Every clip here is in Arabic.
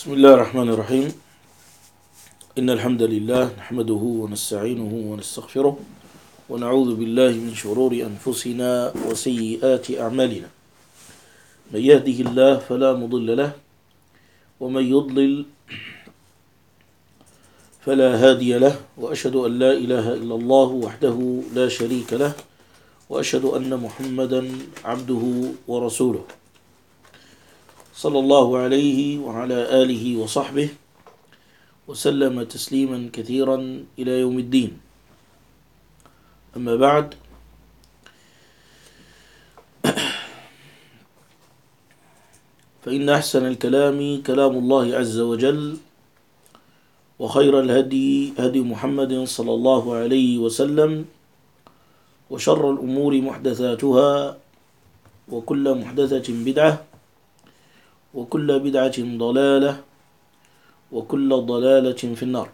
بسم الله الرحمن الرحيم. إن الحمد لله نحمده ونستعينه ونستغفره ونعوذ بالله من شرور أنفسنا وسيئات أعمالنا. من يهده الله فلا مضل له ومن يضلل فلا هادي له، وأشهد أن لا إله إلا الله وحده لا شريك له، وأشهد أن محمدا عبده ورسوله صلى الله عليه وعلى آله وصحبه وسلم تسليما كثيرا إلى يوم الدين. أما بعد، فإن أحسن الكلام كلام الله عز وجل، وخير الهدي هدي محمد صلى الله عليه وسلم، وشر الأمور محدثاتها، وكل محدثة بدعة، وكل بدعة ضلالة، وكل ضلالة في النار.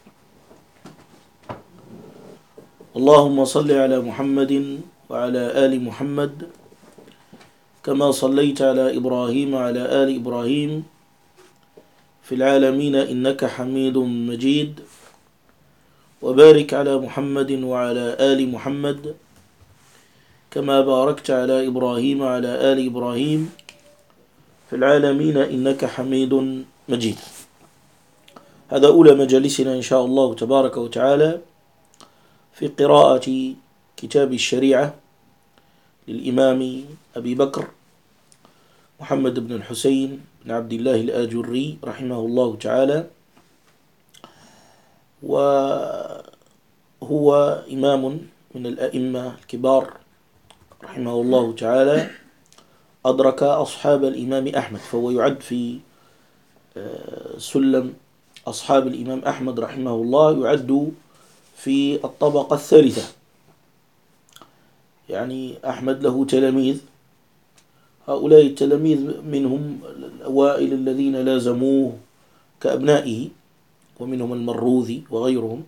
اللهم صل على محمد وعلى آل محمد كما صليت على إبراهيم وعلى آل إبراهيم في العالمين إنك حميد مجيد، وبارك على محمد وعلى آل محمد كما باركت على إبراهيم وعلى آل إبراهيم في العالمين إنك حميد مجيد. هذا أولى مجالسنا إن شاء الله تبارك وتعالى في قراءة كتاب الشريعة للإمام أبي بكر محمد بن الحسين بن عبد الله الآجري رحمه الله تعالى، وهو إمام من الأئمة الكبار رحمه الله تعالى، أدرك أصحاب الإمام أحمد، فهو يعد في سلم أصحاب الإمام أحمد رحمه الله، يعد في الطبقة الثالثة. يعني أحمد له تلاميذ، هؤلاء التلاميذ منهم الأوائل الذين لازموه كأبنائه، ومنهم المروذي وغيرهم،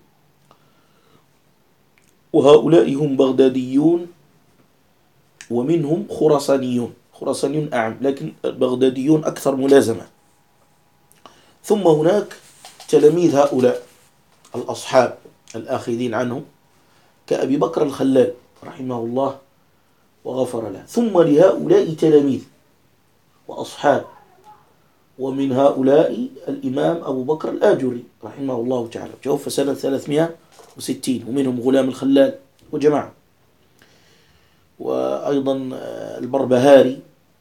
وهؤلاء هم بغداديون، ومنهم خراسانيون أعم، لكن البغداديون أكثر ملازمة. ثم هناك تلاميذ هؤلاء الأصحاب الآخذين عنهم كأبي بكر الخلال رحمه الله وغفر له. ثم لهؤلاء تلاميذ وأصحاب، ومن هؤلاء الإمام أبو بكر الآجري رحمه الله تعالى، توفى سنة 360، ومنهم غلام الخلال وجماعة، وأيضا البربهاري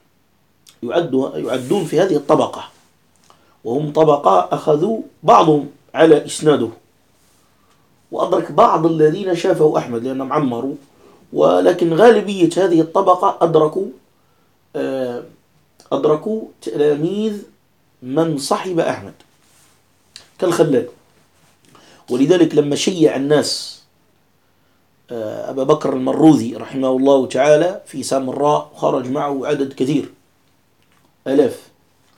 يعدون في هذه الطبقة، وهم طبقة أخذوا بعضهم على إسناده، وأدرك بعض الذين شافوا أحمد لأنهم عمروا، ولكن غالبية هذه الطبقة أدركوا تلاميذ من صحب أحمد كالخلال. ولذلك لما شيع الناس أبا بكر المروذي رحمه الله تعالى في سامراء، خرج معه عدد كثير آلاف،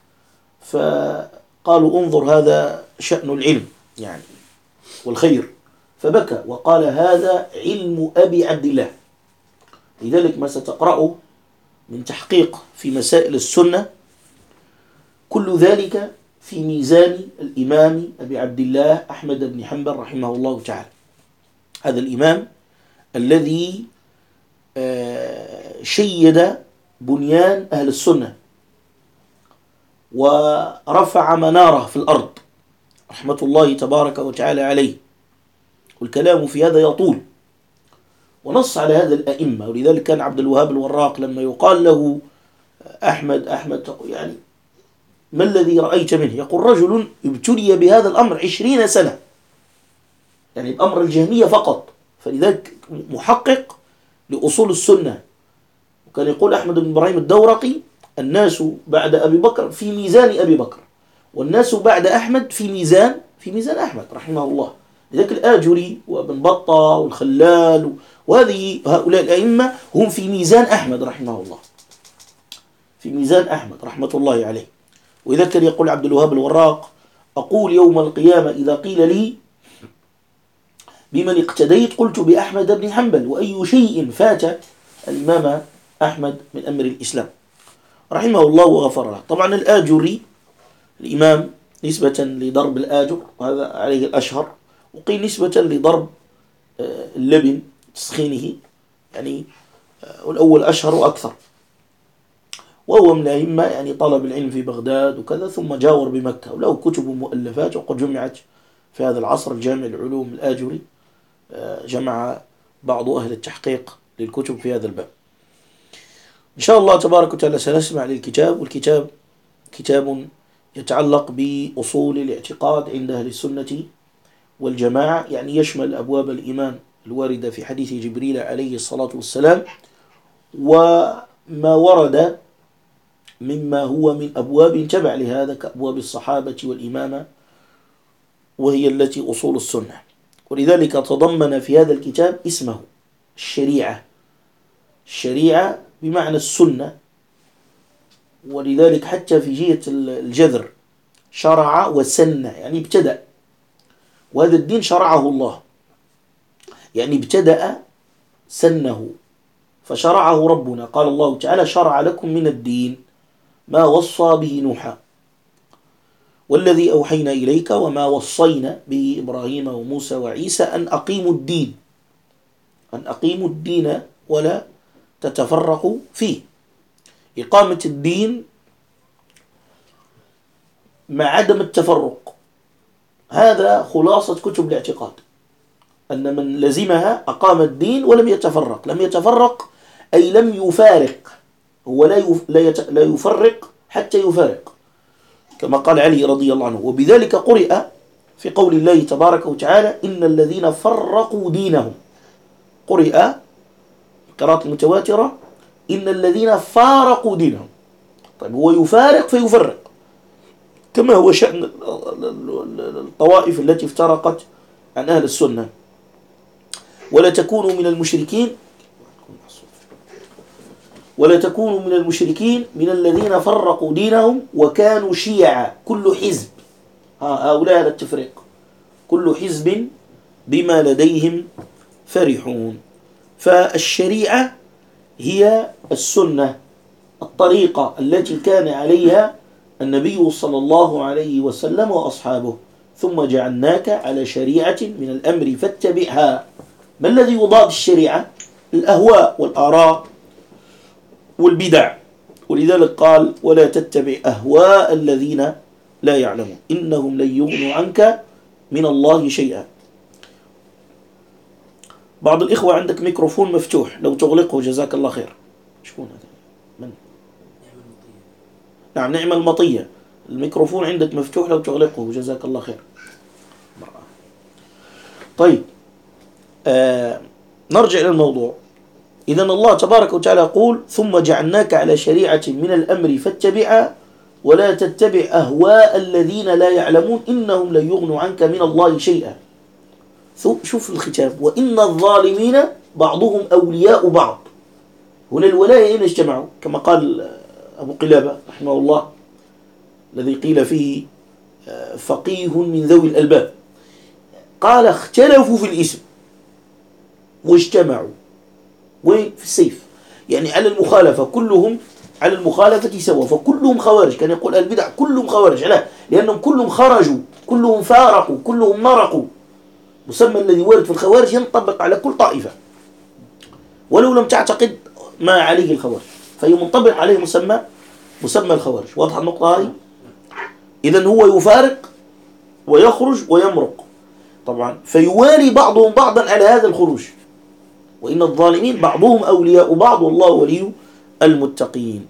فقالوا انظر هذا شأن العلم يعني والخير، فبكى وقال هذا علم أبي عبد الله. لذلك ما ستقرأه من تحقيق في مسائل السنة كل ذلك في ميزان الإمام أبي عبد الله أحمد بن حنبل رحمه الله تعالى، هذا الإمام الذي شيد بنيان أهل السنة ورفع مناره في الأرض رحمة الله تبارك وتعالى عليه، والكلام في هذا يطول، ونص على هذا الأئمة. ولذلك كان عبد الوهاب الوراق لما يقال له أحمد يعني ما الذي رأيت منه؟ يقول رجل ابتلي بهذا الأمر 20 سنة، يعني الأمر الجهمية فقط، فلذلك محقق لأصول السنة. وكان يقول أحمد بن إبراهيم الدورقي الناس بعد أبي بكر في ميزان أبي بكر، والناس بعد أحمد في ميزان أحمد رحمه الله. لذلك الآجري وابن بطة والخلال هؤلاء الأئمة هم في ميزان أحمد رحمه الله، في ميزان أحمد رحمة الله عليه. وإذا كان يقول عبد الوهاب الوراق أقول يوم القيامة إذا قيل لي بمن اقتديت قلت بأحمد بن حنبل، وأي شيء فات الإمام أحمد من أمر الإسلام رحمه الله وغفر له. طبعا الآجري الإمام نسبة لضرب الآجر وهذا عليه الأشهر، وقيل نسبة لضرب اللبن تسخينه، يعني والأول أشهر وأكثر. وهو من الأئمة يعني طلب العلم في بغداد وكذا، ثم جاور بمكة، وله كتب ومؤلفات وقد جمعت في هذا العصر. الجامع العلوم الآجري جمع بعض أهل التحقيق للكتب في هذا الباب. إن شاء الله تبارك وتعالى سنسمع للكتاب، والكتاب كتاب يتعلق بأصول الاعتقاد عند أهل السنة والجماعة، يعني يشمل أبواب الإيمان الواردة في حديث جبريل عليه الصلاة والسلام، وما ورد مما هو من أبواب تبع لهذا كأبواب الصحابة والإمامة، وهي التي أصول السنة. ولذلك تضمن في هذا الكتاب اسمه الشريعة، الشريعة بمعنى السنة. ولذلك حتى في جهة الجذر شرع وسن، يعني ابتدأ، وهذا الدين شرعه الله، يعني ابتدأ سنه فشرعه ربنا. قال الله تعالى: شرع لكم من الدين ما وصى به نوحا والذي أوحينا إليك وما وصينا به إبراهيم وموسى وعيسى أن أقيموا الدين، أن أقيموا الدين ولا تتفرقوا فيه. إقامة الدين مع عدم التفرق، هذا خلاصة كتب الاعتقاد، أن من لزمها أقام الدين ولم يتفرق. لم يتفرق أي لم يفارق، هو لا يفرق حتى يفارق، كما قال علي رضي الله عنه. وبذلك قرئ في قول الله تبارك وتعالى: إن الذين فرقوا دينهم، قرئ قراءة متواترة: إن الذين فارقوا دينهم. طيب هو يفارق فيفرق، كما هو شأن الطوائف التي افترقت عن أهل السنة. ولا تكونوا من المشركين، ولا تكونوا من المشركين من الذين فرقوا دينهم وكانوا شيعا كل حزب، هؤلاء هذا التفريق، كل حزب بما لديهم فرحون. فالشريعة هي السنة، الطريقة التي كان عليها النبي صلى الله عليه وسلم وأصحابه. ثم جعلناك على شريعة من الأمر فاتبعها. ما الذي يضاد الشريعة؟ الأهواء والآراء والبدع. ولذلك قال: ولا تتبع أهواء الذين لا يعلمون إنهم لن يغنوا عنك من الله شيئا. بعض الإخوة عندك ميكروفون مفتوح، لو تغلقه جزاك الله خير. شكون هذا؟ من؟ نعم، نعم المطية. الميكروفون عندك مفتوح، لو تغلقه جزاك الله خير. طيب، نرجع إلى الموضوع. إذن الله تبارك وتعالى يقول: ثم جعلناك على شريعة من الأمر فاتبعها ولا تتبع أهواء الذين لا يعلمون إنهم لن يغنوا عنك من الله شيئا. شوف الختام: وإن الظالمين بعضهم أولياء بعض. هنا الولاية أين اجتمعوا؟ كما قال أبو قلابة رحمه الله الذي قيل فيه فقيه من ذوي الألباب، قال: اختلفوا في الاسم واجتمعوا. وين؟ في السيف، يعني على المخالفة، كلهم على المخالفة سوا، فكلهم خوارج. كان يقول البدع كلهم خوارج، لا، لأنهم كلهم خرجوا، كلهم فارقوا، كلهم مرقوا. مسمى الذي وارد في الخوارج ينطبق على كل طائفة ولو لم تعتقد ما عليه الخوارج، فهي منطبق عليه مسمى الخوارج. واضح النقطة هذه؟ إذن هو يفارق ويخرج ويمرق طبعا، فيوالي بعضهم بعضا على هذا الخروج. وإن الظالمين بعضهم أولياء بعض والله ولي المتقين.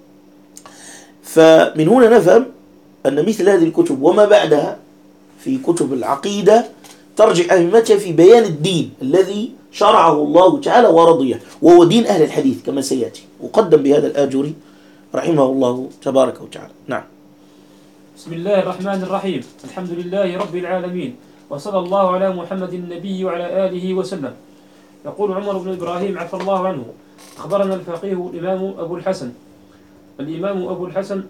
فمن هنا نفهم أن مثل هذه الكتب وما بعدها في كتب العقيدة ترجع أهمتها في بيان الدين الذي شرعه الله تعالى ورضيه، وهو دين أهل الحديث كما سيأتي، وقدم بهذا الآجري رحمه الله تبارك وتعالى. نعم. بسم الله الرحمن الرحيم. الحمد لله رب العالمين، وصلى الله على محمد النبي وعلى آله وسلم. يقول عمر بن إبراهيم عفى الله عنه: أخبرنا الفقيه الإمام أبو الحسن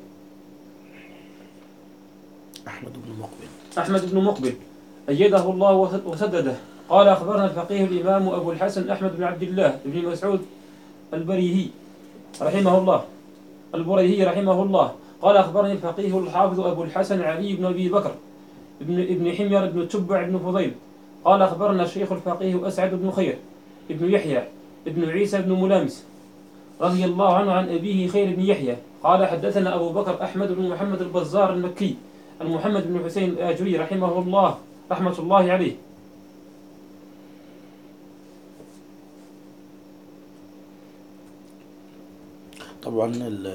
أحمد بن مقبل أيده الله وسدده. قال: أخبرنا الفقيه الإمام أبو الحسن أحمد بن عبد الله بن مسعود البريهي رحمه الله قال أخبرني الفقيه الحافظ أبو الحسن علي بن أبي بكر ابن حمير بن تبع بن فضيل قال أخبرنا الشيخ الفقيه أسعد بن خير ابن يحيى ابن عيسى بن ملامس رضي الله عنه عن أبيه خير بن يحيى قال حدثنا أبو بكر أحمد بن محمد البزار المكي عن محمد بن حسين الآجري رحمه الله رحمة الله عليه. طبعا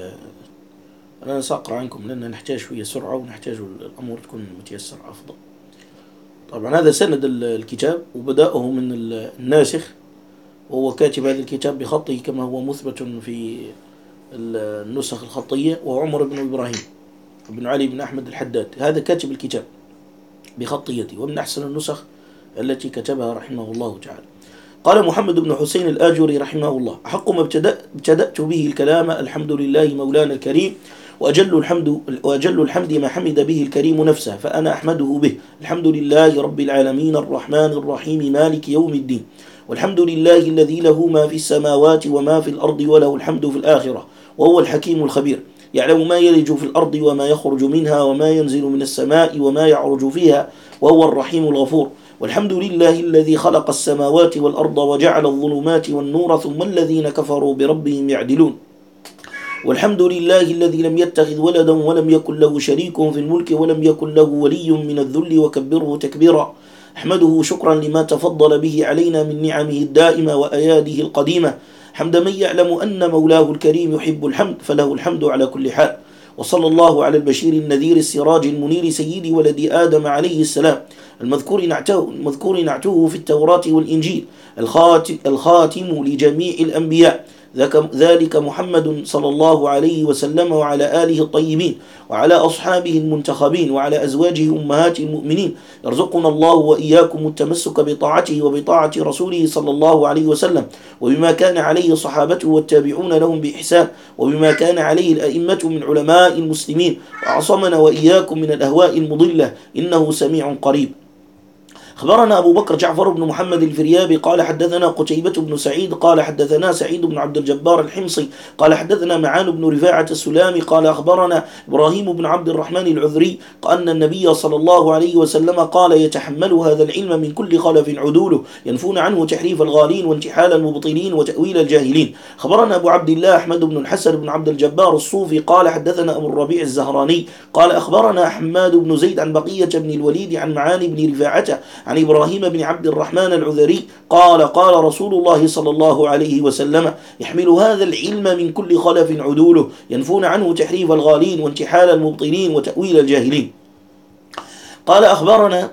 أنا سأقرأ عنكم لأن نحتاج شوية سرعة ونحتاج الأمور تكون متيسرة أفضل. طبعا هذا سند الكتاب وبدأه من الناسخ وهو كاتب هذا الكتاب بخطه كما هو مثبت في النسخ الخطية، وهو عمر بن إبراهيم بن علي بن أحمد الحداد. هذا كاتب الكتاب بخطيته ومن أحسن النسخ التي كتبها رحمه الله تعالى. قال محمد بن حسين الآجري رحمه الله: أحق ما ابتدأت به الكلام الحمد لله مولانا الكريم، وأجل الحمد ما حمد به الكريم نفسه، فأنا أحمده به. الحمد لله رب العالمين الرحمن الرحيم مالك يوم الدين، والحمد لله الذي له ما في السماوات وما في الأرض وله الحمد في الآخرة، وهو الحكيم الخبير، يعلم ما يلج في الأرض وما يخرج منها وما ينزل من السماء وما يعرج فيها، وهو الرحيم الغفور. والحمد لله الذي خلق السماوات والأرض وجعل الظلمات والنور ثم الذين كفروا بربهم يعدلون. والحمد لله الذي لم يتخذ ولدا ولم يكن له شريك في الملك ولم يكن له ولي من الذل وكبره تكبيرا. أحمده شكرا لما تفضل به علينا من نعمه الدائمة وأياده القديمة، حمد من يعلم أن مولاه الكريم يحب الحمد، فله الحمد على كل حال. وصلى على البشير النذير السراج المنير سيد ولد آدم عليه السلام، المذكور نعته في التوراة والإنجيل، الخاتم لجميع الأنبياء، ذلك محمد صلى الله عليه وسلم وعلى آله الطيبين وعلى أصحابه المنتخبين وعلى أزواجه أمهات المؤمنين. يرزقنا الله وإياكم التمسك بطاعته وبطاعة رسوله صلى الله عليه وسلم، وبما كان عليه صحابته والتابعون لهم بإحسان، وبما كان عليه الأئمة من علماء المسلمين، وعصمنا وإياكم من الأهواء المضلة، إنه سميع قريب. أخبرنا أبو بكر جعفر بن محمد الفريابي قال حدثنا قتيبة بن سعيد قال حدثنا سعيد بن عبد الجبار الحمصي قال حدثنا معان بن رفاعة السلامي قال أخبرنا إبراهيم بن عبد الرحمن العذري أن النبي صلى الله عليه وسلم قال: يتحمل هذا العلم من كل خلف عدوله، ينفون عنه تحريف الغالين وانتحال المبطلين وتأويل الجاهلين. أخبرنا أبو عبد الله أحمد بن الحسن بن عبد الجبار الصوفي قال حدثنا أبو الربيع الزهراني قال أخبرنا حماد بن زيد عن بقية بن الوليد عن معان بن رفاعة عن إبراهيم بن عبد الرحمن العذري قال رسول الله صلى الله عليه وسلم: يحمل هذا العلم من كل خلف عدوله، ينفون عنه تحريف الغالين وانتحال المبطلين وتأويل الجاهلين. قال أخبرنا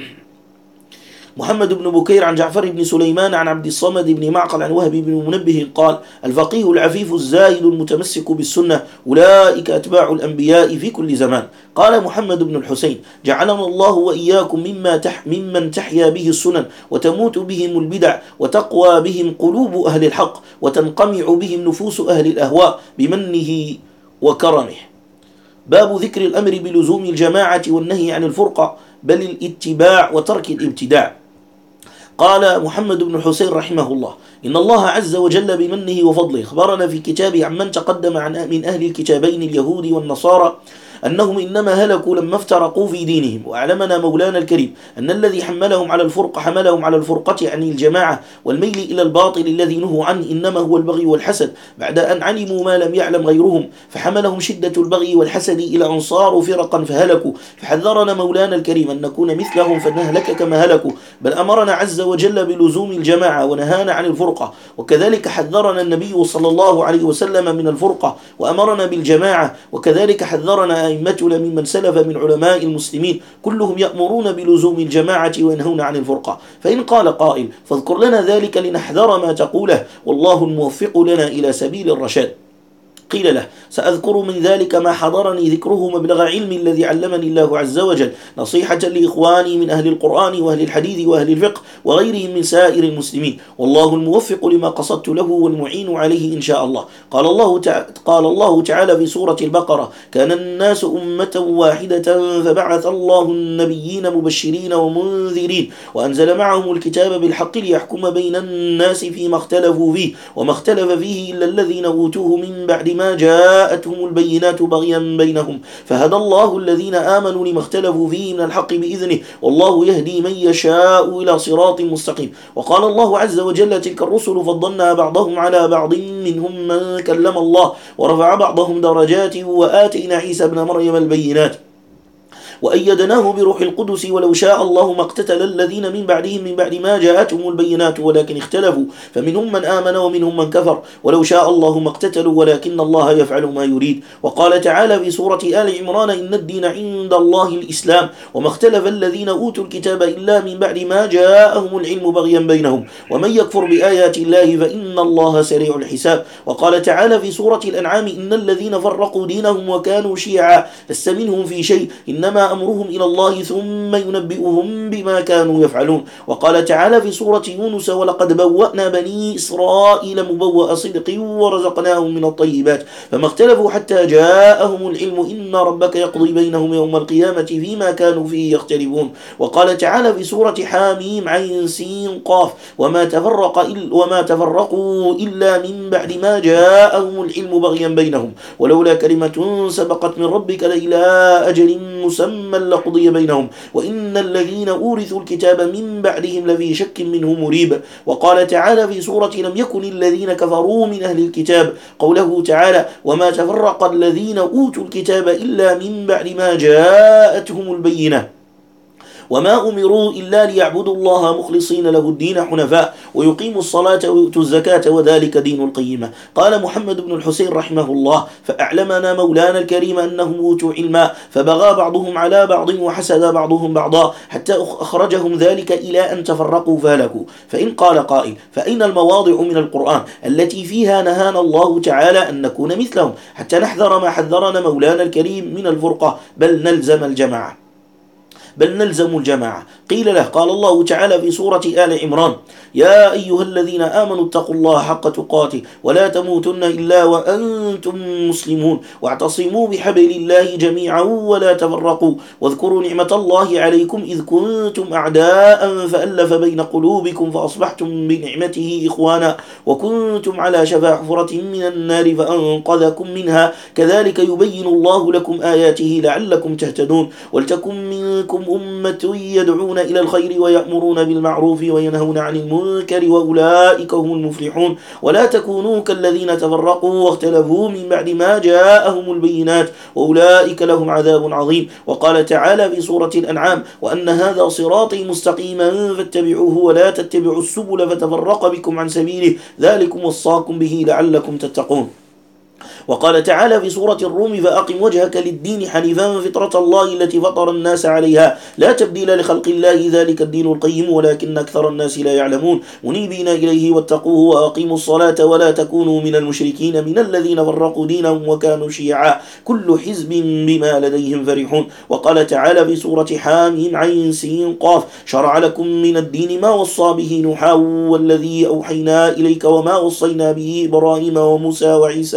محمد بن بكير عن جعفر بن سليمان عن عبد الصمد بن معقل عن وهب بن منبه قال: الفقيه العفيف الزاهد المتمسك بالسنة، أولئك أتباع الأنبياء في كل زمان. قال محمد بن الحسين: جعلنا الله وإياكم ممن تحيا به السنن وتموت بهم البدع وتقوى بهم قلوب أهل الحق وتنقمع بهم نفوس أهل الأهواء بمنه وكرمه. باب ذكر الأمر بلزوم الجماعة والنهي عن الفرقة، بل الاتباع وترك الابتداع. قال محمد بن حسين رحمه الله: إن الله عز وجل بمنه وفضله أخبرنا في كتابه عمن تقدم من أهل الكتابين اليهود والنصارى أنهم إنما هلكوا لما افترقوا في دينهم، وأعلمنا مولانا الكريم أن الذي حملهم على الفرقة عن الجماعة والميل إلى الباطل الذي نهوا عنه إنما هو البغي والحسد، بعد أن علموا ما لم يعلم غيرهم، فحملهم شدة البغي والحسد إلى أن صاروا فرقا فهلكوا. فحذرنا مولانا الكريم أن نكون مثلهم فنهلك كما هلكوا، بل أمرنا عز وجل بلزوم الجماعة ونهانا عن الفرقة. وكذلك حذرنا النبي صلى الله عليه وسلم من الفرقة وأمرنا بالجماعة، وكذلك حذرنا أئمتنا ممن سلف من علماء المسلمين، كلهم يأمرون بلزوم الجماعة وينهون عن الفرقة. فإن قال قائل: فاذكر لنا ذلك لنحذر ما تقوله، والله الموفق لنا إلى سبيل الرشاد. قيل له: سأذكر من ذلك ما حضرني ذكره مبلغ علم الذي علمني الله عز وجل، نصيحة لإخواني من أهل القرآن وأهل الحديث وأهل الفقه وغيرهم من سائر المسلمين، والله الموفق لما قصدت له والمعين عليه إن شاء الله. قال الله تعالى في سورة البقرة: كان الناس أمة واحدة فبعث الله النبيين مبشرين ومنذرين وأنزل معهم الكتاب بالحق ليحكم بين الناس فيما اختلفوا فيه، وما اختلف فيه إلا الذين أوتوه من بعد ما جاءتهم البينات بغيا بينهم فهدى الله الذين آمنوا لما اختلفوا فيه من الحق بإذنه والله يهدي من يشاء إلى صراط مستقيم. وقال الله عز وجل تلك الرسل فضلنا بعضهم على بعض منهم من كلم الله ورفع بعضهم درجات وآتينا عيسى ابن مريم البينات وأيدناه بروح القدس ولو شاء الله ما اقتتل الذين من بعدهم من بعد ما جاءتهم البينات ولكن اختلفوا فمنهم من آمن ومنهم من كفر ولو شاء الله ما اقتتلوا ولكن الله يفعل ما يريد. وقال تعالى في سورة آل عمران إن الدين عند الله الإسلام وما اختلف الذين أوتوا الكتاب إلا من بعد ما جاءهم العلم بغيا بينهم ومن يكفر بآيات الله فإن الله سريع الحساب. وقال تعالى في سورة الأنعام إن الذين فرقوا دينهم وكانوا شيعا لست منهم في شيء إنما أمرهم إلى الله ثم ينبئهم بما كانوا يفعلون. وقال تعالى في سورة يونس ولقد بوأنا بني إسرائيل مبوأ صدق ورزقناهم من الطيبات فما اختلفوا حتى جاءهم العلم إن ربك يقضي بينهم يوم القيامة فيما كانوا فيه يختلفون. وقال تعالى في سورة حاميم عين سين قاف وما تفرقوا إلا من بعد ما جاءهم العلم بغيا بينهم ولولا كلمة سبقت من ربك إلى أجل مسمى لقضي بينهم وإن الذين أورثوا الكتاب من بعدهم لفي شك منه مريب. وقال تعالى في سورة لم يكن الذين كفروا من أهل الكتاب قوله تعالى وما تفرق الذين أوتوا الكتاب إلا من بعد ما جاءتهم البينة وما أمروا إلا ليعبدوا الله مخلصين له الدين حنفاء ويقيموا الصلاة ويؤتوا الزكاة وذلك دين القيمة. قال محمد بن الحسين رحمه الله فأعلمنا مولانا الكريم أنهم أوتوا علما فبغى بعضهم على بعض وحسد بعضهم بعضا حتى أخرجهم ذلك إلى أن تفرقوا فهلكوا. فإن قال قائل فأين المواضع من القرآن التي فيها نهانا الله تعالى أن نكون مثلهم حتى نحذر ما حذرنا مولانا الكريم من الفرقة بل نلزم الجماعة. قيل له قال الله تعالى في سورة آل عمران يا أيها الذين آمنوا اتقوا الله حق تقاته ولا تموتن إلا وأنتم مسلمون واعتصموا بحبل الله جميعا ولا تفرقوا واذكروا نعمة الله عليكم إذ كنتم أعداء فألف بين قلوبكم فأصبحتم بنعمته إخوانا وكنتم على شفا حفرة من النار فأنقذكم منها كذلك يبين الله لكم آياته لعلكم تهتدون ولتكن منكم أمة يدعون إلى الخير ويأمرون بالمعروف وينهون عن المنكر وأولئك هم المفلحون ولا تكونوا كالذين تفرقوا واختلفوا من بعد ما جاءهم البينات وأولئك لهم عذاب عظيم. وقال تعالى في سورة الأنعام وأن هذا صراطي مستقيما فاتبعوه ولا تتبعوا السبل فتفرق بكم عن سبيله ذلكم وصاكم به لعلكم تتقون. وقال تعالى في سورة الروم فأقم وجهك للدين حنيفا فطرة الله التي فطر الناس عليها لا تبديل لخلق الله ذلك الدين القيم ولكن أكثر الناس لا يعلمون منيبين إليه واتقوه وأقيموا الصلاة ولا تكونوا من المشركين من الذين فرقوا دينهم وكانوا شيعا كل حزب بما لديهم فرحون. وقال تعالى في سورة حاميم عين سين قاف شرع لكم من الدين ما وصى به نوحا والذي أوحينا إليك وما وصينا به إبراهيم وموسى وعيسى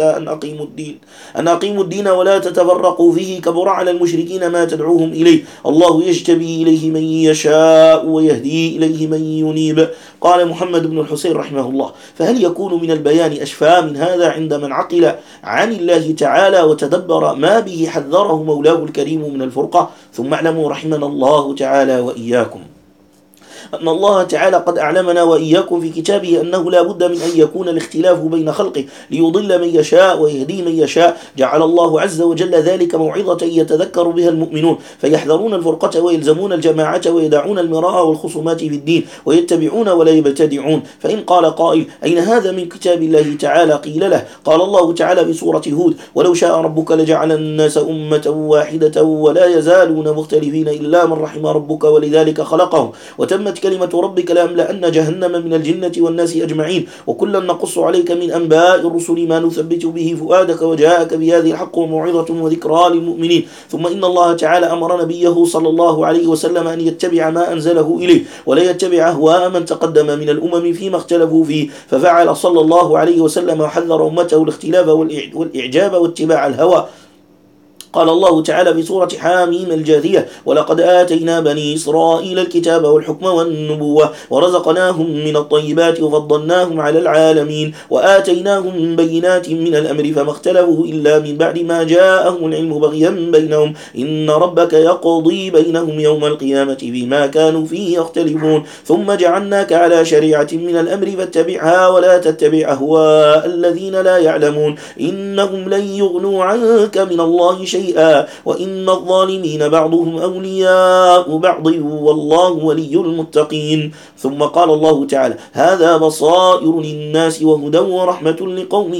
أن أقيموا الدين ولا تتفرقوا فيه كبر على المشركين ما تدعوهم إليه الله يجتبي إليه من يشاء ويهدي إليه من ينيب. قال محمد بن الحسين رحمه الله فهل يكون من البيان أشفى من هذا عند من عقل عن الله تعالى وتدبر ما به حذره مولاه الكريم من الفرقة؟ ثم اعلموا رحمنا الله تعالى وإياكم أن الله تعالى قد أعلمنا وإياكم في كتابه أنه لا بد من أن يكون الاختلاف بين خلقه ليضل من يشاء ويهدي من يشاء. جعل الله عز وجل ذلك موعظة يتذكر بها المؤمنون فيحذرون الفرقة ويلزمون الجماعة ويدعون المراء والخصومات في الدين ويتبعون ولا يبتدعون. فإن قال قائل أين هذا من كتاب الله تعالى؟ قيل له قال الله تعالى في سورة هود ولو شاء ربك لجعل الناس أمة واحدة ولا يزالون مختلفين إلا من رحم ربك ولذلك خلقهم وتمت كلمة ربك لأملأن جهنم من الجنة والناس أجمعين وكلا نقص عليك من أنباء الرسل ما نثبت به فؤادك وجاءك بهذه الحق وموعظة وذكرى للمؤمنين. ثم إن الله تعالى أمر نبيه صلى الله عليه وسلم أن يتبع ما أنزله إليه ولا يتبع أهواء من تقدم من الأمم فيما اختلفوا فيه ففعل صلى الله عليه وسلم وحذر أمته الاختلاف والإعجاب واتباع الهوى قال الله تعالى في سورة حاميم الجاثية: ولقد آتينا بني إسرائيل الكتاب والحكم والنبوة ورزقناهم من الطيبات وفضلناهم على العالمين وآتيناهم بينات من الأمر فما اختلفوا إلا من بعد ما جاءهم العلم بغيا بينهم إن ربك يقضي بينهم يوم القيامة فيما كانوا فيه يختلفون ثم جعلناك على شريعة من الأمر فاتبعها ولا تتبع أهواء الذين لا يعلمون إنهم لن يغنوا عنك من الله شيئا وإن الظالمين بعضهم أولياء بعض والله ولي المتقين. ثم قال الله تعالى: هذا بصائر للناس وهدى ورحمة لقوم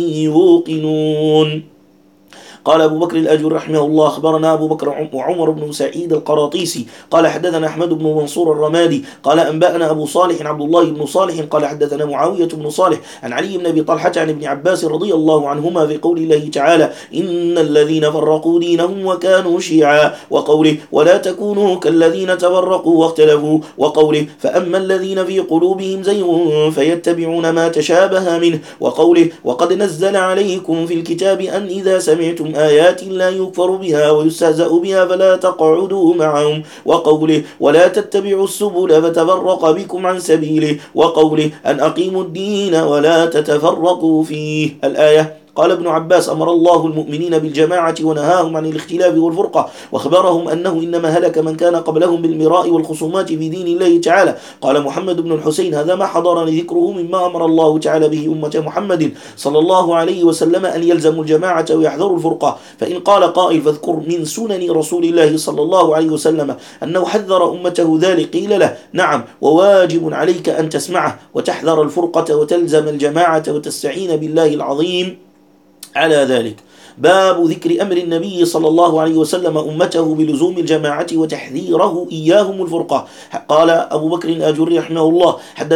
يوقنون. قال أبو بكر الأجر رحمه الله: أخبرنا أبو بكر وعمر بن سعيد القراطيسي قال حدثنا أحمد بن منصور الرمادي قال أنبأنا أبو صالح عبد الله بن صالح قال حدثنا معاوية بن صالح عن علي بن أبي طلحة عن ابن عباس رضي الله عنهما في قول الله تعالى: إن الذين فرقوا دينهم وكانوا شيعا، وقوله: ولا تكونوا كالذين تفرقوا واختلفوا، وقوله: فأما الذين في قلوبهم زيغ فيتبعون ما تشابه منه، وقوله: وقد نزل عليكم في الكتاب أن إذا سمعتم آيات لا يكفر بها ويستهزأ بها فلا تقعدوا معهم، وقوله: ولا تتبعوا السبل فتفرق بكم عن سبيله، وقوله: أن أقيموا الدين ولا تتفرقوا فيه. الآية. قال ابن عباس: أمر الله المؤمنين بالجماعة ونهاهم عن الاختلاف والفرقة، واخبرهم أنه إنما هلك من كان قبلهم بالمراء والخصومات في دين الله تعالى. قال محمد بن الحسين: هذا ما حضرني ذكره مما أمر الله تعالى به أمة محمد صلى الله عليه وسلم أن يلزموا الجماعة ويحذروا الفرقة. فإن قال قائل: فاذكر من سنن رسول الله صلى الله عليه وسلم أنه حذر أمته ذلك، قيل له: نعم، وواجب عليك أن تسمعه وتحذر الفرقة وتلزم الجماعة وتستعين بالله العظيم على ذلك. باب ذكر أمر النبي صلى الله عليه وسلم أمته بلزوم الجماعة وتحذيره إياهم الفرقة. قال أبو بكر الآجري رحمه الله: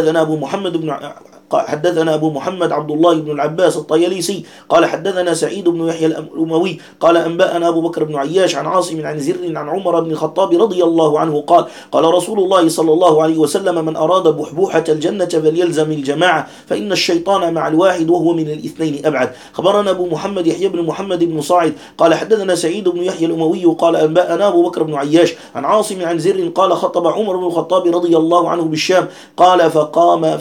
حدثنا أبو محمد عبد الله بن العباس الطيالسي قال حدثنا سعيد بن يحيى الأموي قال أنبأنا أبو بكر بن عياش عن عاصم عن زر عن عمر بن الخطاب رضي الله عنه قال: قال رسول الله صلى الله عليه وسلم: من أراد بحبوحة الجنة فليلزم الجماعة فإن الشيطان مع الواحد وهو من الاثنين أبعد. خبرنا أبو محمد يحيى بن محمد بن صاعد قال حدثنا سعيد بن يحيى الأموي قال أنبأنا أبو بكر بن عياش عن عاصم عن زر قال: خطب عمر بن الخطاب رضي الله عنه بالشام قال: فقام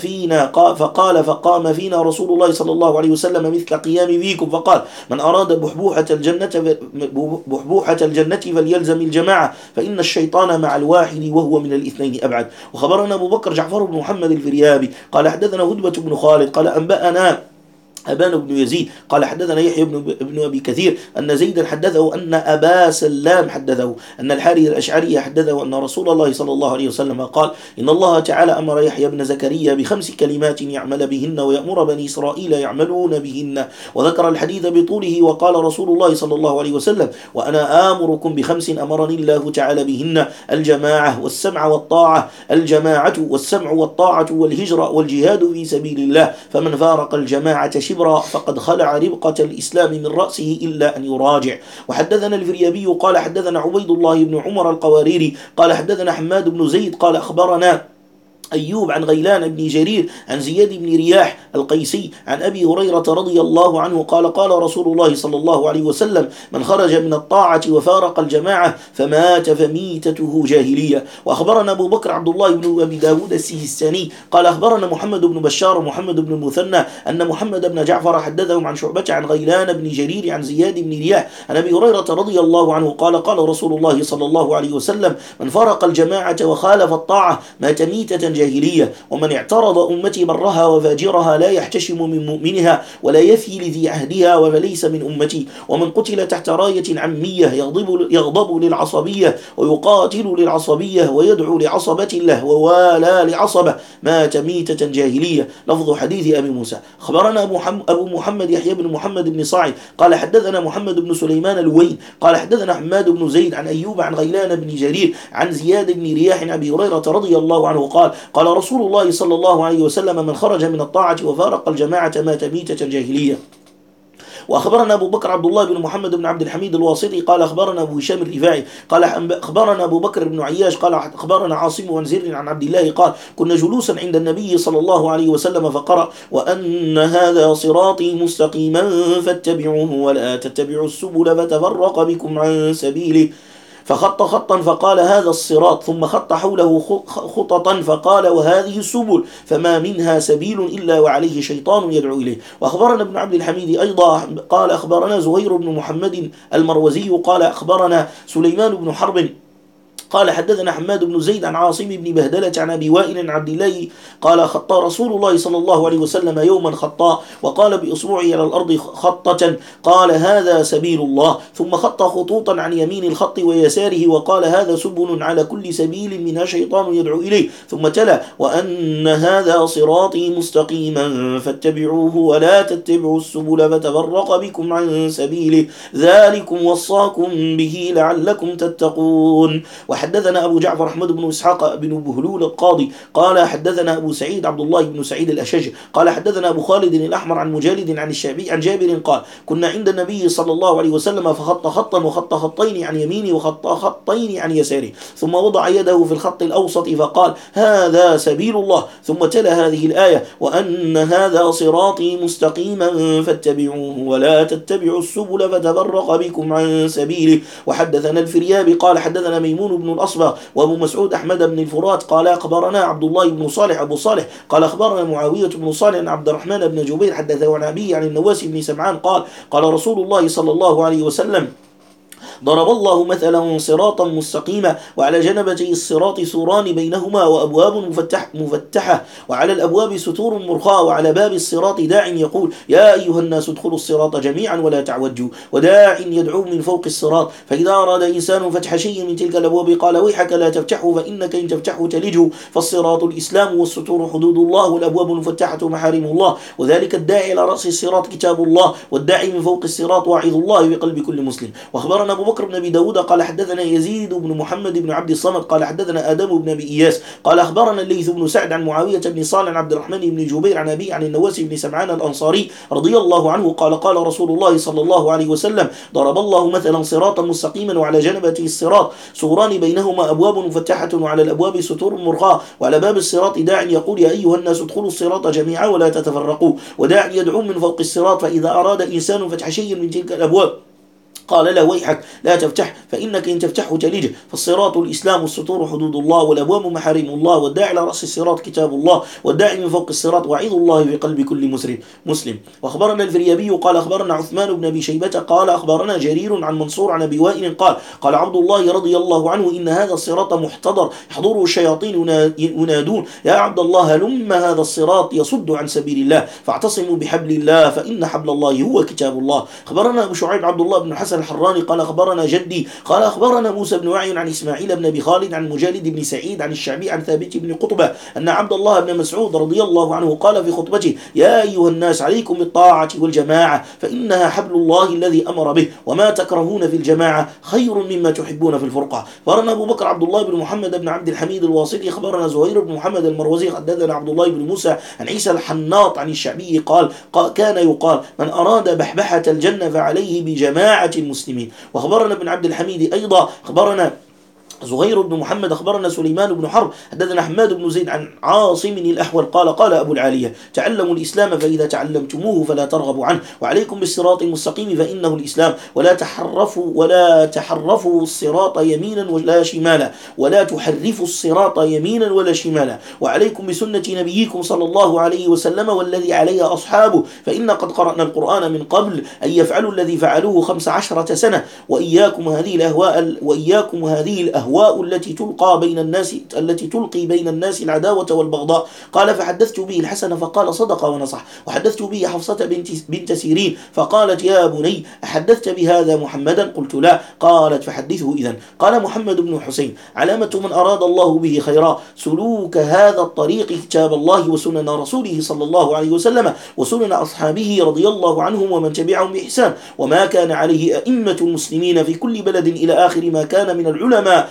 فينا رسول الله صلى الله عليه وسلم مثل قيام فيكم فقال: من أراد بحبوحة الجنة فليلزم الجماعة فإن الشيطان مع الواحد وهو من الاثنين أبعد. وخبرنا أبو بكر جعفر بن محمد الفريابي قال حدثنا هدبة بن خالد قال أنبأنا أبان بن يزيد قال حدثنا يحيى بن أبي كثير أن زيدا حدثه أن أبا سلام حدثه أن الحارث الأشعري حدثه أن رسول الله صلى الله عليه وسلم قال: إن الله تعالى أمر يحيى بن زكريا ب5 كلمات يعمل بهن ويأمر بني إسرائيل يعملون بهن، وذكر الحديث بطوله وقال رسول الله صلى الله عليه وسلم: وأنا آمركم ب5 أمرني الله تعالى بهن: الجماعة والسمع والطاعة، الجماعة والسمع والطاعة والهجرة والجهاد في سبيل الله، فمن فارق الجماعة شبرا فقد خلع ربقة الإسلام من رأسه إلا أن يراجع. وحدثنا الفريابي قال حدثنا عبيد الله بن عمر القواريري قال حدثنا حماد بن زيد قال أخبرنا أيوب عن غيلان بن جرير عن زياد بن رياح القيسي عن أبي هريرة رضي الله عنه قال: قال رسول الله صلى الله عليه وسلم: من خرج من الطاعة وفارق الجماعة فمات فميتته جاهلية. وأخبرنا أبو بكر عبد الله بن أبي داود السيستاني قال أخبرنا محمد بن بشار ومحمد بن المثنى أن محمد بن جعفر حدثهم عن شعبة عن غيلان بن جرير عن زياد بن رياح عن أبي هريرة رضي الله عنه قال: قال رسول الله صلى الله عليه وسلم: من فارق الجماعة وخالف الطاعة مات ميتة جاهلية. ومن اعترض أمتي برها وفاجرها لا يحتشم من مؤمنها ولا يفي لذي عهدها وليس من أمتي. ومن قتل تحت راية عمية يغضب للعصبية ويقاتل للعصبية ويدعو لعصبة الله ووالى لعصبة مات ميتة جاهلية. لفظ حديث أبي موسى. خبرنا أبو محمد يحيى بن محمد بن صاعد قال حدثنا محمد بن سليمان الوين قال حدثنا حماد بن زيد عن أيوب عن غيلان بن جرير عن زياد بن رياح عن أبي هريرة رضي الله عنه قال: قال رسول الله صلى الله عليه وسلم: من خرج من الطاعة وفارق الجماعة مات ميتة جاهلية. وأخبرنا أبو بكر عبد الله بن محمد بن عبد الحميد الواسطي قال أخبرنا أبو هشام الرفاعي قال أخبرنا أبو بكر بن عياش قال أخبرنا عاصم بن زر عن عبد الله قال كنا جلوسا عند النبي صلى الله عليه وسلم فقرأ وأن هذا صراطي مستقيما فاتبعوه ولا تتبعوا السبل فتفرق بكم عن سبيله فخط خطا فقال هذا الصراط ثم خط حوله خططا فقال وهذه السبل فما منها سبيل إلا وعليه شيطان يدعو إليه. وأخبرنا ابن عبد الحميد أيضا قال أخبرنا زهير بن محمد المروزي قال أخبرنا سليمان بن حرب قال حدثنا حماد بن زيد عن عاصم بن بهدلة عن أبي وائل عن عبد الله قال خطى رسول الله صلى الله عليه وسلم يوما خطاء وقال بإصبعه على الأرض خطة قال هذا سبيل الله ثم خط خطوطا عن يمين الخط ويساره وقال هذا سبل على كل سبيل منها شيطان يدعو إليه ثم تلا وأن هذا صراطي مستقيما فاتبعوه ولا تتبعوا السبل فتفرق بكم عن سبيله ذلكم وصاكم به لعلكم تتقون. وحدثنا أبو جعفر أحمد بن إسحاق بن بهلول القاضي قال حدثنا أبو سعيد عبد الله بن سعيد الأشج قال حدثنا أبو خالد الأحمر عن مجالد عن الشعبي عن جابر قال كنا عند النبي صلى الله عليه وسلم فخط خطا وخط خطين عن يمينه وخط خطين عن يساره ثم وضع يده في الخط الأوسط فقال هذا سبيل الله ثم تلا هذه الآية وأن هذا صراطي مستقيما فاتبعوه ولا تتبعوا السبل فتفرق بكم عن سبيله. وحدثنا الفريابي قال حدثنا ميمون بن الأصبغ وأبو مسعود أحمد بن الفرات قال أخبرنا عبد الله بن صالح أبو صالح قال أخبرنا معاوية بن صالح عن عبد الرحمن بن جبير حدثه عن أبيه عن النواس بن سمعان قال قال رسول الله صلى الله عليه وسلم ضرب الله مثلا صراطا مستقيما وعلى جنبتي الصراط سوران بينهما وأبواب مفتحة وعلى الأبواب ستور مرخاة وعلى باب الصراط داع يقول يا أيها الناس ادخلوا الصراط جميعا ولا تعوجوا وداع يدعو من فوق الصراط فإذا أراد إنسان فتح شيء من تلك الأبواب قال ويحك لا تفتحه فإنك إن تفتحه تلجه فالصراط الإسلام والستور حدود الله والأبواب المفتحة محارم الله وذلك الداعي على رأس الصراط كتاب الله والداعي من فوق الصراط واعظ الله بقلب كل مسلم. وأخبرنا أبو بكر بن أبي داود قال حدثنا يزيد بن محمد بن عبد الصمد قال حدثنا آدم بن أبي إياس قال أخبرنا الليث بن سعد عن معاوية بن صالح عن عبد الرحمن بن جبير عن أبي عن النواس بن سمعان الأنصاري رضي الله عنه قال قال رسول الله صلى الله عليه وسلم ضرب الله مثلا صراطا مستقيما وعلى جنبته الصراط سوران بينهما أبواب مفتحة وعلى الأبواب ستور مرخاة وعلى باب الصراط داع يقول يا أيها الناس ادخلوا الصراط جميعا ولا تتفرقوا وداع يدعو من فوق الصراط فإذا أراد إنسان فتح شيء من تلك الأبواب قال له ويحك لا تفتح فإنك إن تفتحه تلجه فالصراط الإسلام والسطور حدود الله والأبواب محارم الله والداعي على رأس الصراط كتاب الله والداعي من فوق الصراط وعظ الله في قلب كل مسلم. وأخبرنا الفريابي قال أخبرنا عثمان بن أبي شيبة قال أخبرنا جرير عن منصور عن أبي وائل قال قال عبد الله رضي الله عنه إن هذا الصراط محتضر يحضره الشياطين ينادون يا عبد الله هلم هذا الصراط يصد عن سبيل الله فاعتصموا بحبل الله فإن حبل الله هو كتاب الله. أخبرنا أبو شعيب عبد الله بن حسن الحراني قال أخبرنا جدي قال أخبرنا موسى بن وعي عن إسماعيل بن أبي خالد عن مجالد بن سعيد عن الشعبي عن ثابت بن قطبة أن عبد الله بن مسعود رضي الله عنه قال في خطبته يا أيها الناس عليكم بالطاعة والجماعة فإنها حبل الله الذي أمر به وما تكرهون في الجماعة خير مما تحبون في الفرقة. أخبرنا أبو بكر عبد الله بن محمد بن عبد الحميد الواسطي أخبرنا زهير بن محمد المروزي حدثنا عبد الله بن موسى عن عيسى الحناط عن الشعبي قال كان يقال من أراد بحبحة الجنة فعليه بجماعة المسلمين. وأخبرنا ابن عبد الحميد أيضا أخبرنا زهير بن محمد أخبرنا سليمان بن حرب حدثنا حماد بن زيد عن عاصم الأحول قال قال أبو العالية تعلموا الإسلام فإذا تعلمتموه فلا ترغبوا عنه وعليكم بالصراط المستقيم فإنه الإسلام ولا تحرفوا الصراط يمينا ولا شمالا ولا تحرفوا الصراط يمينا ولا شمالا وعليكم بسنة نبيكم صلى الله عليه وسلم والذي عليه أصحابه فإن قد قرأنا القرآن من قبل أن يفعلوا الذي فعلوه 15 سنة وإياكم هذه الأهواء التي تلقي بين الناس العداوة والبغضاء. قال فحدثت به الحسن فقال صدق ونصح وحدثت به حفصة بنت سيرين فقالت يا بني أحدثت بهذا محمدا قلت لا قالت فحدثه إذن. قال محمد بن حسين علامة من أراد الله به خيرا سلوك هذا الطريق كتاب الله وسنن رسوله صلى الله عليه وسلم وسنن أصحابه رضي الله عنهم ومن تبعهم بإحسان وما كان عليه أئمة المسلمين في كل بلد إلى آخر ما كان من العلماء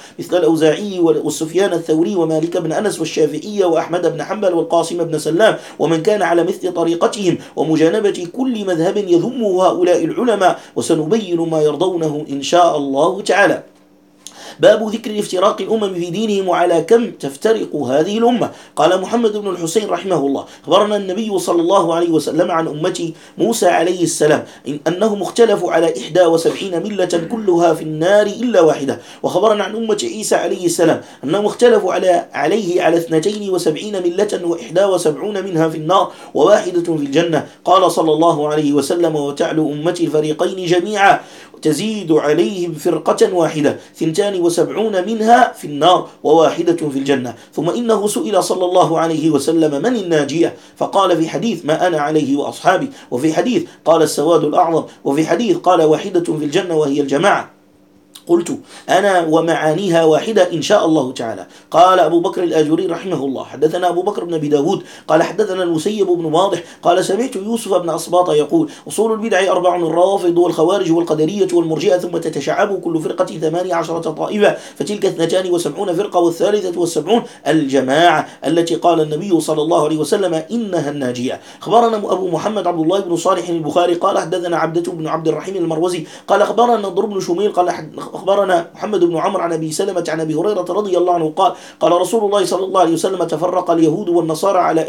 مثل الأوزاعي والسفيان الثوري ومالك بن أنس والشافعي وأحمد بن حنبل والقاسم بن سلام ومن كان على مثل طريقتهم، ومجانبة كل مذهب يذمه هؤلاء العلماء، وسنبين ما يرضونه إن شاء الله تعالى. باب ذكر افتراق الأمم في دينهم وعلى كم تفترق هذه الأمة. قال محمد بن الحسين رحمه الله: أخبرنا النبي صلى الله عليه وسلم عن أمة موسى عليه السلام أنهم اختلفوا على 71 ملة كلها في النار إلا واحدة. وخبرنا عن أمة عيسى عليه السلام أنهم اختلفوا على 72 ملة و71 منها في النار وواحدة في الجنة. قال صلى الله عليه وسلم: وتعلو أمتي الفريقين جميعا تزيد عليهم فرقة واحدة 72 منها في النار وواحدة في الجنة. ثم إنه سئل صلى الله عليه وسلم: من الناجية؟ فقال في حديث: ما أنا عليه وأصحابي، وفي حديث قال: السواد الأعظم، وفي حديث قال: واحدة في الجنة وهي الجماعة. قلت: أنا ومعانيها واحدة إن شاء الله تعالى. قال أبو بكر الآجري رحمه الله: حدثنا أبو بكر بن أبي داود قال حدثنا المسيب بن واضح قال سمعت يوسف بن أصباط يقول: أصول البدع 4: الروافض والخوارج والقدرية والمرجئة، ثم تتشعب كل فرقة 18 طائفة، فتلك 72 فرقة، والثالثة 70 الجماعة التي قال النبي صلى الله عليه وسلم: إنها الناجية. أخبرنا أبو محمد عبد الله بن صالح البخاري قال حدثنا عبدة بن عبد الرحيم المروزي قال أخبرنا نضر بن شميل قال أخبرنا محمد بن عمرو عن أبي سلمة عن أبي هريرة رضي الله عنه قال: قال رسول الله صلى الله عليه وسلم: تفرق اليهود والنصارى على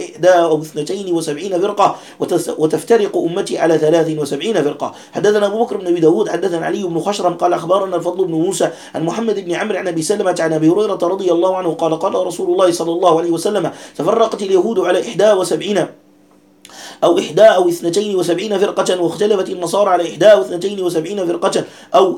71 فرقة، وتفترق أمتي على 73 فرقة. حدثنا أبو بكر بن أبي داود حدثنا علي بن خشرم قال أخبرنا الفضل بن موسى عن محمد بن عمرو عن أبي سلمة عن أبي هريرة رضي الله عنه قال: قال رسول الله صلى الله عليه وسلم: تفرقت اليهود على 71 أو 72 فرقة، واختلفت النصارى على 72 فرقة أو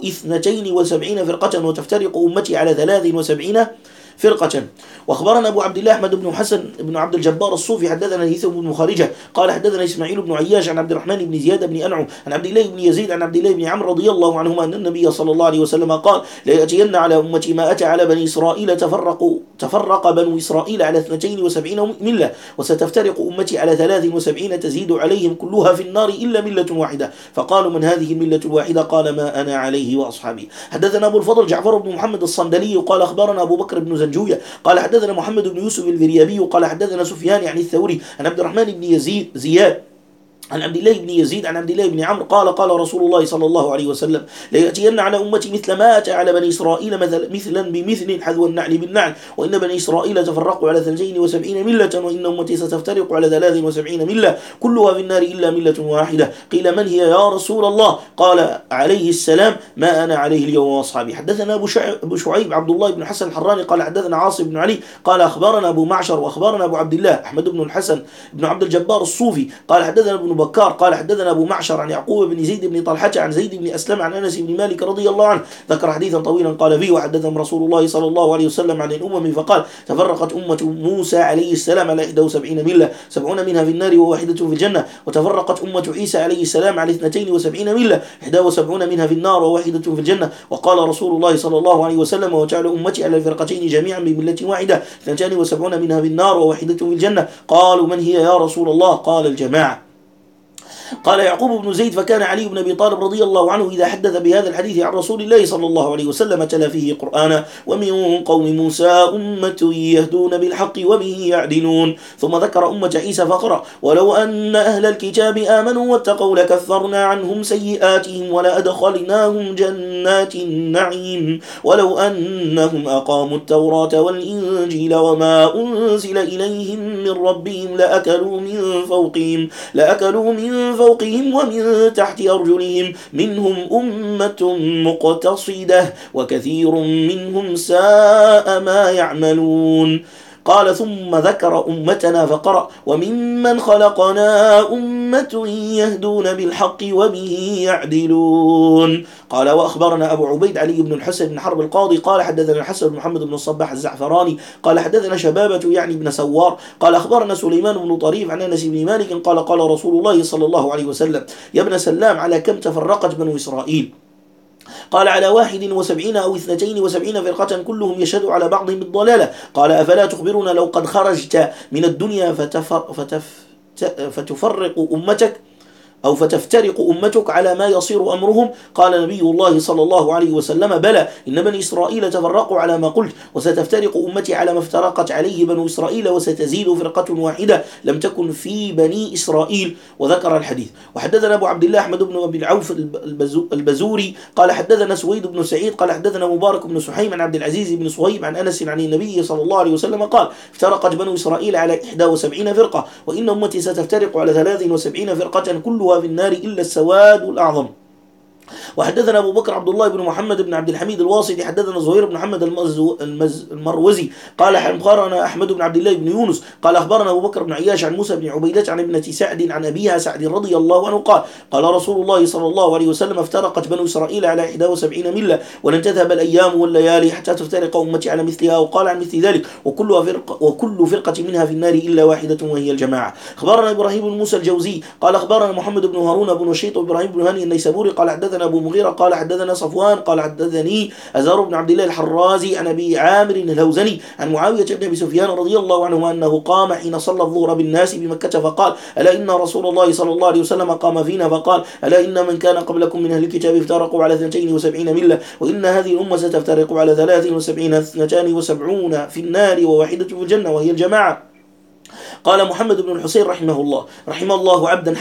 72 فرقة، وتفترق أمتي على 73 فرقة. وأخبرنا أبو عبد الله أحمد بن حسن بن عبد الجبار الصوفي حدثنا هيثم بن خارجة قال حدثنا إسماعيل بن عياش عن عبد الرحمن بن زياد بن أنعم عن عبد الله بن يزيد عن عبد الله بن عمرو رضي الله عنهما أن النبي صلى الله عليه وسلم قال: لا يأتين على أمتي ما أتى على بني إسرائيل، تفرق بنو إسرائيل على 72 ملة، وستفترق أمتي على 73 تزيد عليهم كلها في النار إلا ملة واحدة. فقالوا: من هذه الملة الواحدة؟ قال: ما أنا عليه وأصحابي. حدثنا أبو الفضل جعفر بن محمد الصندلي قال أخبرنا أبو بكر بن زنجوية قال حدثنا محمد بن يوسف الفريابي قال حدثنا سفيان يعني الثوري عن عبد الرحمن بن زياد عن عبد الله بن يزيد عن عبد الله بن عمرو قال: قال رسول الله صلى الله عليه وسلم: ليأتين على أمتي مثل ما أتى على بني إسرائيل مثلا بمثل حذو النعل بالنعل، وإن بني إسرائيل تفرقوا على 72 ملة، وإن أمتي ستفترق على 73 ملة كلها في النار إلا ملة واحدة. قيل: من هي يا رسول الله؟ قال عليه السلام: ما أنا عليه اليوم وأصحابي. حدثنا أبو شعيب عبد الله بن حسن الحراني قال حدثنا عاصم بن علي قال أخبرنا أبو معشر وأخبرنا أبو عبد الله أحمد بن الحسن بن عبد الجبار الصوفي قال حدثنا ابن بكار قال حدثنا أبو معشر عن يعقوب بن زيد بن طلحة عن زيد بن أسلم عن أنس بن مالك رضي الله عنه ذكر حديثا طويلا قال فيه: وحدثهم رسول الله صلى الله عليه وسلم عن الأمم فقال: تفرقت أمة موسى عليه السلام على 71 ملة، 70 منها في النار وواحدة في الجنة. وتفرقت أمة عيسى عليه السلام على 72 ملة، 71 منها في النار وواحدة في الجنة. وقال رسول الله صلى الله عليه وسلم: وجعل أمتي على الفرقتين جميعا بملة واحدة، 72 منها في النار وواحدة في الجنة. قالوا: من هي يا رسول الله؟ قال: الجماعة. قال يعقوب بن زيد: فكان علي بن أبي طالب رضي الله عنه إذا حدث بهذا الحديث عن رسول الله صلى الله عليه وسلم تلا فيه قرآنا: ومن قوم موسى أمة يهدون بالحق وبه يعدلون. ثم ذكر أمة عيسى فقرأ: ولو أن أهل الكتاب آمنوا واتقوا لكفرنا عنهم سيئاتهم ولأدخلناهم جنات النعيم ولو أنهم أقاموا التوراة والإنجيل وما أنزل إليهم من ربهم لأكلوا من فوقهم ومن تحت أرجلهم منهم أمة مقتصدة وكثير منهم ساء ما يعملون. قال: ثم ذكر أمتنا فقرأ: وممن خلقنا أمة يهدون بالحق وبه يعدلون. قال: وأخبرنا أبو عبيد علي بن الحسن بن حرب القاضي قال حدثنا الحسن بن محمد بن الصباح الزعفراني قال حدثنا شبابة يعني بن سوار قال أخبرنا سليمان بن طريف عن أنس بن مالك قال: قال رسول الله صلى الله عليه وسلم: يا ابن سلام، على كم تفرقت بنو إسرائيل؟ قال: على 71 أو 72 فرقة كلهم يشهد على بعضهم بالضلالة. قال: أفلا تخبرنا لو قد خرجت من الدنيا فتفرق أمتك؟ أو فتفترق أمتك على ما يصير أمرهم؟ قال نبي الله صلى الله عليه وسلم: بلى، إن بني إسرائيل تفرقوا على ما قلت، وستفترق أمتي على ما افترقت عليه بنو إسرائيل، وستزيد فرقة واحدة لم تكن في بني إسرائيل. وذكر الحديث. وحدثنا أبو عبد الله أحمد بن أبي العوف البزوري قال حدثنا سويد بن سعيد قال حدثنا مبارك بن سحيم عن عبد العزيز بن صهيب عن أنس عن النبي صلى الله عليه وسلم قال: افترقت بنو إسرائيل على 71 فرقة، وإن أمتي ستفترق على 73 فرقة كلها في النار إلا السواد الأعظم. وحدثنا أبو بكر عبد الله بن محمد بن عبد الحميد الواسطي حدثنا زهير بن محمد المروزي قال أخبرنا أحمد بن عبد الله بن يونس قال أخبرنا أبو بكر بن عياش عن موسى بن عبيدة عن ابنة سعد عن أبيها سعد رضي الله عنه قال: قال رسول الله صلى الله عليه وسلم: افترقت بنو إسرائيل على 71 ملة، ولن تذهب الأيام والليالي حتى تفترق أمتي على مثلها. وقال عن مثل ذلك: وكل فرقة منها في النار إلا واحدة وهي الجماعة. أخبرنا إبراهيم بن موسى الجوزي قال أخبرنا محمد بن هارون بن نشيط وإبراهيم بن هاني النيسابوري قال حدثنا أبو مغيرة قال حدثنا صفوان قال حدثني أزار بن عبد الله الحرازي عن أبي عامر الهوزني عن معاوية بن أبي سفيان رضي الله عنه أنه قام حين صلى الظهر بالناس بمكة فقال: ألا إن رسول الله صلى الله عليه وسلم قام فينا فقال: ألا إن من كان قبلكم من أهل الكتاب افترقوا على 72 ملة، وإن هذه الأمة ستفترق على 73 72 في النار وواحدة في الجنة وهي الجماعة. قال محمد بن الحسين رحمه الله: رحم الله عبدا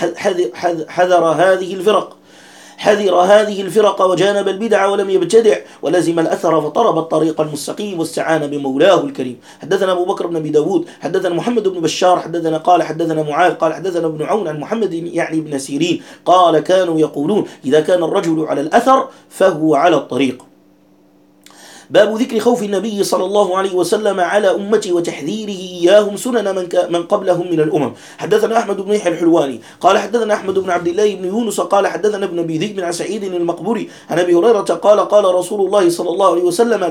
حذر هذه الفرق وجانب البدع ولم يبتدع، ولزم الأثر فطرب الطريق المستقيم واستعان بمولاه الكريم. حدثنا أبو بكر بن أبي داود حدثنا محمد بن بشار حدثنا قال حدثنا معاذ قال حدثنا ابن عون عن محمد يعني بن سيرين قال: كانوا يقولون إذا كان الرجل على الأثر فهو على الطريق. باب ذكر خوف النبي صلى الله عليه وسلم على أمتي وتحذيره إياهم سنن من قبلهم من الأمم. حدثنا أحمد بن يحيى الحلواني قال حدثنا أحمد بن عبد الله بن يونس قال حدثنا ابن أبي ذئب عن سعيد المقبوري عن أبي هريرة قال: قال رسول الله صلى الله عليه وسلم: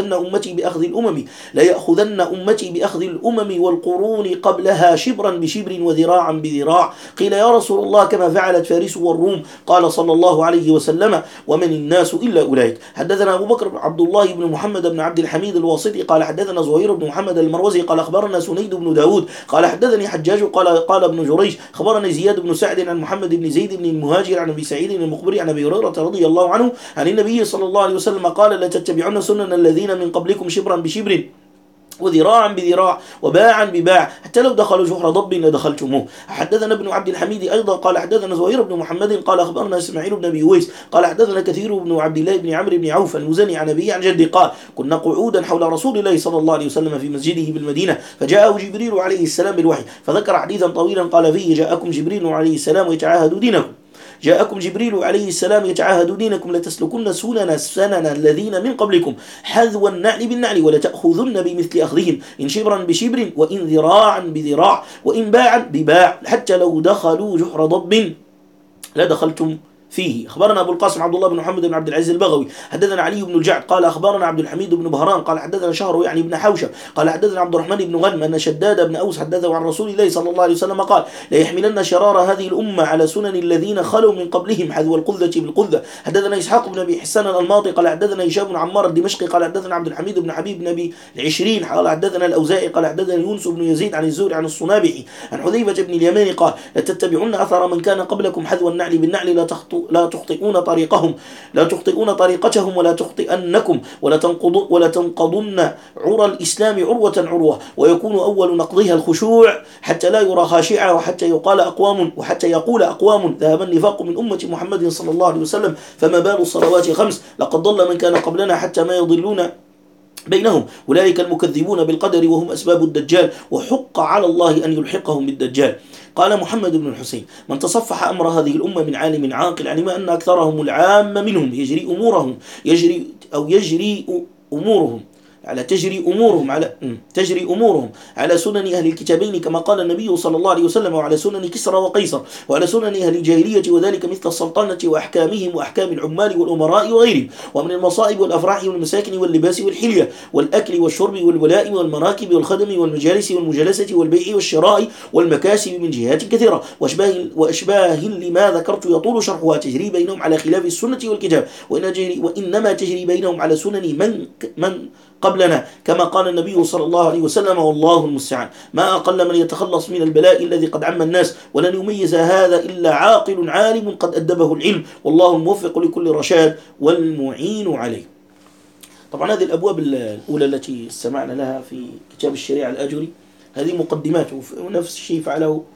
لا يأخذن أمتي بأخذ الأمم والقرون قبلها شبرا بشبر وذراعا بذراع. قيل: يا رسول الله كما فعلت فارس والروم؟ قال صلى الله عليه وسلم: ومن الناس إلا أولئك. حدثنا أبو بكر عبد الله بن محمد بن عبد الحميد الواسطي قال حدثنا زهير بن محمد المروزي قال أخبرنا سنيد بن داود قال حدثني حجاج قال ابن جريج خبرني زياد بن سعد عن محمد بن زيد بن المهاجر عن أبي سعيد المقبري عن أبي هريرة رضي الله عنه عن النبي صلى الله عليه وسلم قال: لا تتبعون سنن الذين من قبلكم شبرا بشبر وذراعا بذراع وباعا بباع حتى لو دخلوا جحر ضب لدخلتموه. حدثنا ابن عبد الحميد أيضا قال حدثنا زهير بن محمد قال أخبرنا إسماعيل بن أبي ويس قال حدثنا كثير بن عبد الله بن عمرو بن عوف المزني عن أبيه عن جدي قال: كنا قعودا حول رسول الله صلى الله عليه وسلم في مسجده بالمدينة فجاءه جبريل عليه السلام بالوحي فذكر حديثا طويلا قال فيه: جاءكم جبريل عليه السلام يتعاهد دينكم لتسلكن سنن الذين من قبلكم حذو النعل بالنعل ولا تأخذن بمثل أخذهم إن شبرا بشبر وإن ذراعا بذراع وإن باعا بباع حتى لو دخلوا جحر ضب لدخلتم فيه. أخبرنا أبو القاسم عبد الله بن محمد بن عبد العزيز البغوي حدثنا علي بن الجعد قال أخبرنا عبد الحميد بن بهران قال حدثنا شهر يعني بن حوشب قال حدثنا عبد الرحمن بن غنم أن شداد بن أوس حدثه عن رسول الله صلى الله عليه وسلم قال: لا يحملن شرار هذه الأمة على سنن الذين خلوا من قبلهم حذو القذة بالقذة. حدثنا إسحاق بن أبي حسان الماطي قال حدثنا هشام بن عمار الدمشقي قال حدثنا عبد الحميد بن حبيب بن أبي العشرين قال حدثنا الأوزاعي قال حدثنا يونس بن يزيد عن الزهري عن الصنابحي عن حذيفة بن اليمان قال: لتتبعون أثر من كان قبلكم حذو النعل بالنعل لا تخطئون طريقتهم ولا تخطئنكم ولا تنقضن عرى الإسلام عروة ويكون أول نقضها الخشوع حتى لا يرى خاشعا وحتى يقول أقوام ذهب النفاق من أمة محمد صلى الله عليه وسلم فما بال الصلوات 5 لقد ضل من كان قبلنا حتى ما يضلون بينهم أولئك المكذبون بالقدر وهم أسباب الدجال وحق على الله أن يلحقهم بالدجال. قال محمد بن الحسين: من تصفح أمر هذه الأمة من عالم عاقل علم أن أكثرهم العام منهم تجري أمورهم على سنن أهل الكتابين كما قال النبي صلى الله عليه وسلم وعلى سنن كسرى وقيصر وعلى سنن أهل الجاهلية وذلك مثل السلطنة وأحكامهم وأحكام العمال والأمراء وغيرهم ومن المصائب والأفراح والمساكن واللباس والحلية والأكل والشرب والولاء والمراكب والخدم والمجالس والمجالسة والبيع والشراء والمكاسب من جهات كثيرة وأشباه لما ذكرت يطول شرحها تجري بينهم على خلاف السنة والكتاب وإنما تجري بينهم على سنن من قبلنا، كما قال النبي صلى الله عليه وسلم: والله المستعان. ما أقل من يتخلص من البلاء الذي قد عم الناس، ولن يميز هذا إلا عاقل عالم قد أدبه العلم، والله الموفق لكل رشاد والمعين عليه. طبعا هذه الأبواب الأولى التي استمعنا لها في كتاب الشريعة الآجري هذه مقدماته، ونفس الشيء فعله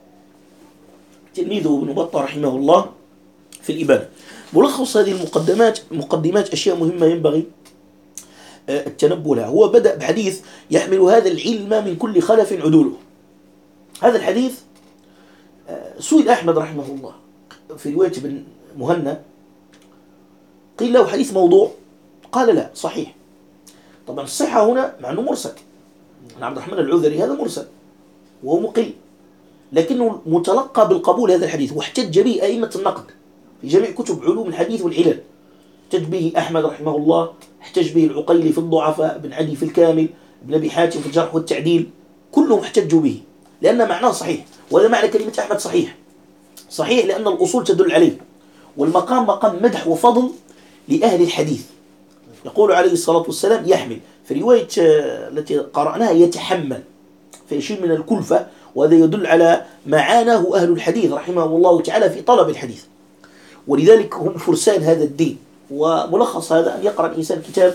تلميذه ابن بطة رحمه الله في الإبانة. ملخص هذه مقدمات أشياء مهمة ينبغي التنبه لها. هو بدأ بحديث: يحمل هذا العلم من كل خلف عدوله. هذا الحديث سئل أحمد رحمه الله في رواية بن مهنا، قيل له: حديث موضوع؟ قال: لا، صحيح. طبعا الصحة هنا مع أنه مرسل، عن عبد الرحمن العذري هذا مرسل وهو مقل، لكنه متلقى بالقبول هذا الحديث، واحتج به أئمة النقد في جميع كتب علوم الحديث والعلل. احتج به أحمد رحمه الله، احتج به العقيلي في الضعفاء، ابن عدي في الكامل، ابن أبي حاتم في الجرح والتعديل، كلهم احتجوا به لأن معناه صحيح. وهذا معنى كلمة أحمد صحيح. صحيح لأن الأصول تدل عليه، والمقام مقام مدح وفضل لأهل الحديث. يقول عليه الصلاة والسلام: يحمل، في رواية التي قرأناها يتحمل، فيشيل من الكلفة، وهذا يدل على معاناه أهل الحديث رحمه الله تعالى في طلب الحديث، ولذلك هم فرسان هذا الدين. وملخص هذا أن يقرأ الإنسان كتاب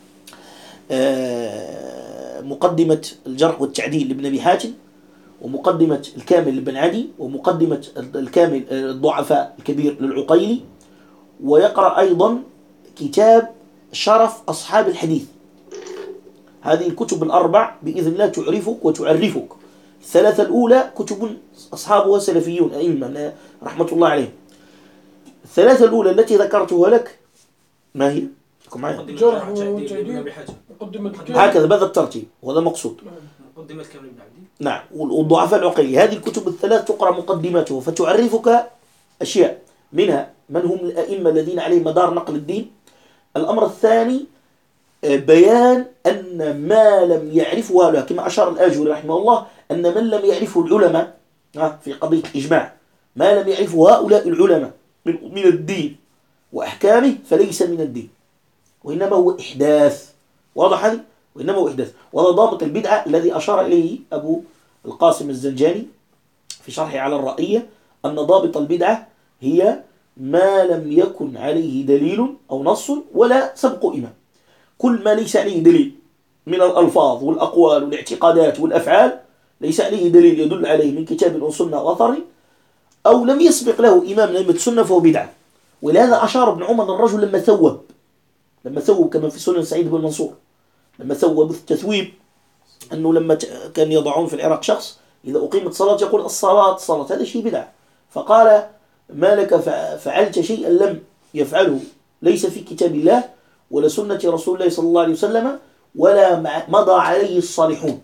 مقدمة الجرح والتعديل لابن أبي حاتم، ومقدمة الكامل لابن عدي، ومقدمة الكامل الضعفاء الكبير للعقيلي، ويقرأ أيضا كتاب شرف أصحاب الحديث. هذه الكتب الأربع بإذن الله تعرفك وتعرفك. الثلاثة الأولى كتب أصحابها سلفيون أئمة رحمة الله عليهم. الثلاثة الأولى التي ذكرتها لك ما هي؟ جرح وتعديل، هكذا بهذا الترتيب، وهذا مقصود. مقدمة كامل بن عدي، نعم، والضعفاء العقيلي. هذه الكتب الثلاث تقرأ مقدماته فتعرفك أشياء، منها من هم الأئمة الذين عليهم مدار نقل الدين. الأمر الثاني بيان أن ما لم يعرفه هؤلاء، كما أشار الآجري رحمه الله، أن من لم يعرفه العلماء في قضية الإجماع، ما لم يعرفه هؤلاء العلماء من الدين وأحكامه فليس من الدين، وإنما هو إحداث. واضح هذا؟ وإنما هو إحداث. وهذا ضابط البدعة الذي أشار إليه أبو القاسم الزنجاني في شرحه على الرائية، أن ضابط البدعة هي ما لم يكن عليه دليل أو نص ولا سبق إمام. كل ما ليس عليه دليل من الألفاظ والأقوال والاعتقادات والأفعال، ليس عليه دليل يدل عليه من كتاب أو سنة وأثر، أو لم يسبق له إمام من أئمة السنة، فهو بدعة. ولهذا أشار ابن عمر الرجل لما ثوب كما في سنن سعيد بن منصور، لما ثوب التثويب، أنه لما كان يضعون في العراق شخص إذا أقيمت صلاة يقول: الصلاة الصلاة، هذا شيء بدعة. فقال: ما لك فعلت شيئا لم يفعله، ليس في كتاب الله ولا سنة رسول الله صلى الله عليه وسلم ولا مضى عليه الصالحون.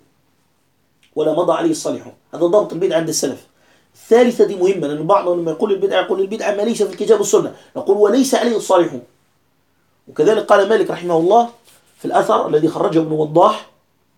هذا ضابط البدعة عند السلف. الثالثة دي مهمة، لأن بعضهم لما يقول البدعة يقول البدعة ما ليس في الكتاب والسنة، نقول وليس عليه الصالحون. وكذلك قال مالك رحمه الله في الأثر الذي خرجه ابن وضاح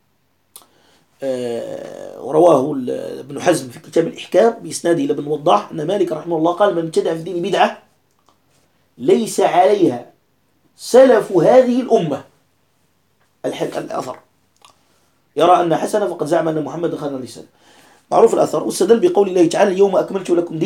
ورواه ابن حزم في كتاب الإحكام بإسناده إلى ابن وضاح، أن مالك رحمه الله قال: من ابتدع في الدين بدعة ليس عليها سلف هذه الأمة. الأثر يرى أن حسن فقد زعم أن محمد خان الرسالة. معروف الأثر. واستدل بقول الله تعالى: اليوم أكملت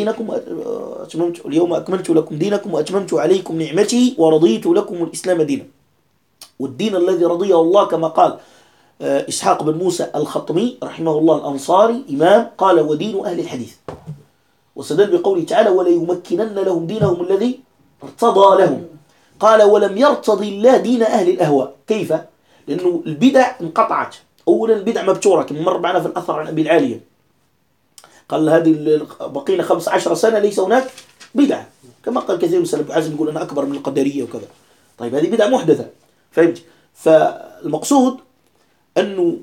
لكم دينكم وأتممت عليكم نعمتي ورضيت لكم الإسلام دينا. والدين الذي رضيه الله كما قال إسحاق بن موسى الخطمي رحمه الله الأنصاري إمام، قال: ودين أهل الحديث. واستدل بقوله تعالى: ولا يمكنن لهم دينهم الذي ارتضى لهم. قال: ولم يرتضي الله دين أهل الأهواء. كيف؟ لأنه البدع انقطعت. أولا البدع مبتورة كما مر معنا في الأثر عن أبي العالية، قال: هذه بقينا 15 سنة ليس هناك بدعة، كما قال كثير من السلف. حازم يقول أنا أكبر من القدرية وكذا. طيب هذه بدعة محدثة، فهمت؟ فالمقصود أنه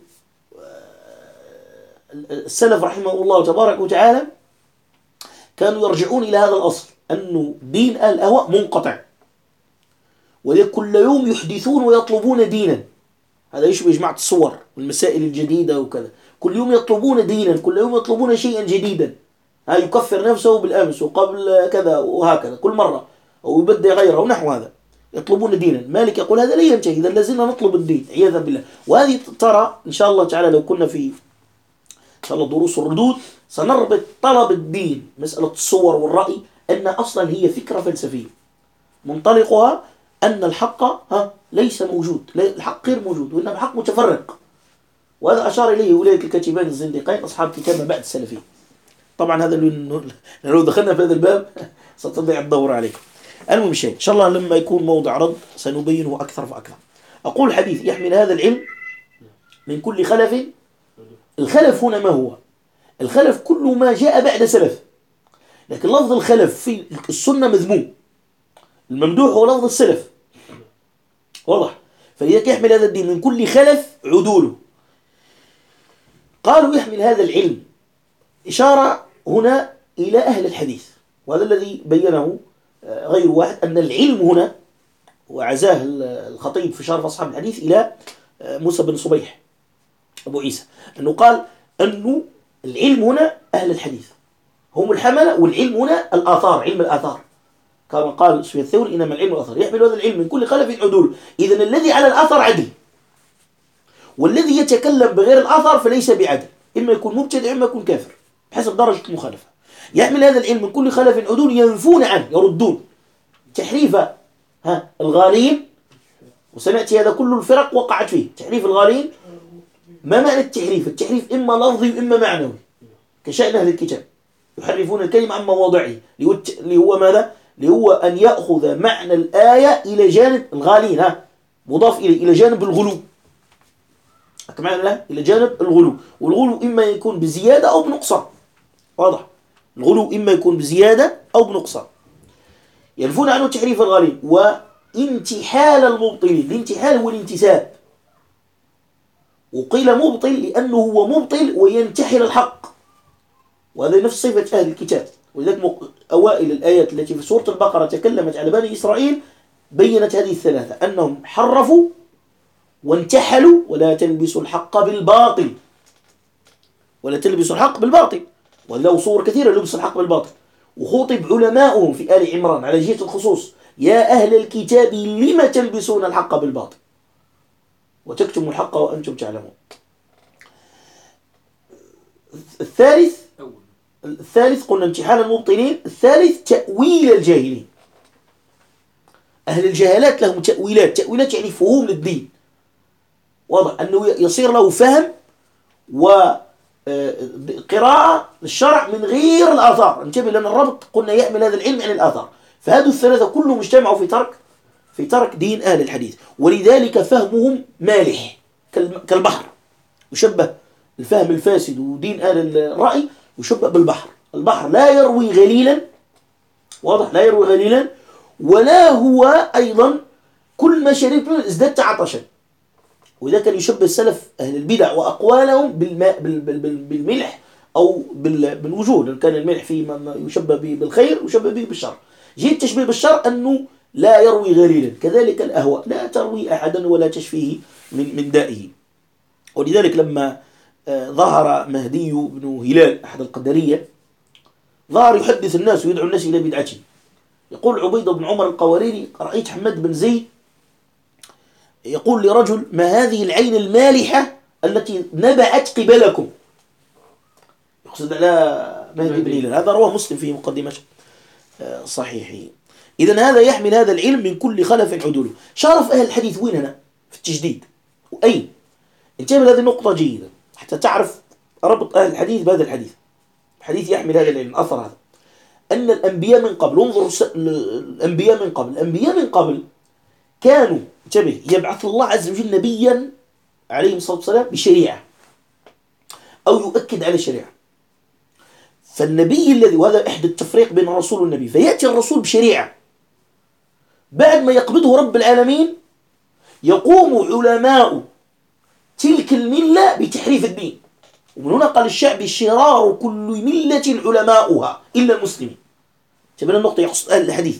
السلف رحمه الله تبارك وتعالى كانوا يرجعون إلى هذا الأصل، أنه دين أهل الأهواء منقطع، وكل يوم يحدثون ويطلبون دينا. هذا يشبه جماعة الصور والمسائل الجديدة وكذا، كل يوم يطلبون دينا، كل يوم يطلبون شيئا جديدا. يكفر نفسه بالأمس وقبل كذا وهكذا كل مرة، أو يبدأ غيره ونحو هذا. يطلبون دينا. مالك يقول هذا لا ينتهي إذا لازلنا نطلب الدين عياذا بالله. وهذه ترى إن شاء الله تعالى لو كنا في إن شاء الله دروس الردود سنربط طلب الدين مسألة الصور والرأي أن أصلا هي فكرة فلسفية منطلقها أن الحق ليس موجود، الحق غير موجود، وإنما الحق متفرق. وهذا أشار إليه أولئك الكاتبان الزنديقين أصحاب كتاب ما بعد السلفية. طبعا هذا لو دخلنا في هذا الباب ستضيع الدور عليكم. المهم شيء إن شاء الله لما يكون موضع رد سنبينه أكثر فأكثر. أقول الحديث يحمل هذا العلم من كل خلف. الخلف هنا ما هو؟ الخلف كل ما جاء بعد سلف، لكن لفظ الخلف في السنة مذموم، الممدوح هو لفظ السلف، واضح؟ فلذلك يحمل هذا الدين من كل خلف عدوله. قالوا يحمل هذا العلم، إشارة هنا إلى أهل الحديث، وهذا الذي بينه غير واحد أن العلم هنا وعزاه الخطيب في شرح أصحاب الحديث إلى موسى بن صبيح أبو عيسى، أنه قال أنه العلم هنا أهل الحديث هم الحملة، والعلم هنا الآثار، علم الآثار، كما قال سفيان الثوري إنما العلم الآثار. يحمل هذا العلم من كل خلف عدول. إذن الذي على الآثار عدل، والذي يتكلم بغير الآثار فليس بعدل، إما يكون مبتدع إما يكون كافر بحسب درجة المخالفة. يحمل هذا العلم من كل خلف عدول ينفون عنه، يردون تحريف الغالين، وسنأتي هذا كل الفرق وقعت فيه تحريف الغالين. ما معنى التحريف؟ التحريف إما لفظي وإما معنوي، كشأن أهل الكتاب يحرفون الكلمة عن مواضعه، اللي هو ماذا؟ اللي هو أن يأخذ معنى الآية إلى جانب الغالين، مضاف إلى جانب الغلو، كمان لا إلى جانب الغلو. والغلو إما يكون بزيادة أو بنقصان، واضح؟ الغلو إما يكون بزيادة أو بنقصان. ينفون عنه تحريف الغالين وانتحال المبطلين. الانتحال هو الانتساب، وقيل مبطل لأنه هو مبطل وينتحل الحق، وهذا نفس صفة أهل الكتاب. ولذلك أوائل الآيات التي في سورة البقرة تكلمت على بني إسرائيل بيّنت هذه الثلاثة، أنهم حرفوا وانتحلوا ولا تلبسوا الحق بالباطل، ولا تلبسوا الحق بالباطل، وله صور كثيرة لبس الحق بالباطل. وخوطب علماؤهم في آل عمران على جهة الخصوص: يا أهل الكتاب لم تلبسون الحق بالباطل وتكتموا الحق وأنتم تعلمون. الثالث قلنا انتحال المبطلين. الثالث تأويل الجاهلين. أهل الجهالات لهم تأويلات يعني فهوم للدين، واضح أنه يصير له فهم وقراءة للشرع من غير الآثار. انتبه لأن الربط قلنا يحمل هذا العلم عن الآثار. فهذه الثلاثة كلهم اجتمعوا في ترك دين أهل الحديث، ولذلك فهمهم مالح كالبحر. يشبه الفهم الفاسد ودين أهل الرأي يشبه بالبحر. البحر لا يروي غليلا، واضح، لا يروي غليلا، ولا هو أيضا كل ما شربت منه ازددت عطشا. وإذا كان يشبه السلف أهل البدع وأقوالهم بالملح أو بالوجود، كان الملح فيه يشبه به بالخير ويشبه به بالشر. جيت تشبه بالشر أنه لا يروي غليلا. كذلك الأهواء لا تروي أحدا ولا تشفيه من دائه. ولذلك لما ظهر مهدي بن هلال أحد القدرية، ظهر يحدث الناس ويدعو الناس إلى بدعته. يقول عبيد بن عمر القواريري: رأيت حماد بن زيد يقول لرجل: ما هذه العين المالحة التي نبعت قبلكم؟ يقصد على مهدي بن هلال. هذا رواه مسلم في مقدمة صحيحه. إذن هذا يحمل هذا العلم من كل خلف عدوله. شرف أهل الحديث وين هنا؟ في التجديد. وأين؟ انتبه هذه النقطة جيدة حتى تعرف ربط أهل الحديث بهذا الحديث. الحديث يحمل هذا العلم، أثر هذا أن الأنبياء من قبل، انظروا الأنبياء من قبل كانوا، انتبه، يبعث الله عز وجل نبيا عليه الصلاة والسلام بشريعة أو يؤكد على الشريعة. فالنبي الذي، وهذا إحدى التفريق بين الرسول والنبي، فيأتي الرسول بشريعة بعد ما يقبضه رب العالمين يقوم علماء تلك الملة بتحريف الدين. ومن هنا قال الشعبي: شرار كل ملة علماؤها إلا المسلمين. تبين النقطة، يقصد أهل الحديث.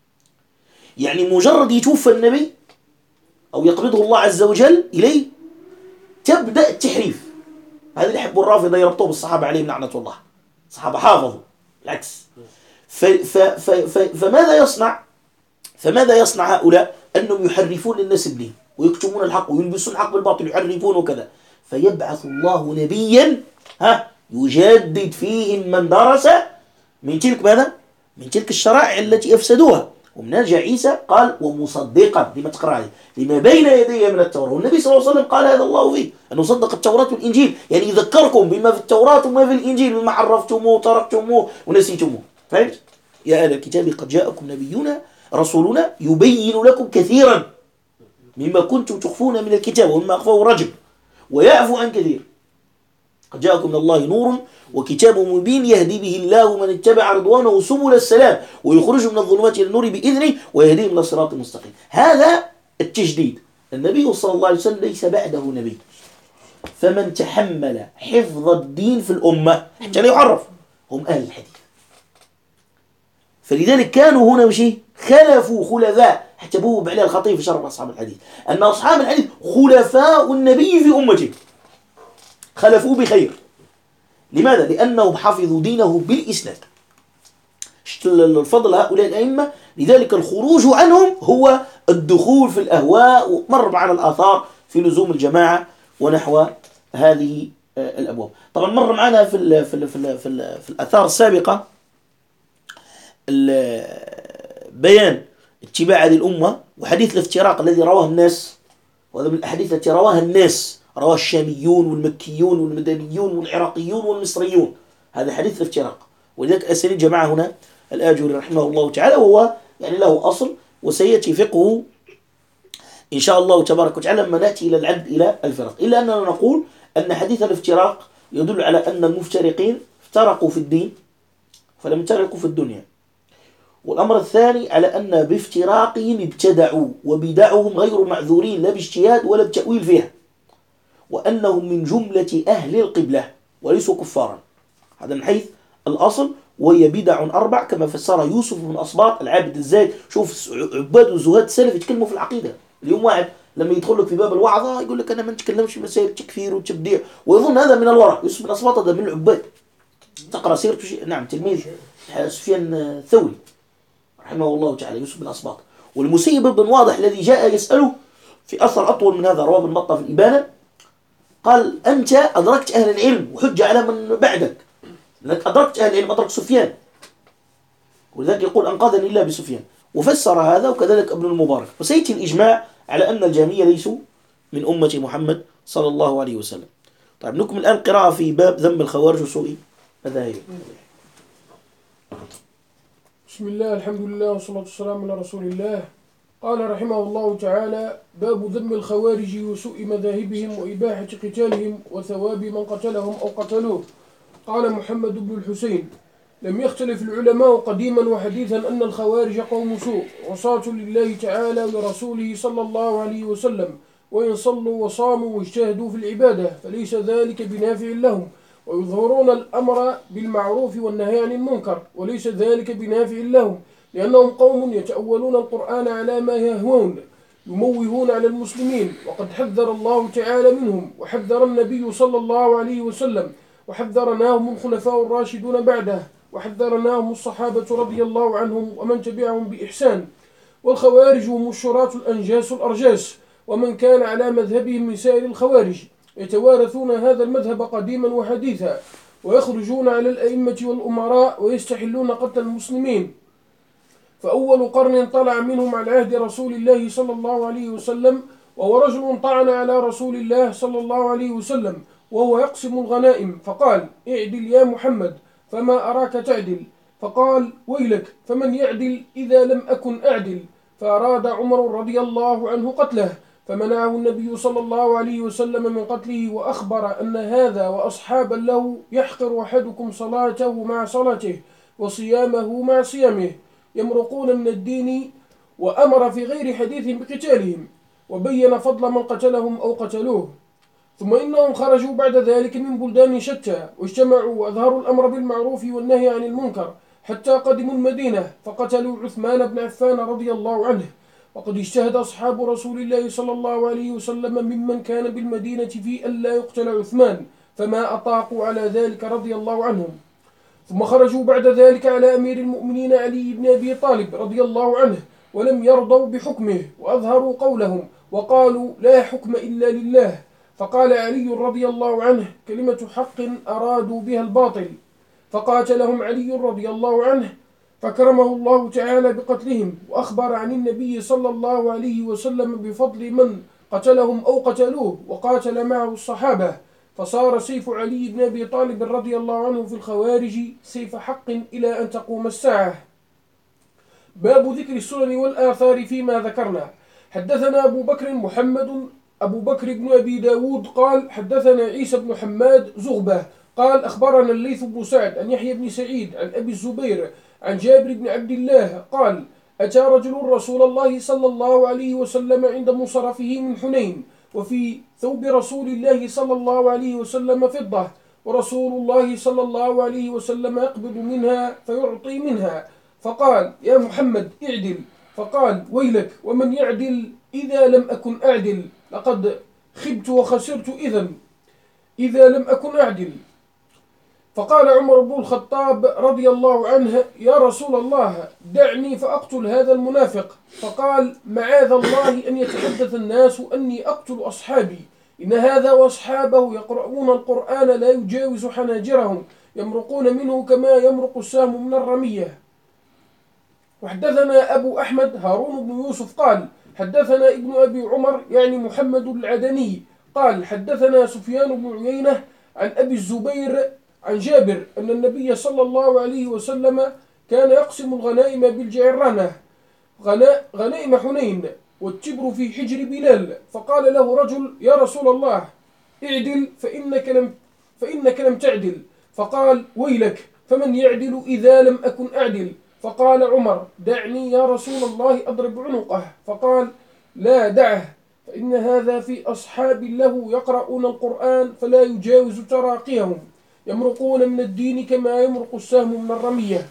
يعني مجرد يتوفى النبي أو يقبضه الله عز وجل إليه تبدأ التحريف. هذا اللي يحبوا الرافضة يربطوه بالصحابة عليهم لعنة الله. الصحابة حافظوا العكس. فماذا يصنع هؤلاء؟ أنهم يحرفون الناس الدين ويكتمون الحق ويلبسون الحق بالباطل يحرفون وكذا، فيبعث الله نبيا يجدد فيهم من درس من تلك ماذا؟ من تلك الشرائع التي أفسدوها. ومن جاء عيسى قال ومصدقا لما تقرأ لما بين يديه من التوراة، والنبي صلى الله عليه وسلم قال هذا الله فيه أنه صدق التوراة والإنجيل، يعني يذكركم بما في التوراة وما في الإنجيل مما عرفتموه وتركتموه ونسيتموه. فهمت؟ يا أهل الكتاب قد جاءكم نبينا رسولنا يبين لكم كثيرا مما كنتم تخفون من الكتاب ومما أخفاه رجم ويعفو عن كثير. قد جاءكم من الله نور وكتاب مبين يهدي به الله من اتبع رضوانه سبل السلام ويخرج من الظلمات إلى النور بإذنه ويهديهم إلى الصراط المستقيم. هذا التجديد. النبي صلى الله عليه وسلم ليس بعده نبي، فمن تحمل حفظ الدين في الأمة حتى لا يعرف هم أهل الحديث. فلذلك كانوا هنا مشي خلفوا خلفاء، حتى بوب عليه الخطيب في شرح أصحاب الحديث أن أصحاب الحديث خلفاء النبي في أمته، خلفوا بخير. لماذا؟ لأنهم حفظوا دينه بالإسناد. الفضل هؤلاء الأئمة، لذلك الخروج عنهم هو الدخول في الأهواء، ومر معنا الآثار في لزوم الجماعة ونحو هذه الأبواب. طبعا مر معنا في الآثار السابقة بيان اتباع هذه الأمة وحديث الافتراق الذي رواه الناس، وهذا من الأحاديث التي رواها الناس، رواه الشاميون والمكيون والمدنيون والعراقيون والمصريون، هذا حديث الافتراق. ولذلك أسانيد جماعة هنا الآجري رحمه الله تعالى، وهو يعني له أصل وسيأتي فقهه إن شاء الله تبارك وتعالى لما نأتي إلى العد إلى الفرق. إلا أننا نقول أن حديث الافتراق يدل على أن المفترقين افترقوا في الدين فلم يفترقوا في الدنيا. والأمر الثاني على أن بافتراقهم ابتدعوا، وبدعهم غير معذورين لا باجتهاد ولا بتأويل فيها، وأنهم من جملة أهل القبلة وليسوا كفارا. هذا من حيث الأصل، وهي بدع 4 كما فسرها يوسف بن أصباط العابد الزاهد. شوف عباد والزهاد السلف يتكلموا في العقيدة. اليوم واحد لما يدخل لك في باب الوعظة يقول لك أنا ما نتكلمش في مسائل التكفير والتبديع، ويظن هذا من الورع. يوسف بن أصباط هذا من العباد، تقرأ سيرته نعم تلميذ سفيان الثوري رحمه الله تعالى يوسف بن أصباط. والمسيب بن واضح الذي جاء يسأله في أثر أطول من هذا رواه ابن بطة في الإبانة، قال أنت أدركت أهل العلم وحج على من بعدك، لأنك أدركت أهل العلم، أدرك سفيان، ولذلك يقول أنقذني الله بسفيان. وفسر هذا وكذلك ابن المبارك. وسيأتي الإجماع على أن الجهمية ليسوا من أمة محمد صلى الله عليه وسلم. طيب نكمل الآن قراءة في باب ذم الخوارج وسوء مذاهب. بسم الله الحمد لله والصلاة والسلام على رسول الله. قال رحمه الله تعالى: باب ذم الخوارج وسوء مذاهبهم وإباحة قتالهم وثواب من قتلهم أو قتلوه. قال محمد بن الحسين: لم يختلف العلماء قديما وحديثا أن الخوارج قوم سوء عصاة لله تعالى ولرسوله صلى الله عليه وسلم، وإن صلوا وصاموا واجتهدوا في العبادة فليس ذلك بنافع لهم، ويظهرون الأمر بالمعروف والنهي عن المنكر وليس ذلك بنافع لهم، لأنهم قوم يتأولون القرآن على ما يهوون يموهون على المسلمين، وقد حذر الله تعالى منهم، وحذر النبي صلى الله عليه وسلم، وحذرناهم الخلفاء الراشدون بعده، وحذرناهم الصحابة رضي الله عنهم ومن تبعهم بإحسان. والخوارج هم الشراة الأنجاس الأرجاس، ومن كان على مذهبهم من سائر الخوارج، يتوارثون هذا المذهب قديما وحديثا، ويخرجون على الأئمة والأمراء ويستحلون قتل المسلمين. فأول قرن طلع منهم على عهد رسول الله صلى الله عليه وسلم، وهو رجل طعن على رسول الله صلى الله عليه وسلم وهو يقسم الغنائم، فقال: اعدل يا محمد فما أراك تعدل. فقال: ويلك فمن يعدل إذا لم أكن أعدل. فأراد عمر رضي الله عنه قتله، فمنعه النبي صلى الله عليه وسلم من قتله، وأخبر أن هذا وأصحابا له يحقر أحدكم صلاته مع صلاته وصيامه مع صيامه، يمرقون من الدين، وأمر في غير حديث بقتالهم، وبين فضل من قتلهم أو قتلوه. ثم إنهم خرجوا بعد ذلك من بلدان شتى، واجتمعوا وأظهروا الأمر بالمعروف والنهي عن المنكر، حتى قدموا المدينة فقتلوا عثمان بن عفان رضي الله عنه. وقد اجتهد أصحاب رسول الله صلى الله عليه وسلم ممن كان بالمدينة في ألا يقتل عثمان، فما أطاقوا على ذلك رضي الله عنهم. ثم خرجوا بعد ذلك على أمير المؤمنين علي بن أبي طالب رضي الله عنه، ولم يرضوا بحكمه وأظهروا قولهم وقالوا لا حكم إلا لله. فقال علي رضي الله عنه كلمة حق أرادوا بها الباطل، فقاتلهم علي رضي الله عنه فكرمه الله تعالى بقتلهم، وأخبر عن النبي صلى الله عليه وسلم بفضل من قتلهم أو قتلوه وقاتل معه الصحابة، فصار سيف علي بن أبي طالب رضي الله عنه في الخوارج سيف حق إلى أن تقوم الساعة. باب ذكر السنن والآثار فيما ذكرنا. حدثنا أبو بكر بن أبي داود قال حدثنا عيسى بن حماد زغبة قال أخبرنا الليث بن سعد عن يحيى بن سعيد عن أبي الزبير عن جابر بن عبد الله قال أتى رجل رسول الله صلى الله عليه وسلم عند منصرفه من حنين، وفي ثوب رسول الله صلى الله عليه وسلم فضة، ورسول الله صلى الله عليه وسلم يقبض منها فيعطي منها، فقال يا محمد اعدل، فقال ويلك ومن يعدل إذا لم أكن أعدل، لقد خبت وخسرت إذا لم أكن أعدل. فقال عمر بن الخطاب رضي الله عنه يا رسول الله دعني فأقتل هذا المنافق، فقال معاذ الله أن يتحدث الناس أني أقتل أصحابي، إن هذا وأصحابه يقرؤون القرآن لا يجاوز حناجرهم يمرقون منه كما يمرق السهم من الرمية. وحدثنا أبو أحمد هارون بن يوسف قال حدثنا ابن أبي عمر يعني محمد العدني قال حدثنا سفيان بن عيينة عن أبي الزبير عن جابر أن النبي صلى الله عليه وسلم كان يقسم الغنائم بالجعرانة غنائم حنين والتبر في حجر بلال، فقال له رجل يا رسول الله اعدل فإنك لم تعدل، فقال ويلك فمن يعدل إذا لم أكن أعدل، فقال عمر دعني يا رسول الله أضرب عنقه، فقال لا دعه فإن هذا في أصحاب له يقرؤون القرآن فلا يجاوز تراقيهم يمرقون من الدين كما يمرق السهم من الرمية.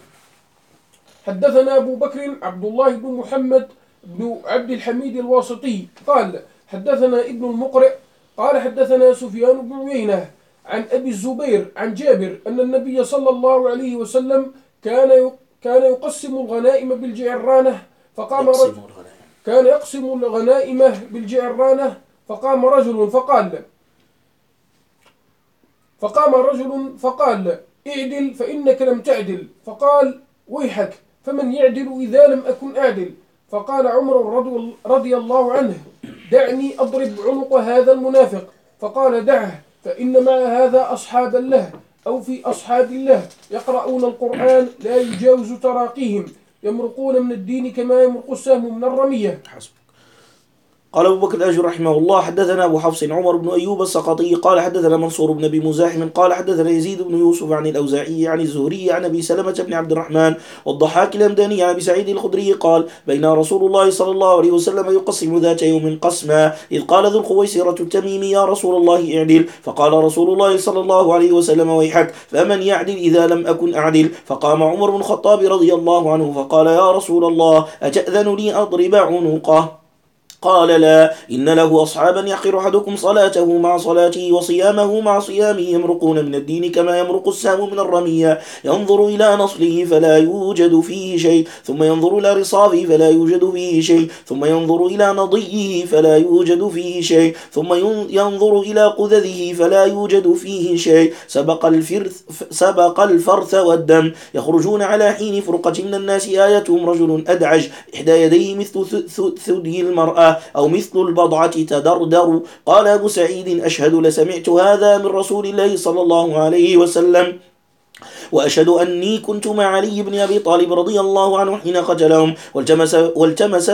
حدثنا أبو بكر عبد الله بن محمد بن عبد الحميد الواسطي قال حدثنا ابن المقرئ قال حدثنا سفيان بن عيينة عن أبي الزبير عن جابر أن النبي صلى الله عليه وسلم كان يقسم الغنائم بالجعرانة، كان يقسم الغنائم بالجعرانة، فقام رجل فقال اعدل فإنك لم تعدل، فقال ويحك فمن يعدل إذا لم أكن أعدل، فقال عمر رضي الله عنه دعني أضرب عنق هذا المنافق، فقال دعه فإن مع هذا أصحابا له أو في أصحاب الله يقرؤون القرآن لا يجاوز تراقيهم يمرقون من الدين كما يمرق السهم من الرمية. قال أبو بكر الأجر رحمه الله حدثنا أبو حفص عمر بن أيوب السقطي قال حدثنا منصور بن أبي مزاحم قال حدثنا يزيد بن يوسف عن الأوزاعي عن الزهري عن أبي سلمة بن عبد الرحمن والضحاك الهمداني عن أبي سعيد الخدري قال بين رسول الله صلى الله عليه وسلم يقسم ذات يوم قسما إذ قال ذو الخويسرة التميمي يا رسول الله اعدل، فقال رسول الله صلى الله عليه وسلم ويحك فمن يعدل إذا لم أكن أعدل، فقام عمر بن الخطاب رضي الله عنه فقال يا رسول الله أتأذن لي أضرب عنقه؟ قال لا، إن له أصحابا يحقر أحدكم صلاته مع صلاته وصيامه مع صيامه يمرقون من الدين كما يمرق السهم من الرمية، ينظر إلى نصله فلا يوجد فيه شيء، ثم ينظر إلى رصافه فلا يوجد فيه شيء، ثم ينظر إلى نضيه فلا يوجد فيه شيء، ثم ينظر إلى قذذه فلا يوجد فيه شيء، سبق الفرث والدم، يخرجون على حين فرقة من الناس آيتهم رجل أدعج إحدى يديه مثل ثدي المرأة أو مثل البضعة تدردر. قال أبو سعيد أشهد لسمعت هذا من رسول الله صلى الله عليه وسلم، وأشهد أني كنت مع علي بن أبي طالب رضي الله عنه حين قتلهم والتمس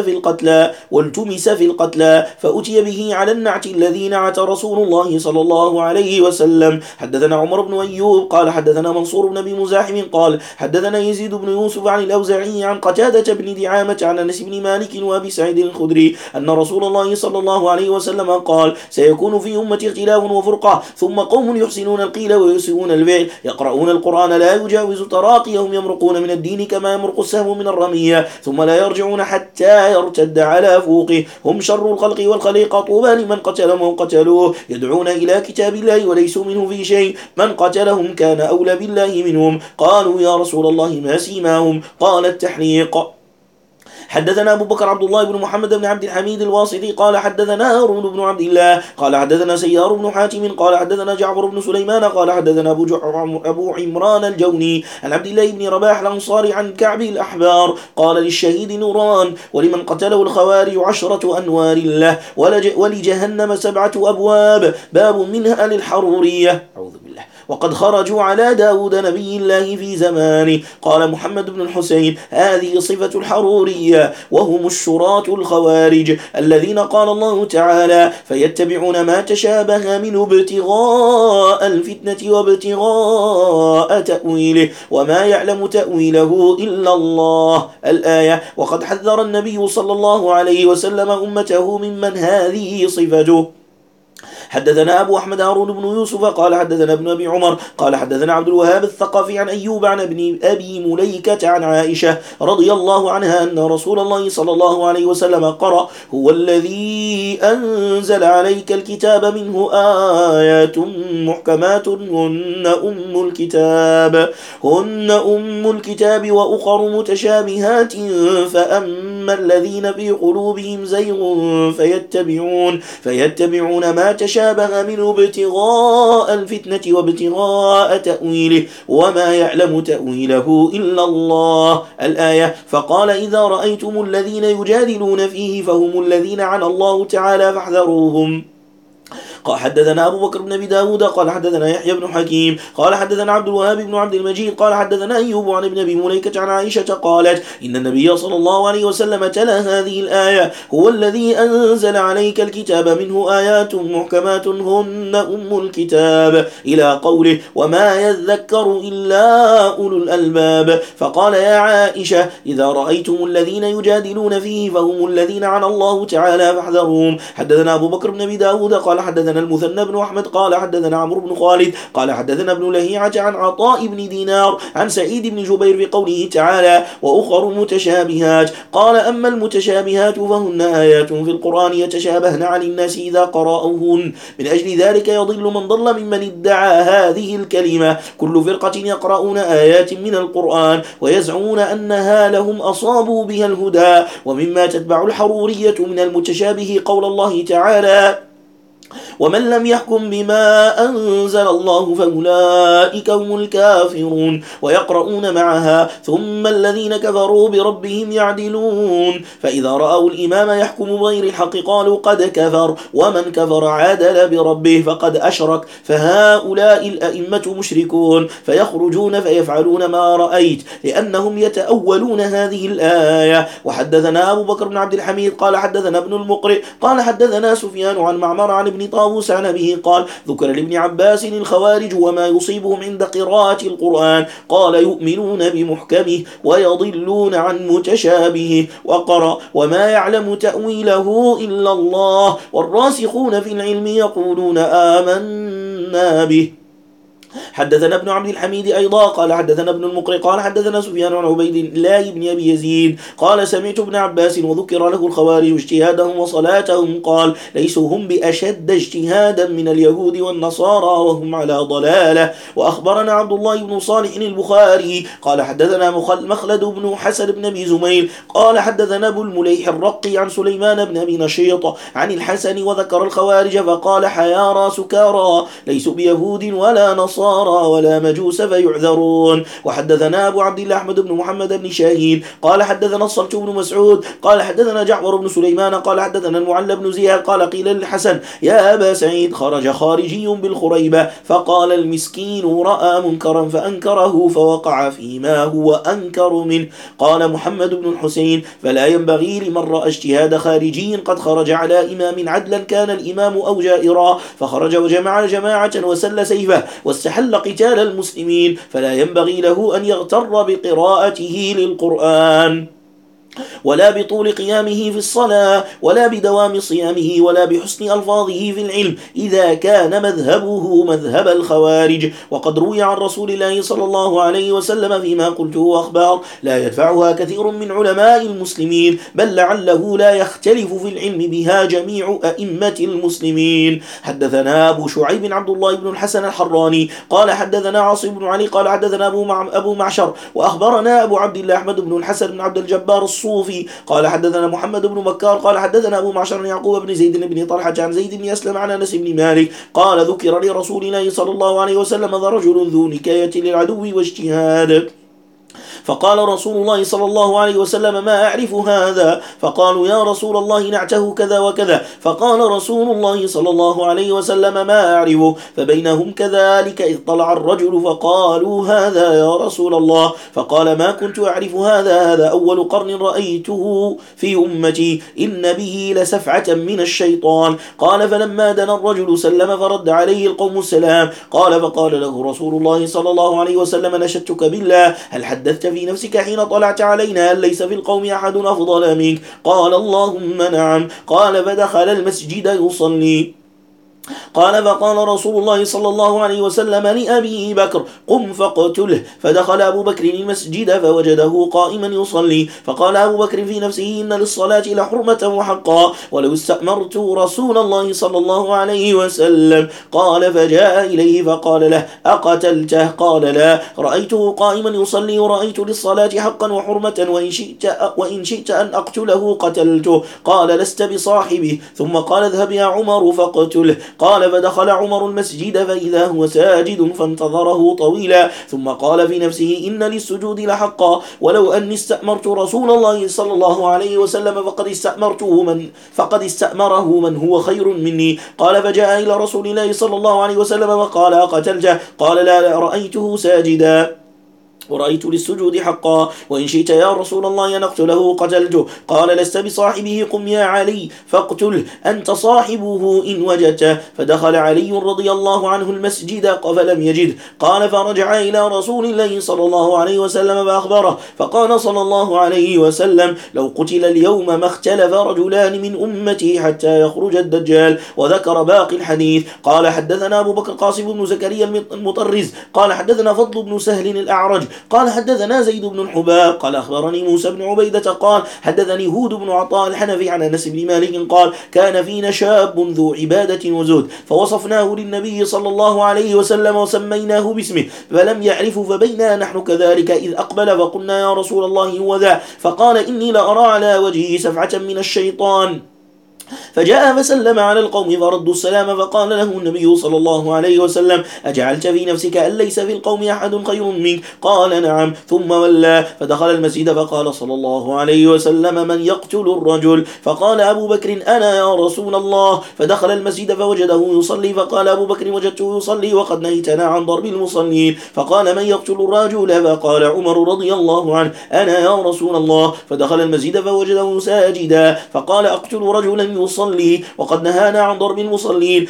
في القتلى فأتي به على النعت الذي نعت رسول الله صلى الله عليه وسلم. حدثنا عمر بن أيوب قال حدثنا منصور بن أبي مزاحم قال حدثنا يزيد بن يوسف عن الأوزاعي عن قتادة بن دعامة عن أنس بن مالك وأبي سعيد الخدري أن رسول الله صلى الله عليه وسلم قال سيكون في أمتي اختلاف وفرقة، ثم قوم يحسنون القيل ويسيئون الفعل، يقرؤون القرآن لا يجاوز تراقيهم يمرقون من الدين كما يمرق السهم من الرمية، ثم لا يرجعون حتى يرتد على فوقه، هم شر الخلق والخليقة، طوبى لمن قتلهم أو قتلوه، يدعون إلى كتاب الله وليسوا منه في شيء، من قتلهم كان أولى بالله منهم. قالوا يا رسول الله ما سيماهم؟ قال التحريق. حدثنا أبو بكر عبد الله بن محمد بن عبد الحميد الواسطي قال حدثنا هارون بن عبد الله قال حدثنا سيار بن حاتم قال حدثنا جعفر بن سليمان قال حدثنا أبو عمران الجوني عن عبد الله بن رباح الأنصاري عن كعب الأحبار قال للشهيد نوران ولمن قتله الخوارج 10 أنوار له ولجهنم 7 أبواب باب منها للحرورية أعوذ بالله وقد خرجوا على داود نبي الله في زمانه. قال محمد بن الحسين هذه صفة الحرورية وهم الشراة الخوارج الذين قال الله تعالى فيتبعون ما تشابه منه ابتغاء الفتنة وابتغاء تأويله وما يعلم تأويله إلا الله الآية. وقد حذر النبي صلى الله عليه وسلم أمته ممن هذه صفته. حدثنا أبو أحمد هارون بن يوسف قال حدثنا ابن أبي عمر قال حدثنا عبد الوهاب الثقفي عن أيوب عن ابن أبي مليكة عن عائشة رضي الله عنها أن رسول الله صلى الله عليه وسلم قرأ هو الذي أنزل عليك الكتاب منه آيات محكمات هن أم الكتاب وأخر متشابهات فأما الذين في قلوبهم زيغ فيتبعون ما تشابه منه ابتغاء الفتنة وابتغاء تأويله وما يعلم تأويله إلا الله الآية. فقال إذا رأيتم الذين يجادلون فيه فهم الذين عنى الله تعالى فاحذروهم. قال حدثنا أبو بكر بن أبي داود قال حدثنا يحيى بن حكيم قال حدثنا عبد الوهاب بن عبد المجيد قال حدثنا أيوب عن ابن أبي مليكة عن عائشة قالت إن النبي صلى الله عليه وسلم تلا هذه الآية هو الذي أنزل عليك الكتاب منه آيات محكمات هن أم الكتاب إلى قوله وما يذكر إلا أولو الألباب. فقال يا عائشة إذا رأيتم الذين يجادلون فيه فهم الذين عنى الله تعالى فاحذروهم. حدثنا أبو بكر بن أبي داود قال حدثنا المثنى بن أحمد قال حدثنا عمرو بن خالد قال حدثنا ابن لهيعة عن عطاء بن دينار عن سعيد بن جبير بقوله تعالى وأخر متشابهات. قال أما المتشابهات فهن آيات في القرآن يتشابهن عن الناس إذا قرأوهن من أجل ذلك يضل من ضل ممن ادعى هذه الكلمة. كل فرقة يقرؤون آيات من القرآن ويزعمون أنها لهم أصابوا بها الهدى. ومما تتبع الحرورية من المتشابه قول الله تعالى ومن لم يحكم بما أنزل الله فأولئك هم الكافرون ويقرؤون معها ثم الذين كفروا بربهم يعدلون فإذا رأوا الإمام يحكم بغير الحق قالوا قد كفر ومن كفر عادل بربه فقد أشرك فهؤلاء الأئمة مشركون فيخرجون فيفعلون ما رأيت لأنهم يتأولون هذه الآية. وحدثنا أبو بكر بن عبد الحميد قال حدثنا ابن المقرئ قال حدثنا سفيان عن معمر عن ابن طاووس عن أبيه قال ذكر لابن عباس الخوارج وما يصيبهم عند قراءة القرآن قال يؤمنون بمحكمه ويضلون عن متشابهه وقرأ وما يعلم تأويله إلا الله والراسخون في العلم يقولون آمنا به. حدثنا ابن عبد الحميد أيضا قال حدثنا ابن المقرئ قال حدثنا سفيان عن عبيد الله بن أبي يزيد قال سمعت ابن عباس وذكر له الخوارج اجتهادهم وصلاتهم قال ليسوا هم بأشد اجتهادا من اليهود والنصارى وهم على ضلالة. وأخبرنا عبد الله بن صالح البخاري قال حدثنا مخلد بن حسن بن أبي زميل قال حدثنا أبو المليح الرقي عن سليمان بن أبي نشيط عن الحسن وذكر الخوارج فقال حيارى سكارى ليسوا بيهود ولا نصارى ولا مجوس فيعذرون. وحدثنا أبو عبد الله أحمد بن محمد بن شاهين قال حدثنا الصلت بن مسعود قال حدثنا جعفر بن سليمان قال حدثنا المعلى بن زياد قال قيل للحسن يا أبا سعيد خرج خارجي بالخريبة فقال المسكين رأى منكرا فأنكره فوقع فيما هو أنكر منه. قال محمد بن الحسين فلا ينبغي لمن رأى اجتهاد خارجي قد خرج على إمام عدلا كان الإمام أو جائرا فخرج وجمع جماعة وسل سيفه واستحل قتال المسلمين فلا ينبغي له أن يغتر بقراءته للقرآن ولا بطول قيامه في الصلاة ولا بدوام صيامه ولا بحسن ألفاظه في العلم إذا كان مذهبه مذهب الخوارج. وقد روي عن رسول الله صلى الله عليه وسلم فيما قلته أخبار لا يدفعها كثير من علماء المسلمين بل لعله لا يختلف في العلم بها جميع أئمة المسلمين. حدثنا أبو شعيب عبد الله بن الحسن الحراني قال حدثنا عاصم بن علي قال حدثنا أبو معشر وأخبرنا أبو عبد الله أحمد بن الحسن بن عبد الجبار الصوفي. قال حدثنا محمد بن بكار قال حدثنا أبو معشر يعقوب بن زيد بن طلحة عن زيد بن أسلم عن أنس بن مالك قال ذكر لرسول الله صلى الله عليه وسلم رجل ذو نكاية للعدو واجتهاد، فقال رسول الله صلى الله عليه وسلم ما أعرف هذا، فقالوا يا رسول الله نعته كذا وكذا، فقال رسول الله صلى الله عليه وسلم ما أعرفه، فبينهم كذلك إذ طلع الرجل فقالوا هذا يا رسول الله، فقال ما كنت أعرف هذا أول قرن رأيته في أمتي إن به لسفعة من الشيطان. قال فلما دنا الرجل سلم فرد عليه القوم السلام. قال فقال له رسول الله صلى الله عليه وسلم نشدتك بالله هل حدثت في نفسك حين طلعت علينا أن ليس في القوم أحد أفضل منك؟ قال اللهم نعم. قال فدخل المسجد يصلي. قال فقال رسول الله صلى الله عليه وسلم لأبي بكر قم فاقتله، فدخل أبو بكر المسجد فوجده قائما يصلي، فقال أبو بكر في نفسه إن للصلاة لحرمة وحقا ولو استأمرت رسول الله صلى الله عليه وسلم. قال فجاء إليه فقال له أقتلته؟ قال لا، رأيته قائما يصلي ورأيت للصلاة حقا وحرمة وإن شئت أن أقتله قتلته. قال لست بصاحبه. ثم قال اذهب يا عمر فاقتله. قال فدخل عمر المسجد فإذا هو ساجد فانتظره طويلا، ثم قال في نفسه إن للسجود لحقا ولو أني استأمرت رسول الله صلى الله عليه وسلم فقد استأمره من هو خير مني. قال فجاء إلى رسول الله صلى الله عليه وسلم وقال أقتلته؟ قال لا، رأيته ساجدا ورأيت للسجود حقا وإن شئت يا رسول الله أن أقتله قتلته. قال لست بصاحبه قم يا علي فاقتله أنت صاحبه إن وجدته. فدخل علي رضي الله عنه المسجد فلم يجد. قال فرجع إلى رسول الله صلى الله عليه وسلم فأخبره، فقال صلى الله عليه وسلم لو قتل اليوم ما اختلف رجلان من أمتي حتى يخرج الدجال. وذكر باقي الحديث. قال حدثنا أبو بكر قاسم بن زكريا المطرز قال حدثنا فضل بن سهل الأعرج قال حدثنا زيد بن الحباب قال أخبرني موسى بن عبيدة قال حدثني هود بن عطاء الحنفي عن أنس بن مالك قال كان فينا شاب ذو عبادة وزهد فوصفناه للنبي صلى الله عليه وسلم وسميناه باسمه فلم يعرف، فبينا نحن كذلك إذ أقبل فقلنا يا رسول الله هو ذا، فقال إني لأرى على وجهه سفعة من الشيطان. فجاء فسلم على القوم فردوا السلام، فقال له النبي صلى الله عليه وسلم أجعلت في نفسك أن ليس في القوم أحد خير منك؟ قال نعم. ثم ولى فدخل المسجد فقال صلى الله عليه وسلم من يقتل الرجل؟ فقال أبو بكر أنا يا رسول الله. فدخل المسجد فوجده يصلي، فقال أبو بكر وجدته يصلي وقد نهيتنا عن ضرب المصلين. فقال من يقتل الرجل؟ فقال عمر رضي الله عنه أنا يا رسول الله. فدخل المسجد فوجده ساجدا، فقال أقتل رجلا يصلي وقد نهانا عن ضرب المصلين.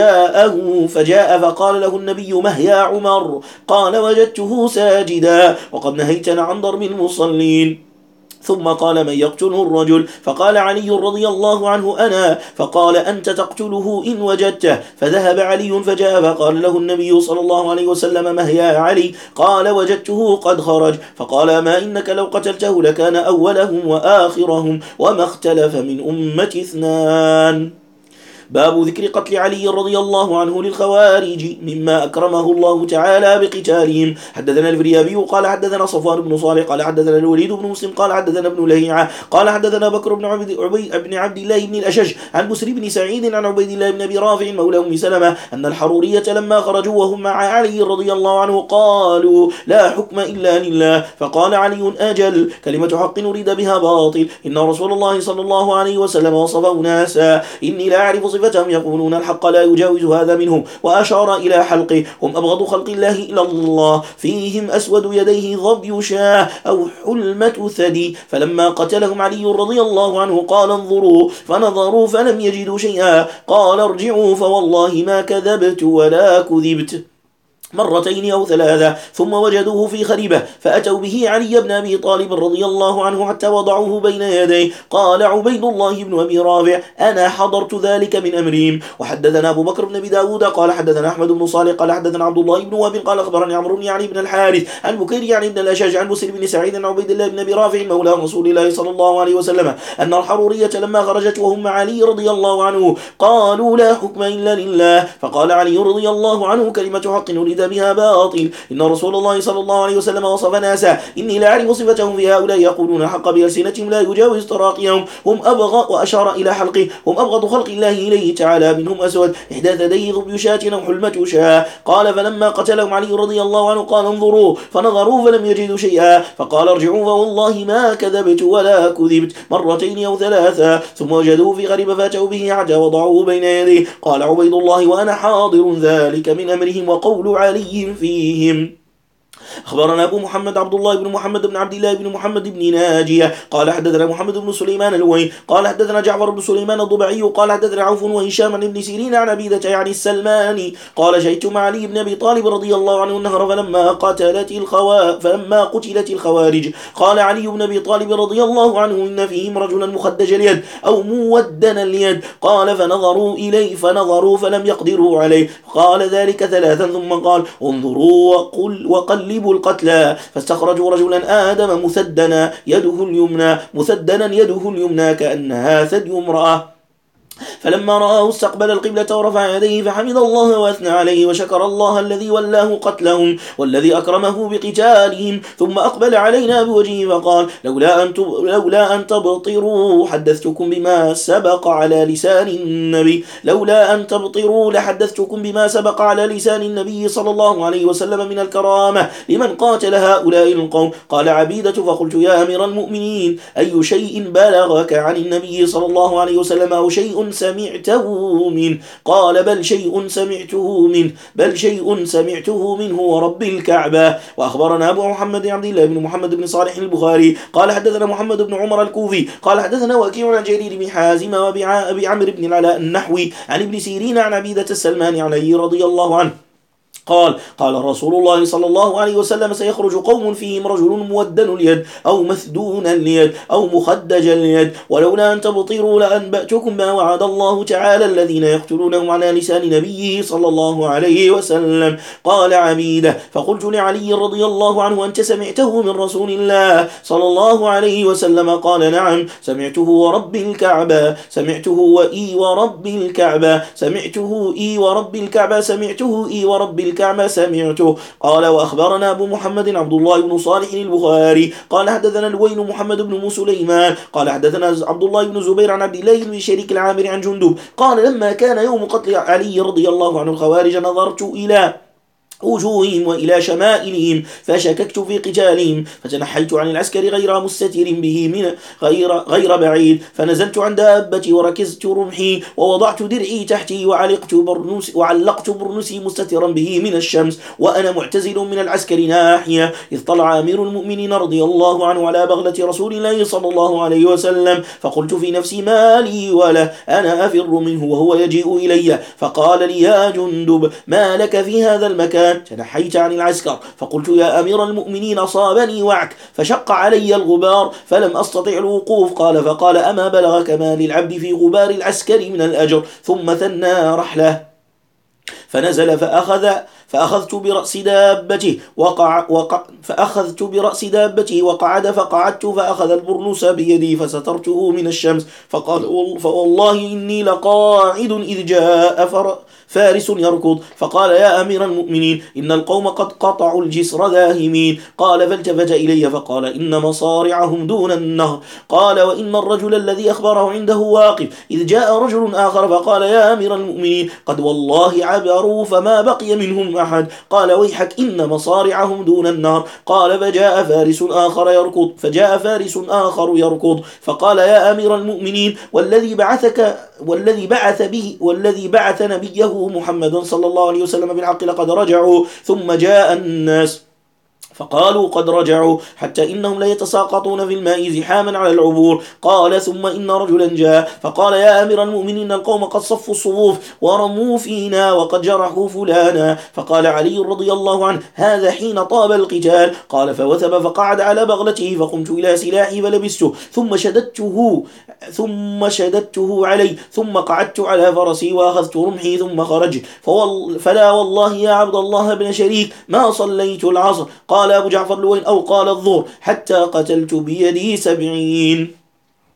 فجاء فقال له النبي مه يا عمر؟ قال وجدته ساجدا وقد نهيتنا عن ضرب المصلين. ثم قال من يقتله الرجل؟ فقال علي رضي الله عنه أنا. فقال أنت تقتله إن وجدته. فذهب علي فجاء فقال له النبي صلى الله عليه وسلم مه يا علي؟ قال وجدته قد خرج. فقال ما إنك لو قتلته لكان أولهم وآخرهم وما اختلف من أمة اثنان. باب ذكر قتل علي رضي الله عنه للخوارج مما أكرمه الله تعالى بقتالهم. حدثنا الفريابي قال حدثنا صفوان بن صالح قال حدثنا الوليد بن مسلم قال حدثنا ابن لهيعة قال حدثنا بكر بن عبد الله بن الأشج عن بسر بن سعيد عن عبيد الله بن أبي رافع مولى أم سلمة أن الحرورية لما خرجوا وهم مع علي رضي الله عنه قالوا لا حكم إلا لله. فقال علي أجل كلمة حق نريد بها باطل، إن رسول الله صلى الله عليه وسلم وصف أناسا إني لا أعرف صفتهم يقولون الحق لا يجاوز هذا منهم، وأشار إلى حلقه هم أبغض خلق الله إلى الله فيهم أسود يديه ظبي شاه أو حلمة ثدي. فلما قتلهم علي رضي الله عنه قال انظروا، فنظروا فلم يجدوا شيئا. قال ارجعوا فوالله ما كذبت ولا كذبت مرتين أو ثلاثة. ثم وجدوه في خريبة فأتوا به علي بن أبي طالب رضي الله عنه حتى وضعوه بين يديه. قال عبيد الله بن أبي رافع أنا حضرت ذلك من أمرهم. وحدثنا أبو بكر بن أبي داود قال حدثنا أحمد بن صالح قال حدثنا عبد الله بن وهب قال أخبرني عمرو يعني بن الحارث عن بكير يعني بن الأشج عن بسر بن سعيد عن عبيد الله بن أبي رافع مولى رسول الله صلى الله عليه وسلم أن الحرورية لما خرجت وهم مع علي رضي الله عنه قالوا لا حكم إلا لله. فقال علي رضي الله عنه كلمة حق نريد بها باطل. إن رسول الله صلى الله عليه وسلم وصف ناسا إني لا أعرف صفتهم في هؤلاء يقولون الحق بألسنتهم لا يجاوز تراقيهم هم أبغض، وأشار إلى حلقه، هم أبغض خلق الله إليه تعالى، منهم أسود إحدى ثدي ظبي شاة أو حلمة شاة. قال فلما قتلهم علي رضي الله عنه قال انظروا، فنظروا فلم يجدوا شيئا، فقال ارجعوا فوالله ما كذبت ولا كذبت، مرتين أو ثلاثا، ثم وجدوه في غريب فاتوا به حتى وضعوه بين يديه. قال عبيد الله وأنا حاضر ذلك من أمرهم وقول علي فيهم. أخبرنا أبو محمد عبد الله بن محمد بن عبد الله بن محمد بن ناجية قال حدثنا محمد بن سليمان الوين قال حدثنا جعفر بن سليمان الضبعي قال حدثنا عوف وهشام بن سيرين عن عبيدة يعني السلماني قال شهدت مع علي بن أبي طالب رضي الله عنه النهر فلما قتلت الخوارج قال علي بن أبي طالب رضي الله عنه إن فيهم رجلا مخدج اليد أو مودن اليد. قال فنظروا إليه فلم يقدروا عليه. قال ذلك ثلاثا ثم قال انظروا وقلبوا القتلى، فاستخرجوا رجلا آدم مثدنا يده اليمنى كأنها ثدي امرأة، فلما رآه استقبل القبلة ورفع يديه فحمد الله وأثنى عليه وشكر الله الذي ولاه قتلهم والذي أكرمه بقتالهم، ثم أقبل علينا بوجهه فقال لولا أن تبطروا حدثتكم بما سبق على لسان النبي لحدثتكم بما سبق على لسان النبي صلى الله عليه وسلم من الكرامة لمن قاتل هؤلاء القوم. قال عبيدة فقلت يا أمير المؤمنين أي شيء بلغك عن النبي صلى الله عليه وسلم أو شيء سمعته منه؟ قال بل شيء سمعته منه ورب الكعبة. وأخبرنا أبو محمد عبد الله بن محمد بن صالح البخاري قال حدثنا محمد بن عمر الكوفي قال حدثنا وكيع عن جرير بن حازم وأبي عمرو بن العلاء النحوي عن ابن سيرين عن عبيدة السلماني عن علي رضي الله عنه قال رسول الله صلى الله عليه وسلم سيخرج قوم فيهم رجل مودن اليد أو مثدون اليد أو مخدج اليد، ولولا أن تبطروا لأنبأتكم ما وعد الله تعالى الذين يقتلونهم على لسان نبيه صلى الله عليه وسلم. قال عبيدة فقلت لعلي رضي الله عنه أنت سمعته من رسول الله صلى الله عليه وسلم؟ قال نعم سمعته ورب الكعبة سمعته. قال وأخبرنا أبو محمد عبد الله بن صالح البخاري قال حدثنا الوين محمد بن سليمان قال حدثنا عبد الله بن زبير عن عبد الله بن شريك العامري عن جندب قال لما كان يوم قتل علي رضي الله عنه الخوارج نظرت إلى وجوههم وإلى شمائلهم فشككت في قتالهم، فتنحيت عن العسكر غير مستتر به من غير بعيد، فنزلت عن دابتي وركزت رمحي ووضعت درعي تحتي وعلقت برنسي مستترا به من الشمس وأنا معتزل من العسكر ناحية، إذ طلع أمير المؤمنين رضي الله عنه على بغلة رسول الله صلى الله عليه وسلم، فقلت في نفسي ما لي وله أنا أفر منه وهو يجيء إلي، فقال لي يا جندب ما لك في هذا المكان؟ تنحيت عن العسكر، فقلت يا أمير المؤمنين أصابني وعك فشق علي الغبار فلم أستطع الوقوف. فقال أما بلغك ما للعبد في غبار العسكر من الأجر؟ ثم ثنى رحله فنزل فأخذت برأس دابته وقعد فقعدت فأخذ البرنس بيدي فسترته من الشمس، فقال فوالله إني لقاعد إذ جاء فارس يركض فقال يا أمير المؤمنين إن القوم قد قطعوا الجسر ذاهمين. قال فالتفت إلي فقال إن مصارعهم دون النهر. قال وإن الرجل الذي أخبره عنده واقف، إذ جاء رجل آخر فقال يا أمير المؤمنين قد والله عبروا فما بقي منهم أحد. قال ويحك إن مصارعهم دون النهر. قال فجاء فارس آخر يركض فقال يا أمير المؤمنين والذي بعث نبيه محمد صلى الله عليه وسلم بالحق لقد رجعوا. ثم جاء الناس فقالوا قد رجعوا حتى إنهم ليتساقطون في الماء زحاما على العبور. قال ثم إن رجلا جاء فقال يا أمير المؤمنين القوم قد صفوا الصفوف ورموا فينا وقد جرحوا فلانا. فقال علي رضي الله عنه هذا حين طاب القتال. قال فوثب فقعد على بغلته فقمت إلى سلاحي فلبسته ثم شددته علي ثم قعدت على فرسي وأخذت رمحي ثم خرج فلا والله يا عبد الله بن شريك ما صليت العصر. قال أبو جعفر لوين أو قال الظهر حتى قتلت بيدي 70.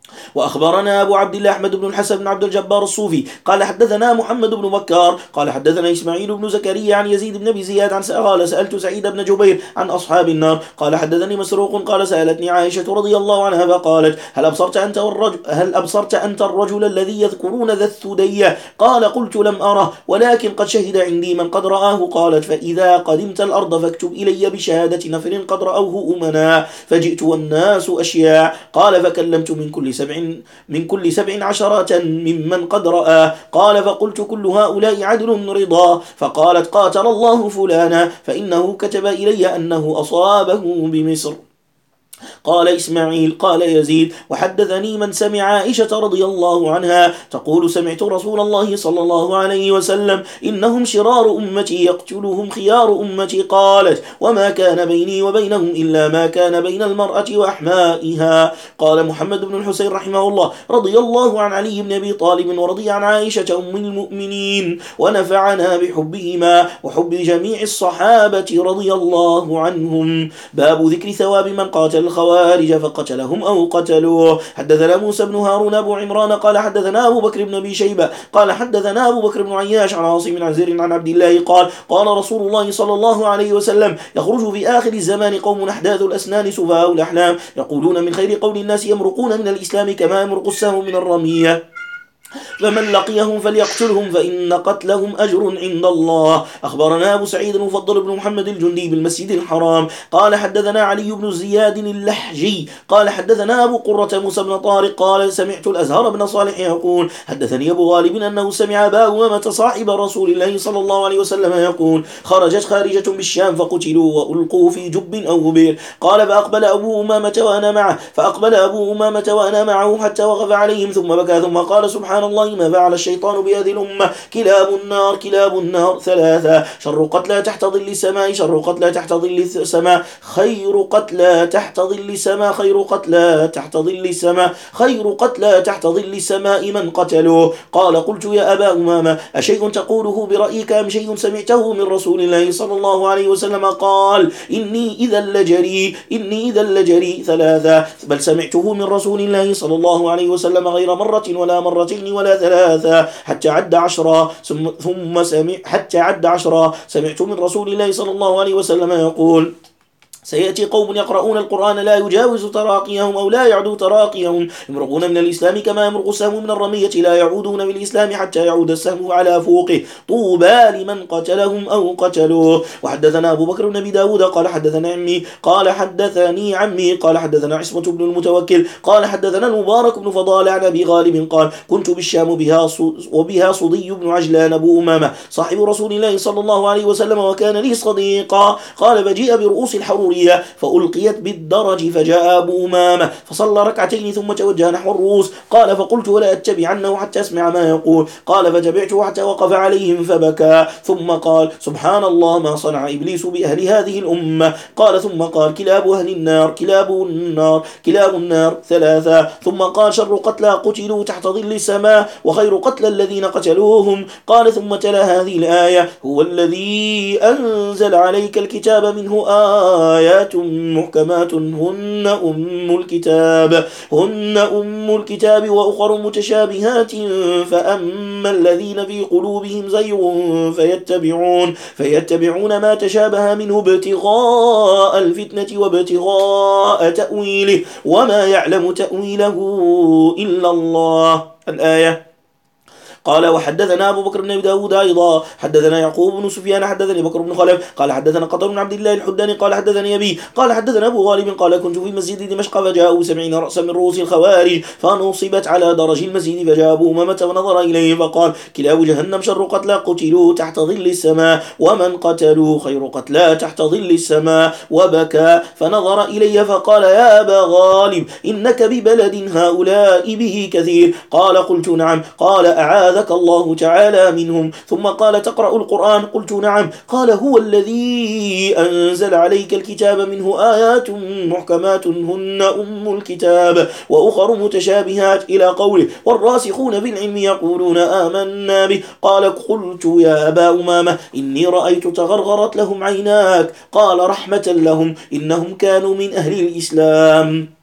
وأخبرنا أبو عبد الله أحمد بن الحسن بن عبد الجبار الصوفي قال حدثنا محمد بن بكار قال حدثنا إسماعيل بن زكريا عن يزيد بن أبي زياد عن قال سألت سعيد بن جبير عن أصحاب النار قال حدثني مسروق قال سألتني عائشة رضي الله عنها فقالت هل أبصرت أنت الرجل الذي يذكرون ذا الثدية قال قلت لم أره ولكن قد شهد عندي من قد رآه قالت فإذا قدمت الأرض فاكتب إلي بشهادة نفر قد رأوه أمنا فجئت والناس أشياء قال فكلمت من كل 17 ممن قد رأى قال فقلت كل هؤلاء عدل رضا فقالت قاتل الله فلانا فإنه كتب إلي أنه أصابه بمصر. قال إسماعيل قال يزيد وحدثني من سمع عائشة رضي الله عنها تقول سمعت رسول الله صلى الله عليه وسلم إنهم شرار أمتي يقتلهم خيار أمتي قالت وما كان بيني وبينهم إلا ما كان بين المرأة وأحمائها. قال محمد بن الحسين رحمه الله رضي الله عن علي بن أبي طالب ورضي عن عائشة أم المؤمنين ونفعنا بحبهما وحب جميع الصحابة رضي الله عنهم. باب ذكر ثواب من قاتل الخوارج فقتلهم أو قتلوه. حدثنا موسى بن هارون أبو عمران قال حدثنا أبو بكر بن أبي شيبة قال حدثنا أبو بكر بن عياش عن عاصم عن زر عن عبد الله قال رسول الله صلى الله عليه وسلم يخرج في آخر الزمان قوم أحداث الأسنان سفهاء الأحلام يقولون من خير قول الناس يمرقون من الإسلام كما يمرق السهم من الرمية فمن لقيهم فليقتلهم فإن قتلهم أجر عند الله. أخبرنا أبو سعيد المفضل بن محمد الجندي بالمسجد الحرام قال حدثنا علي بن زياد اللحجي قال حدثنا أبو قرة موسى بن طارق قال سمعت الأزهر بن صالح يقول حدثني أبو غالب أنه سمع أبا أمامة صاحب رسول الله صلى الله عليه وسلم يقول خرجت خارجة بالشام فقتلوا وألقوا في جب أو بئر قال فأقبل أبو أمامة وأنا معه حتى وقف عليهم ثم بكى ثم قال سبحان الله ما فعل الشيطان بهذه الأمة كلاب النار ثلاثة شر قتلى تحت ظل السماء شر قتلى تحت ظل السماء خير قتلى تحت ظل السماء خير قتلى تحت ظل السماء خير قتلى تحت ظل السماء من قتلوه. قال قلت يا أبا أمامة أشيء تقوله برأيك أم شيء سمعته من رسول الله صلى الله عليه وسلم قال إني إذا لجري ثلاثة بل سمعته من رسول الله صلى الله عليه وسلم غير مرة ولا مرتين ولا ثلاثة حتى عد عشرة سمعت من رسول الله صلى الله عليه وسلم يقول سيأتي قوم يقرؤون القرآن لا يجاوز تراقيهم أو لا يعدو تراقيهم يمرقون من الإسلام كما يمرق السهم من الرمية لا يعودون بالإسلام حتى يعود السهم على فوقه طوبى لمن قتلهم أو قتلوه. وحدثنا أبو بكر بن أبي داود قال حدثنا عمي قال حدثنا عصمة بن المتوكل قال حدثنا المبارك بن فضال عن أبي غالب قال كنت بالشام وبها صدي بن عجلان أبو أمامة صاحب رسول الله صلى الله عليه وسلم وكان لي صديقا قال فجيء برؤوس الحرورية فألقيت بالدرج فجاء أبو أمامة فصلى ركعتين ثم توجه نحو الرؤوس قال فقلت ولا أتبعنه حتى أسمع ما يقول قال فتبعته حتى وقف عليهم فبكى ثم قال سبحان الله ما صنع إبليس بأهل هذه الأمة قال ثم قال كلاب أهل النار كلاب النار ثلاثة ثم قال شر قتلى قتلوا تحت ظل السماء وخير قتلى الذين قتلوهم قال ثم تلا هذه الآية هو الذي أنزل عليك الكتاب منه آيات محكمات هن أم الكتاب وأخر متشابهات فأما الذين في قلوبهم زيغ فيتبعون ما تشابه منه ابتغاء الفتنة وابتغاء تأويله وما يعلم تأويله إلا الله. الآية. قال وحدثنا أبو بكر بن داود أيضا حدثنا يعقوب بن سفيان حدثني بكر بن خلف قال حدثنا قطر بن عبد الله الحداني قال حدثني أبي قال حدثنا أبو غالب قال كنت في مسجد دمشق فجاءوا 70 رأسا من رؤوس الخوارج فنصبت على درج المسجد فجاء أبو أمامة ونظر إليه فقال كلاب جهنم شر قتلى قتلوا تحت ظل السماء ومن قتلوا خير قتلى تحت ظل السماء وبكى فنظر إلي فقال يا أبا غالب إنك ببلد هؤلاء به كثير قال قلت نعم قال أعاذك الله تعالى منهم ثم قال تقرأ القرآن قلت نعم قال هو الذي أنزل عليك الكتاب منه آيات محكمات هن أم الكتاب وأخر متشابهات إلى قوله والراسخون في العلم يقولون آمنا به قال قلت يا أبا أمامة إني رأيت تغرغرت لهم عيناك قال رحمة لهم إنهم كانوا من أهل الإسلام.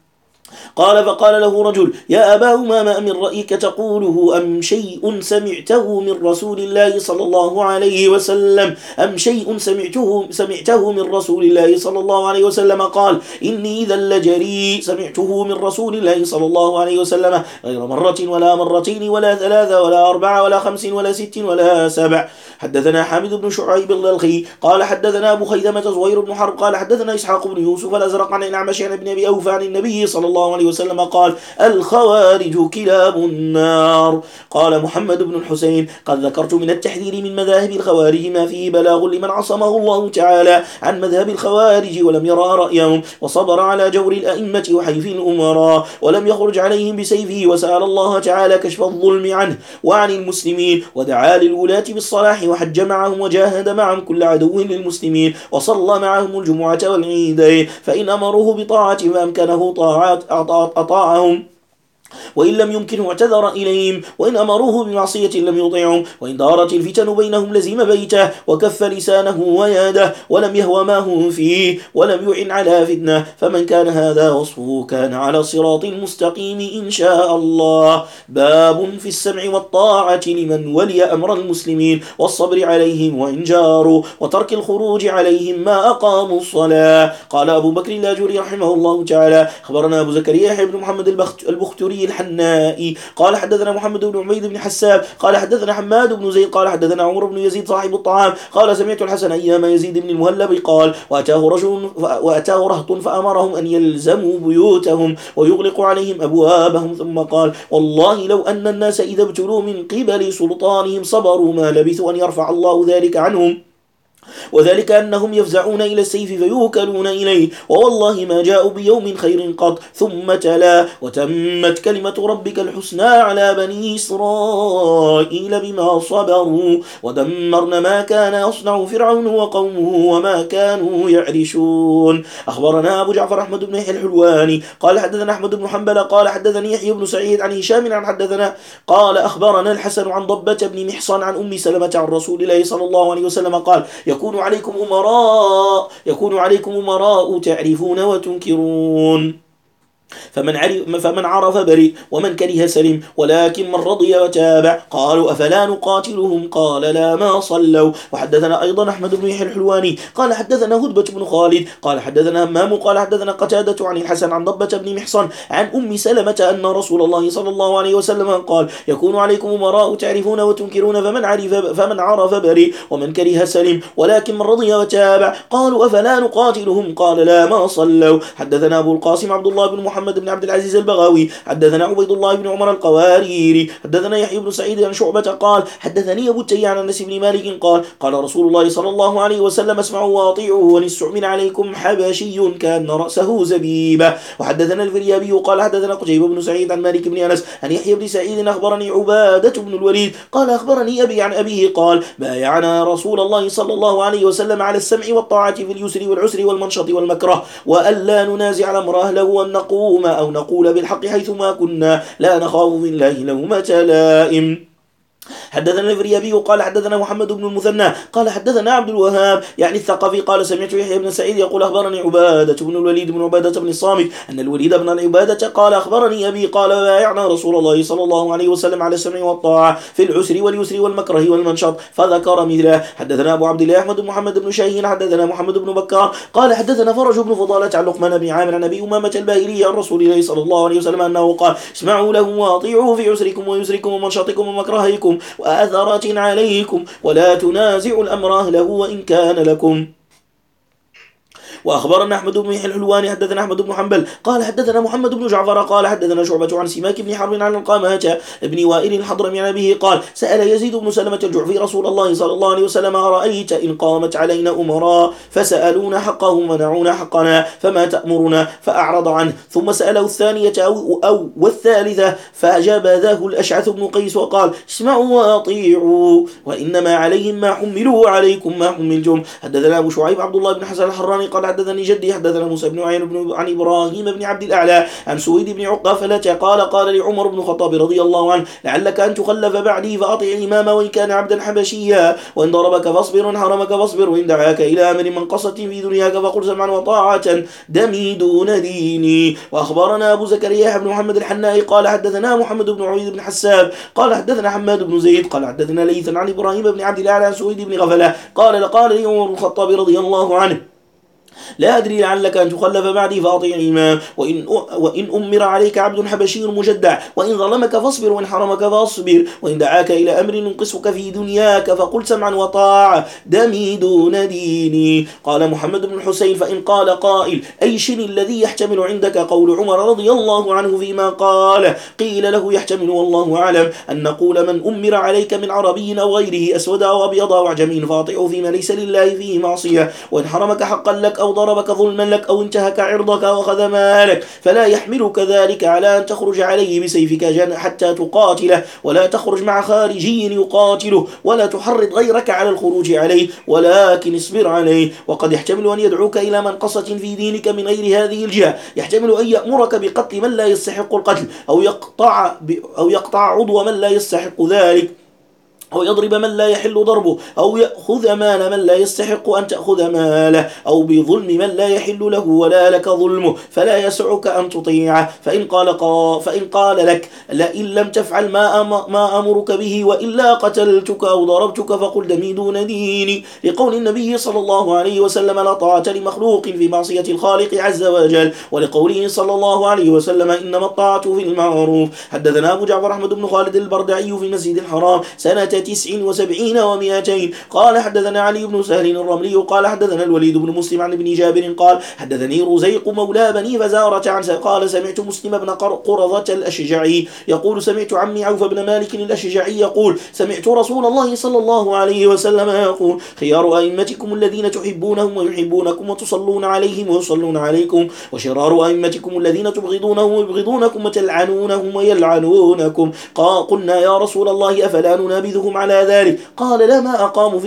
قال فقال له رجل: يا أبا أمامة، من رأيك تقوله أم شيء سمعته من رسول الله صلى الله عليه وسلم؟ أم شيء سمعته من رسول الله صلى الله عليه وسلم؟ قال: إني إذا لجريء. سمعته من رسول الله صلى الله عليه وسلم غير مرة ولا مرتين ولا ثلاثة ولا أربعة ولا خمس ولا ست ولا سبع. حدثنا حامد بن شعيب الضلخي قال حدثنا أبو خيثمة زهير بن حرب قال حدثنا إسحاق بن يوسف الأزرق عن الأعمش عن ابن أبي أوفى عن النبي صلى الله عليه وسلم قال: الخوارج كلاب النار. قال محمد بن الحسين: قد ذكرت من التحذير من مذاهب الخوارج ما فيه بلاغ لمن عصمه الله تعالى عن مذهب الخوارج ولم يرى رأيهم، وصبر على جور الأئمة وحيف الأمراء، ولم يخرج عليهم بسيفه، وسأل الله تعالى كشف الظلم عنه وعن المسلمين، ودعا للولاة بالصلاح، وحج معهم وجاهد معهم كل عدو للمسلمين، وصلى معهم الجمعة والعيدين، فإن أمروه بطاعة فأمكنه أطاعهم، وإن لم يمكنه اعتذر إليهم، وإن أمروه بمعصية لم يطيعهم، وإن دارت الفتن بينهم لزم بيته وكف لسانه وياده، ولم يهوى ما هم فيه، ولم يعن على فتنة. فمن كان هذا وصفه كان على صراط مستقيم إن شاء الله. باب في السمع والطاعة لمن ولي أمر المسلمين، والصبر عليهم وإن جاروا، وترك الخروج عليهم ما أقاموا الصلاة. قال أبو بكر اللاجوري رحمه الله تعالى: خبرنا أبو زكريا يحيى بن محمد البختري الحنائي قال حدثنا محمد بن عبيد بن حساب قال حدثنا حماد بن زيد قال حدثنا عمر بن يزيد صاحب الطعام قال: سمعت الحسن أيام يزيد بن المهلب قال: وأتاه رهط فأمرهم أن يلزموا بيوتهم ويغلقوا عليهم أبوابهم، ثم قال: والله لو أن الناس إذا ابتلوا من قبل سلطانهم صبروا ما لبثوا أن يرفع الله ذلك عنهم، وذلك أنهم يفزعون إلى السيف فيوكلون إليه، ووالله ما جاءوا بيوم خير قط. ثم تلا: وتمت كلمة ربك الحسنى على بني إسرائيل بما صبروا ودمرنا ما كان يصنع فرعون وقومه وما كانوا يعرشون. أخبرنا أبو جعفر أحمد بن يحيى الحلواني قال حدثنا أحمد بن حنبل قال حدثني يحيى بن سعيد عن هشام عن حدثنا قال: أخبرنا الحسن عن ضبة بن محصن عن أم سلمة عن رسول الله صلى الله عليه وسلم قال: يكون عليكم أمراء تعرفون وتنكرون، فمن عرف برئ ومن كره سلم، ولكن من رضي وتابع. قالوا: أفلا نقاتلهم؟ قال: لا ما صلوا. وحدثنا أيضا أحمد بن يحيى الحلواني قال حدثنا هدبة بن خالد قال حدثنا همام قال حدثنا قتادة عن الحسن عن ضبة بن محصن عن أم سلمة أن رسول الله صلى الله عليه وسلم قال: يكون عليكم أمراء تعرفون وتنكرون، فمن عرف برئ ومن كره سلم، ولكن من رضي وتابع. قالوا: أفلا نقاتلهم؟ قال: لا ما صلوا. حدثنا أبو القاسم عبد الله بن محمد بن عبد العزيز البغاوي حدثنا عبيد الله بن عمر القواريري حدثنا يحيى بن سعيد عن شعبة قال حدثني أبو التيع عن أنس بن مالك قال: قال رسول الله صلى الله عليه وسلم: اسمعوا واطيعوا، وإن استعمل عليكم حبشي كان رأسه زبيبة. وحدثنا الفريابي قال حدثنا قتيبة بن سعيد عن مالك بن أنس عن يحيى بن سعيد أخبرني عبادة بن الوليد قال: أخبرني أبي عن أبيه قال: بايعنا رسول الله صلى الله عليه وسلم على السمع والطاعة في اليسر والعسر والمنشط والمكره، وألا ننازع الأمر أهله، وأن نقوم أو نقول بالحق حيثما كنا، لا نخاف من الله لومة لائم. حدثنا الفريابي قال حدثنا محمد بن المثنى قال حدثنا عبد الوهاب يعني الثقفي قال: سمعت يحيى بن سعيد يقول: أخبرني عبادة بن الوليد بن عبادة بن الصامت أن الوليد بن العبادة قال: أخبرني أبي قال: بايعنا رسول الله صلى الله عليه وسلم على السمع والطاعة في العسر واليسر والمكره والمنشط، فذكر مثله. حدثنا أبو عبد الله أحمد بن محمد بن شاهين حدثنا محمد بن بكار قال حدثنا فرج بن فضالة عن لقمان بن عامر عن أبي أمامة الباهلي عن رسول الله صلى الله عليه وسلم أنه قال: اسمعوا له واطيعوا في عسركم ويسركم ومنشطكم ومكرهكم وآثرات عليكم، ولا تنازعوا الأمر أهله وإن كان لكم. وأخبرنا أحمد بن يحيى الحلواني حدثنا أحمد بن حنبل قال حدثنا محمد بن جعفر قال حدثنا شعبة عن سماك بن حرب عن القامة بن وائل الحضرمي عن أبيه قال: سأل يزيد بن سلمة الجعفي رسول الله صلى الله عليه وسلم: أرأيت إن قامت علينا أمراء فسألونا حقهم ومنعونا حقنا فما تأمرنا؟ فأعرض عنه. ثم سأله الثانية والثالثة فأجاب ذاه الأشعث بن قيس وقال: اسمعوا وأطيعوا، وإنما عليهم ما حملوا وعليكم ما حملتم. حدثنا أبو شعيب عبد الله بن حسن الحراني قال حدثني جدي حدثنا موسى بن عين عن إبراهيم بن عبد الأعلى عن سويد بن عقافة قال لعمر بن الخطاب رضي الله عنه لعلك أن تخلف بعدي فأطع الإمام وإن كان عبدا حبشيا وإن ضربك فاصبر وإن حرمك فاصبر وإن دعاك إلى أمر منقصة في دنياك فقل سمعا وطاعة دمي دون ديني. وأخبرنا أبو زكريا بن محمد الحنائي قال حدثنا محمد بن عبيد بن حساب قال حدثنا حماد بن زيد قال حدثنا ليث عن إبراهيم بن عبد الأعلى عن سويد بن غفلة قال لي عمر بن الخطاب رضي الله عنه لا أدري لعلك أن تخلف بعدي فأطيع الإمام وإن أمر عليك عبد حبشي مجدع وإن ظلمك فاصبر وإن حرمك فاصبر وإن دعاك إلى أمر ينقصك في دنياك فقل سمعا وطاعة دمي دون ديني. قال محمد بن الحسين فإن قال قائل أي شن الذي يحتمل عندك قول عمر رضي الله عنه فيما قال قيل له يحتمل والله أعلم أن نقول من أمر عليك من عربي أو غيره أسود أو أبيض أو أعجمي فاطعه فيما ليس لله فيه معصية وإن حرمك حقا لك أو ضربك ظلما لك أو انتهك عرضك وأخذ مالك فلا يحملك ذلك على أن تخرج عليه بسيفك حتى تقاتله ولا تخرج مع خارجي يقاتله ولا تحرض غيرك على الخروج عليه ولكن اصبر عليه. وقد يحتمل أن يدعوك إلى منقصة في دينك من غير هذه الجهة يحتمل أن يأمرك بقتل من لا يستحق القتل أو يقطع عضو من لا يستحق ذلك أو يضرب من لا يحل ضربه أو يأخذ مال من لا يستحق أن تأخذ ماله أو بظلم من لا يحل له ولا لك ظلمه فلا يسعك أن تطيعه. فإن قال لك لئن لم تفعل ما أمرك به وإلا قتلتك أو ضربتك فقل دمي دون ديني لقول النبي صلى الله عليه وسلم لا طاعة لمخلوق في معصية الخالق عز وجل ولقوله صلى الله عليه وسلم إنما الطاعة في المعروف. حدثنا أبو جعفر أحمد بن خالد البردعي في المسجد الحرام سنة 79 و200 قال حدثنا علي بن سهل الرملي قال حدثنا الوليد بن مسلم عن ابن جابر قال حدثني رزيق مولى بني فزارة عن قال سمعت مسلم بن قرظة الأشجعي يقول سمعت عمي عوف بن مالك الأشجعي يقول سمعت رسول الله صلى الله عليه وسلم يقول خيار أئمتكم الذين تحبونهم ويحبونكم وتصلون عليهم ويصلون عليكم وشرار أئمتكم الذين تبغضونهم ويبغضونكم وتلعنونهم ويلعنونكم. قلنا يا رسول الله أفلا ننابذهم على ذلك قال لا ما أقاموا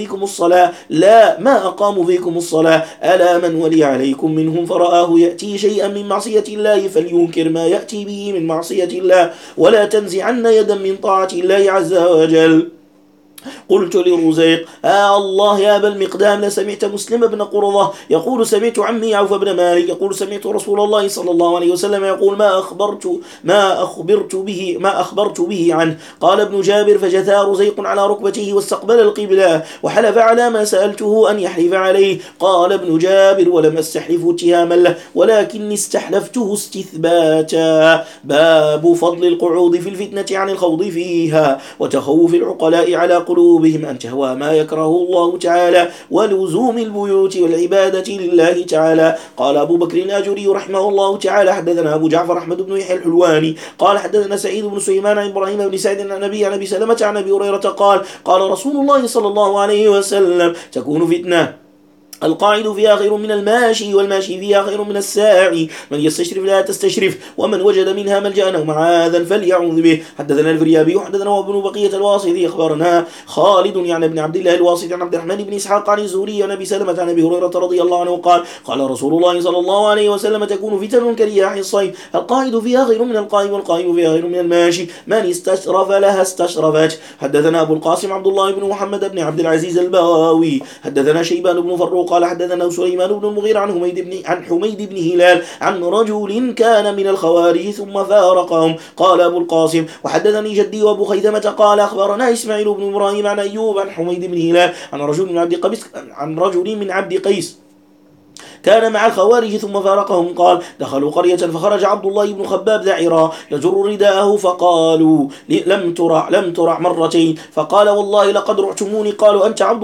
فيكم الصلاة ألا من ولي عليكم منهم فرآه يأتي شيئا من معصية الله فلينكر ما يأتي به من معصية الله ولا تنزعن يدا من طاعة الله عز وجل. قلت لرزيق الله يا أبا المقدام لسمعت مسلم بن قرظة يقول سمعت عمي عوف بن مالك يقول سمعت رسول الله صلى الله عليه وسلم يقول ما أخبرت به عنه. قال ابن جابر فجثى رزيق على ركبته واستقبل القبلة وحلف على ما سألته أن يحلف عليه. قال ابن جابر ولم أستحلفه اتهاما له ولكني استحلفته استثباتا. باب فضل القعود في الفتنة عن الخوض فيها وتخوف العقلاء على قلوبهم أن تهوى ما يكره الله تعالى ولزوم البيوت والعبادة لله تعالى. قال أبو بكر الأجري رحمه الله تعالى حدثنا أبو جعفر أحمد بن يحيى الحلواني قال حدثنا سعيد بن سليمان عن إبراهيم بن سعد عن أبي سلمة عن أبي هريرة قال رسول الله صلى الله عليه وسلم تكون فتنة القاعد فيها خير من الماشي والماشي فيها خير من الساعي من يستشرف لا تستشرف ومن وجد منها ملجأ أو معاذا فليعوذ به. حدثنا الفريابي حدثنا ابن بقية الواسطي أخبرنا خالد يعني ابن عبد الله الواسطي عن عبد الرحمن بن إسحاق عن الزهري عن أبي سلمة عن أبي هريرة رضي الله عنه قال رسول الله صلى الله عليه وسلم تكون فتن كرياح الصيف القاعد فيها خير من القائم والقائم فيها خير من الماشي من استشرف لها استشرفت. حدثنا أبو القاسم عبد الله بن محمد بن عبد العزيز البغاوي حدثنا شيبان بن فروق قال حدثنا سليمان بن المغيرة عن حميد بن هلال عن رجل كان من الخوارج ثم فارقهم. قال أبو القاسم وحدثني جدي وأبو خيثمة قال أخبرنا إسماعيل بن إبراهيم عن أيوب عن حميد بن هلال عن رجل من عبد قيس كان مع الخوارج ثم فارقهم. قال دخلوا قرية فخرج عبد الله بن خباب ذعيرا يجر رداءه فقالوا لم ترع مرتين فقال والله لقد رعتموني. قالوا أنت عبد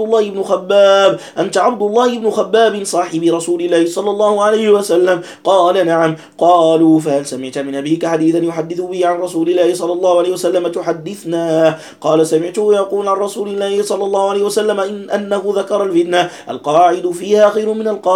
الله بن خباب صاحب رسول الله صلى الله عليه وسلم. قال نعم. قالوا فهل سمعت من أبيك حديثا يحدث به عن رسول الله صلى الله عليه وسلم تحدثنا؟ قال سمعته يقول عن رسول الله صلى الله عليه وسلم أنه ذكر الفتنة القاعد فيها خير من القائم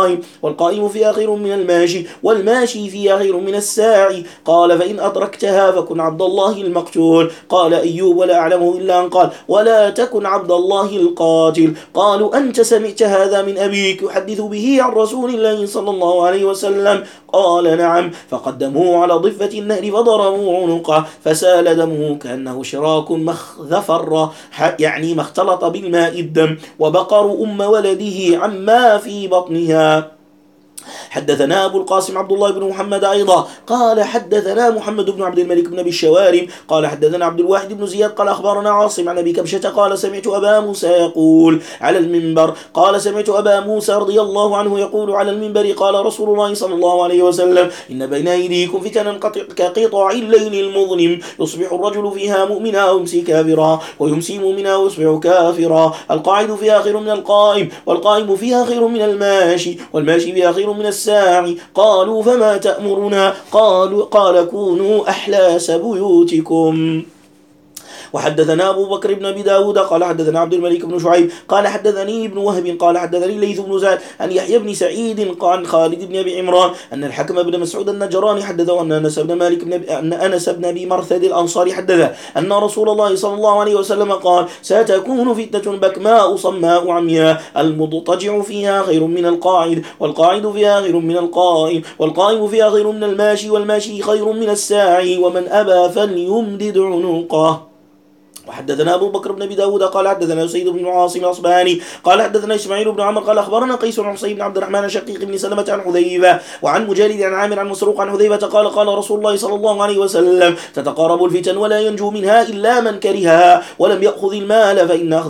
والقائم فيها خير من الماشي، والماشي فيها خير من الساعي. قال فإن أدركتها فكن عبد الله المقتول. قال أيوب ولا أعلمه إلا أن قال ولا تكن عبد الله القاتل. قالوا أنت سمعت هذا من أبيك يحدث به عن رسول الله صلى الله عليه وسلم؟ قال نعم. فقدموه على ضفة النهر فضربوا عنقه فسال دمه كأنه شراك مخذفر، يعني ما اختلط بالماء الدم، وبقر أم ولده عما في بطنها. حدثنا أبو القاسم عبد الله بن محمد أيضا قال حدثنا محمد بن عبد الملك بن أبي الشوارب قال حدثنا عبد الواحد بن زياد قال أخبرنا عاصم عن أبي كبشة قال سمعت أبا موسى يقول على المنبر قال سمعت أبا موسى رضي الله عنه يقول على المنبر قال رسول الله صلى الله عليه وسلم إن بين أيديكم فتنا كقطع الليل المظلم يصبح الرجل فيها مؤمنا ويمسي كافرا ويمسي مؤمنا ويصبح كافرا. القاعد فيها خير من القائم، والقائم فيها خير من الماشي، والماشي فيها خير من الساعي. قالوا فما تأمرنا؟ قال كونوا أحلاس بيوتكم. وحدثنا أبو بكر بن أبي داود قال حدثنا عبد الملك بن شعيب قال حدثني ابن وهب قال حدثني ليث بن زاد عن يحيى بن سعيد عن خالد بن أبي عمران أن الحكم بن مسعود النجراني حدثه أن أنس بن أبي مرثد الأنصاري حدثه أن رسول الله صلى الله عليه وسلم قال ستكون فتنة بكماء صماء عمياء المضطجع فيها خير من القاعد، والقاعد فيها خير من القائم، والقائم فيها خير من الماشي، والماشي خير من الساعي، ومن أبى فليمدد عنقه. وحدثنا أبو بكر بن أبي داود قال حدثنا سيد بن عاصم الأصبهاني قال حدثنا إسماعيل بن عمر قال أخبرنا قيس عن حسين بن عبد الرحمن شقيق بن سلمة عن حذيفة وعن مجالد عن عامر عن مسروق عن حذيفة قال قال رسول الله صلى الله عليه وسلم تتقارب الفتن ولا ينجو منها إلا من كرهها ولم يأخذ المال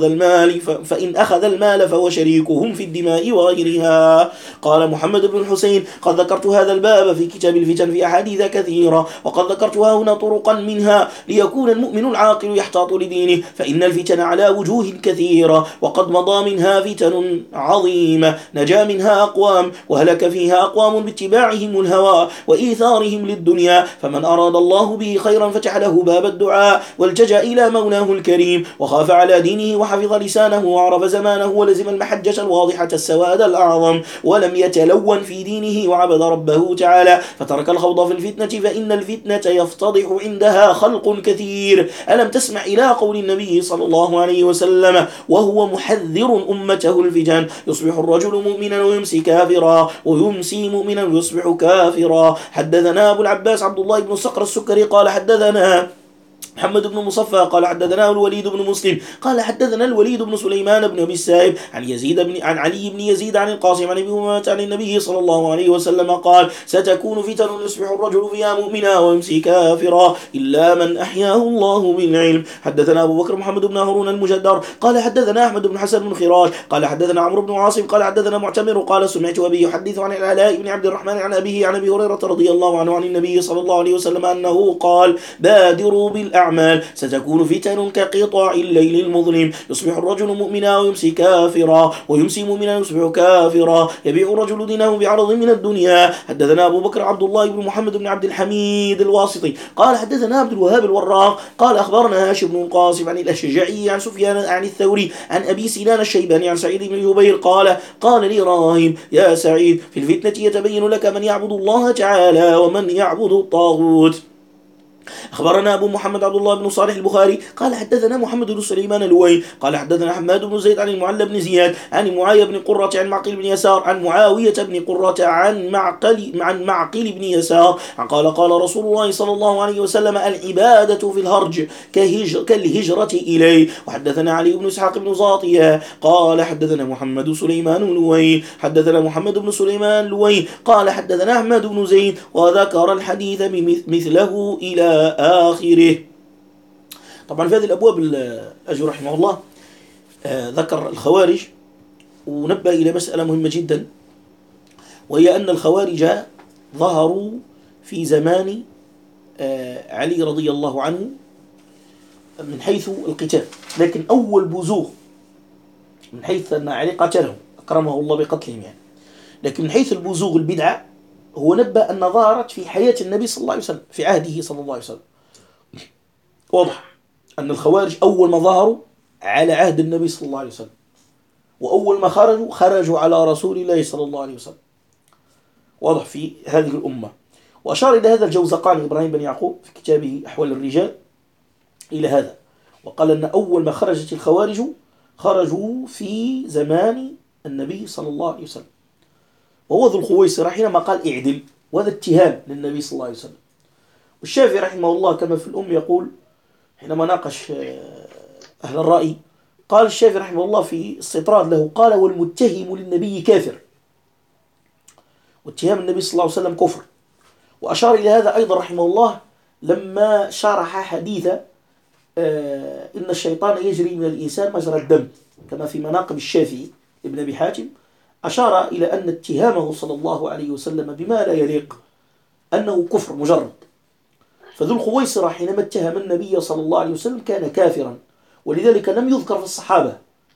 فإن أخذ المال فهو شريكهم في الدماء وغيرها. قال محمد بن الحسين قد ذكرت هذا الباب في كتاب الفتن في أحاديث كثيرة، وقد ذكرتها هنا طرقا منها ليكون المؤمن العاقل يحتاط دينه، فإن الفتن على وجوه كثيرة، وقد مضى منها فتن عظيمة نجا منها أقوام وهلك فيها أقوام باتباعهم الهوى وإيثارهم للدنيا. فمن أراد الله به خيرا فتح له باب الدعاء والتجأ إلى مولاه الكريم وخاف على دينه وحفظ لسانه وعرف زمانه ولزم المحجة الواضحة السواد الأعظم ولم يتلون في دينه وعبد ربه تعالى فترك الخوض في الفتنة، فإن الفتنة يفتضح عندها خلق كثير. ألم تسمع إلى قول النبي صلى الله عليه وسلم وهو محذر أمته الفتن يصبح الرجل مؤمنا ويمسي كافرا ويمسي مؤمنا ويصبح كافرا. حدثنا أبو العباس عبد الله بن صقر السكري قال حدثنا محمد بن مصفى قال حدثنا الوليد بن مسلم قال حدثنا الوليد بن سليمان بن أبي السائب عن علي بن يزيد عن القاسم عن أبي أمامة عن النبي صلى الله عليه وسلم قال ستكون فتن يصبح الرجل فيها مؤمنا ويمسي كافرا إلا من أحياه الله بالعلم. حدثنا أبو بكر محمد بن هارون المجدر قال حدثنا أحمد بن حسن بن خراج قال حدثنا عمرو بن عاصم قال حدثنا معتمر قال سمعت أبي يحدث عن العلاء بن عبد الرحمن عن أبيه عن أبي هريرة رضي الله عنه عن النبي صلى الله عليه وسلم أنه قال بادروا بالأعمال ستكون فتن كقطاع الليل المظلم يصبح الرجل مؤمنا ويمسي كافرا ويمسي مؤمنا ويصبح كافرا يبيع الرجل دينه بعرض من الدنيا. حدثنا أبو بكر عبد الله بن محمد بن عبد الحميد الواسطي قال حدثنا عبد الوهاب الوراق قال أخبرنا هاشم بن القاسم عن الأشجعي عن سفيان عن الثوري عن أبي سنان الشيباني عن سعيد بن جبير قال لي راهب يا سعيد في الفتنة يتبين لك من يعبد الله تعالى ومن يعبد الطاغوت. أخبرنا أبو محمد عبد الله بن صالح البخاري قال حدثنا محمد بن سليمان الوي قال حدثنا حماد بن زيد عن المعلى بن زياد عن معاوية بن قرة عن معقل بن يسار عن معاوية بن قرة عن معقل بن يسار قال رسول الله صلى الله عليه وسلم العبادة في الهرج كالهجرة إليه. وحدثنا علي بن إسحاق بن زاطية قال حدثنا محمد سليمان الوي حدثنا محمد بن سليمان الوي قال حدثنا أحمد بن زيد وذكر الحديث مثله إلى آخره. طبعا في هذه الأبواب الأجر رحمه الله ذكر الخوارج ونبه إلى مسألة مهمة جدا، وهي أن الخوارج ظهروا في زمان علي رضي الله عنه من حيث القتال، لكن أول بزوغ من حيث أن علي قتلهم أكرمه الله بقتلهم يعني، لكن من حيث البزوغ البدعة هو نبأ أن ظهرت في حياة النبي صلى الله عليه وسلم في عهده صلى الله عليه وسلم. واضح أن الخوارج أول ما ظهروا على عهد النبي صلى الله عليه وسلم، وأول ما خرجوا على رسول الله صلى الله عليه وسلم. واضح في هذه الأمة. وأشار إلى هذا الجوزقاني إبراهيم بن يعقوب في كتابه أحوال الرجال إلى هذا، وقال أن أول ما خرجت الخوارج خرجوا في زمان النبي صلى الله عليه وسلم، وهو ذو الخويصرة حينما قال اعدل، وهذا اتهام للنبي صلى الله عليه وسلم. والشافعي رحمه الله كما في الأم يقول حينما ناقش أهل الرأي، قال الشافعي رحمه الله في استطراد له، قال والمتهم للنبي كافر، واتهام النبي صلى الله عليه وسلم كفر. وأشار إلى هذا أيضا رحمه الله لما شرح حديث إن الشيطان يجري من الإنسان مجرى الدم كما في مناقب الشافعي ابن أبي حاتم، أشار إلى أن اتهامه صلى الله عليه وسلم بما لا يليق أنه كفر مجرد. فذو الخويصرة حينما اتهم النبي صلى الله عليه وسلم كان كافرا، ولذلك لم يذكر في الصحابة.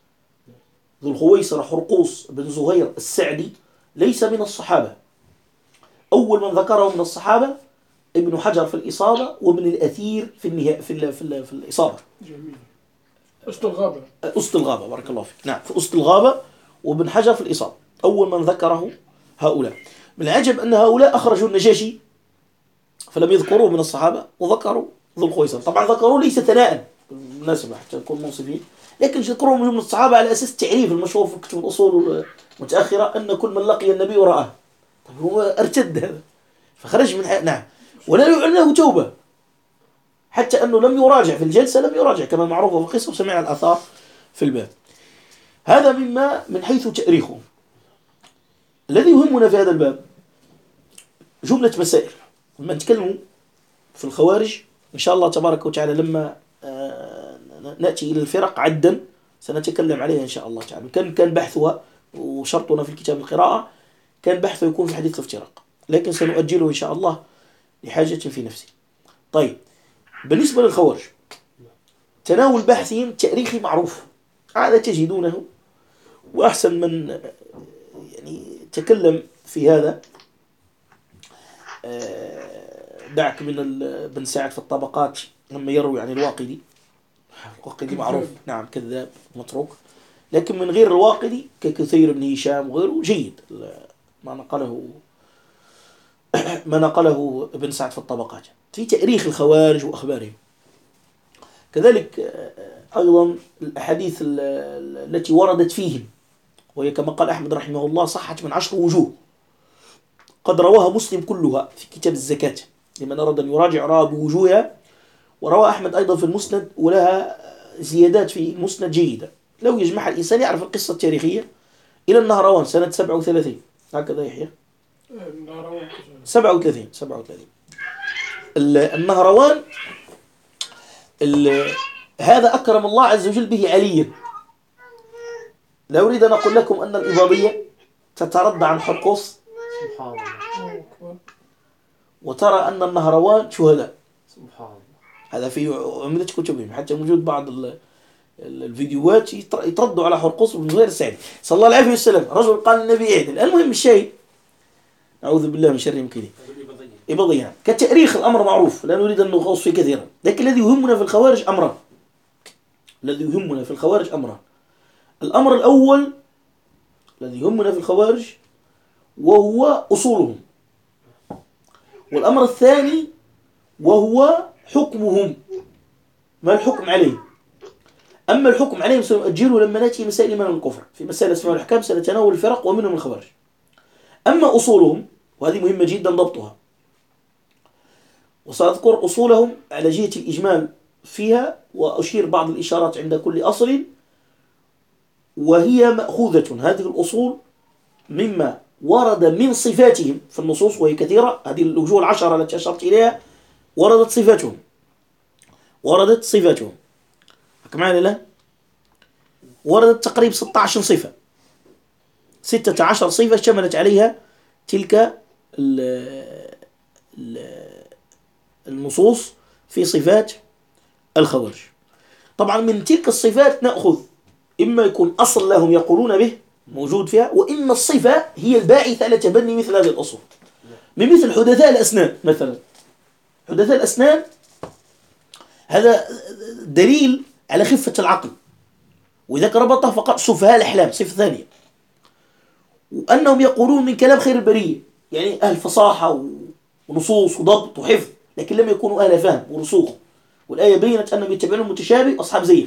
ذو الخويصرة حرقوس بن زهير السعدي ليس من الصحابة. أول من ذكره من الصحابة ابن حجر في الإصابة، وابن الأثير في الإصابة. جميل. أسط الغابة. أسط الغابة، بارك الله فيك. نعم، في أسط الغابة، وابن حجر في الإصابة. أول من ذكره هؤلاء. من العجب أن هؤلاء أخرجوا النجاشي فلم يذكروه من الصحابة، وذكروا ذو الخويصرة. طبعا ذكروه ليس ثناء بالمناسبة حتى نكون منصفين، لكن ذكروه من الصحابة على أساس التعريف المشهور في كتب الأصول المتأخرة أن كل من لقي النبي ورآه. طيب هو ارتد هذا فخرج من نعم، ولا يعنى توبة، حتى أنه لم يراجع في الجلسة، لم يراجع كما معروف في القصة، وسمعنا الآثار في الباب. هذا مما من حيث تأريخه. الذي يهمنا في هذا الباب جملة مسائل. لما نتكلم في الخوارج إن شاء الله تبارك وتعالى، لما نأتي إلى الفرق عدا سنتكلم عليها إن شاء الله تعالى. كان بحثها، وشرطنا في الكتاب القراءة كان بحثه يكون في حديث الافتراق، لكن سنؤجله إن شاء الله لحاجة في نفسي. طيب، بالنسبة للخوارج تناول بحثهم تاريخي معروف، هذا تجدونه، وأحسن من يعني تكلم في هذا دعك من بن سعد في الطبقات لما يروي عن الواقدي معروف، نعم، كذاب متروك، لكن من غير الواقدي ككثير بن هشام وغيره جيد ما نقله ابن سعد في الطبقات في تاريخ الخوارج وأخبارهم. كذلك أيضا الأحاديث التي وردت فيهم، وهي كما قال أحمد رحمه الله صحت من 10 وجوه، قد رواها مسلم كلها في كتاب الزكاة لمن أراد أن يراجع، رأى بوجوهها. وروى أحمد أيضا في المسند، ولها زيادات في المسند جيدة لو يجمعها الإنسان يعرف القصة التاريخية. إلى النهروان سنة 37، هكذا يحيى 37 النهروان. هذا أكرم الله عز وجل به عليا. لا أريد أن أقول لكم أن الإباضية تتردى عن حرقوس، سبحان الله، وترى أن النهروان شهداء، سبحان الله. هذا في عمدة كتبهم، حتى موجود بعض الفيديوهات يتردوا على حرقوس بن زهير السعدي صلى الله عليه وسلم. رجل قال النبي اعدل. المهم الشيء، أعوذ بالله من شرهم كذا إباضية. كتاريخ الأمر معروف، لا نريد أن نغوص فيه كثيرا، لكن الذي يهمنا في الخوارج أمران. الأمر الأول الذي يهمنا في الخوارج وهو أصولهم، والأمر الثاني وهو حكمهم، ما الحكم عليه. أما الحكم عليهم سنؤجله لما نأتي مسائل من الكفر. في مسائل اسمها الأحكام سنتناول الفرق ومنهم الخوارج. أما أصولهم، وهذه مهمة جدا ضبطها، وسأذكر أصولهم على جهة الإجمال فيها، وأشير بعض الإشارات عند كل أصل، وهي مأخوذة هذه الأصول مما ورد من صفاتهم في النصوص، وهي كثيرة. هذه الوجوه 10 التي أشرت إليها وردت صفاتهم. معنا لا؟ وردت تقريبا 16 صفة، 16 صفة شملت عليها تلك النصوص في صفات الخوارج. طبعا من تلك الصفات نأخذ إما يكون أصل لهم يقولون به موجود فيها، وإما الصفة هي الباعثة على تبني مثل هذه الأصول، من مثل حدثاء الأسنان مثلا. حدثاء الأسنان هذا دليل على خفة العقل، وإذا ربطه فقط سفهاء الأحلام، صفة ثانية. وأنهم يقولون من كلام خير البرية، يعني أهل فصاحة ونصوص وضبط وحفظ، لكن لم يكونوا أهل فهم ورسوخ. والآية بينت أنهم يتبعون المتشابه أصحاب زيغ.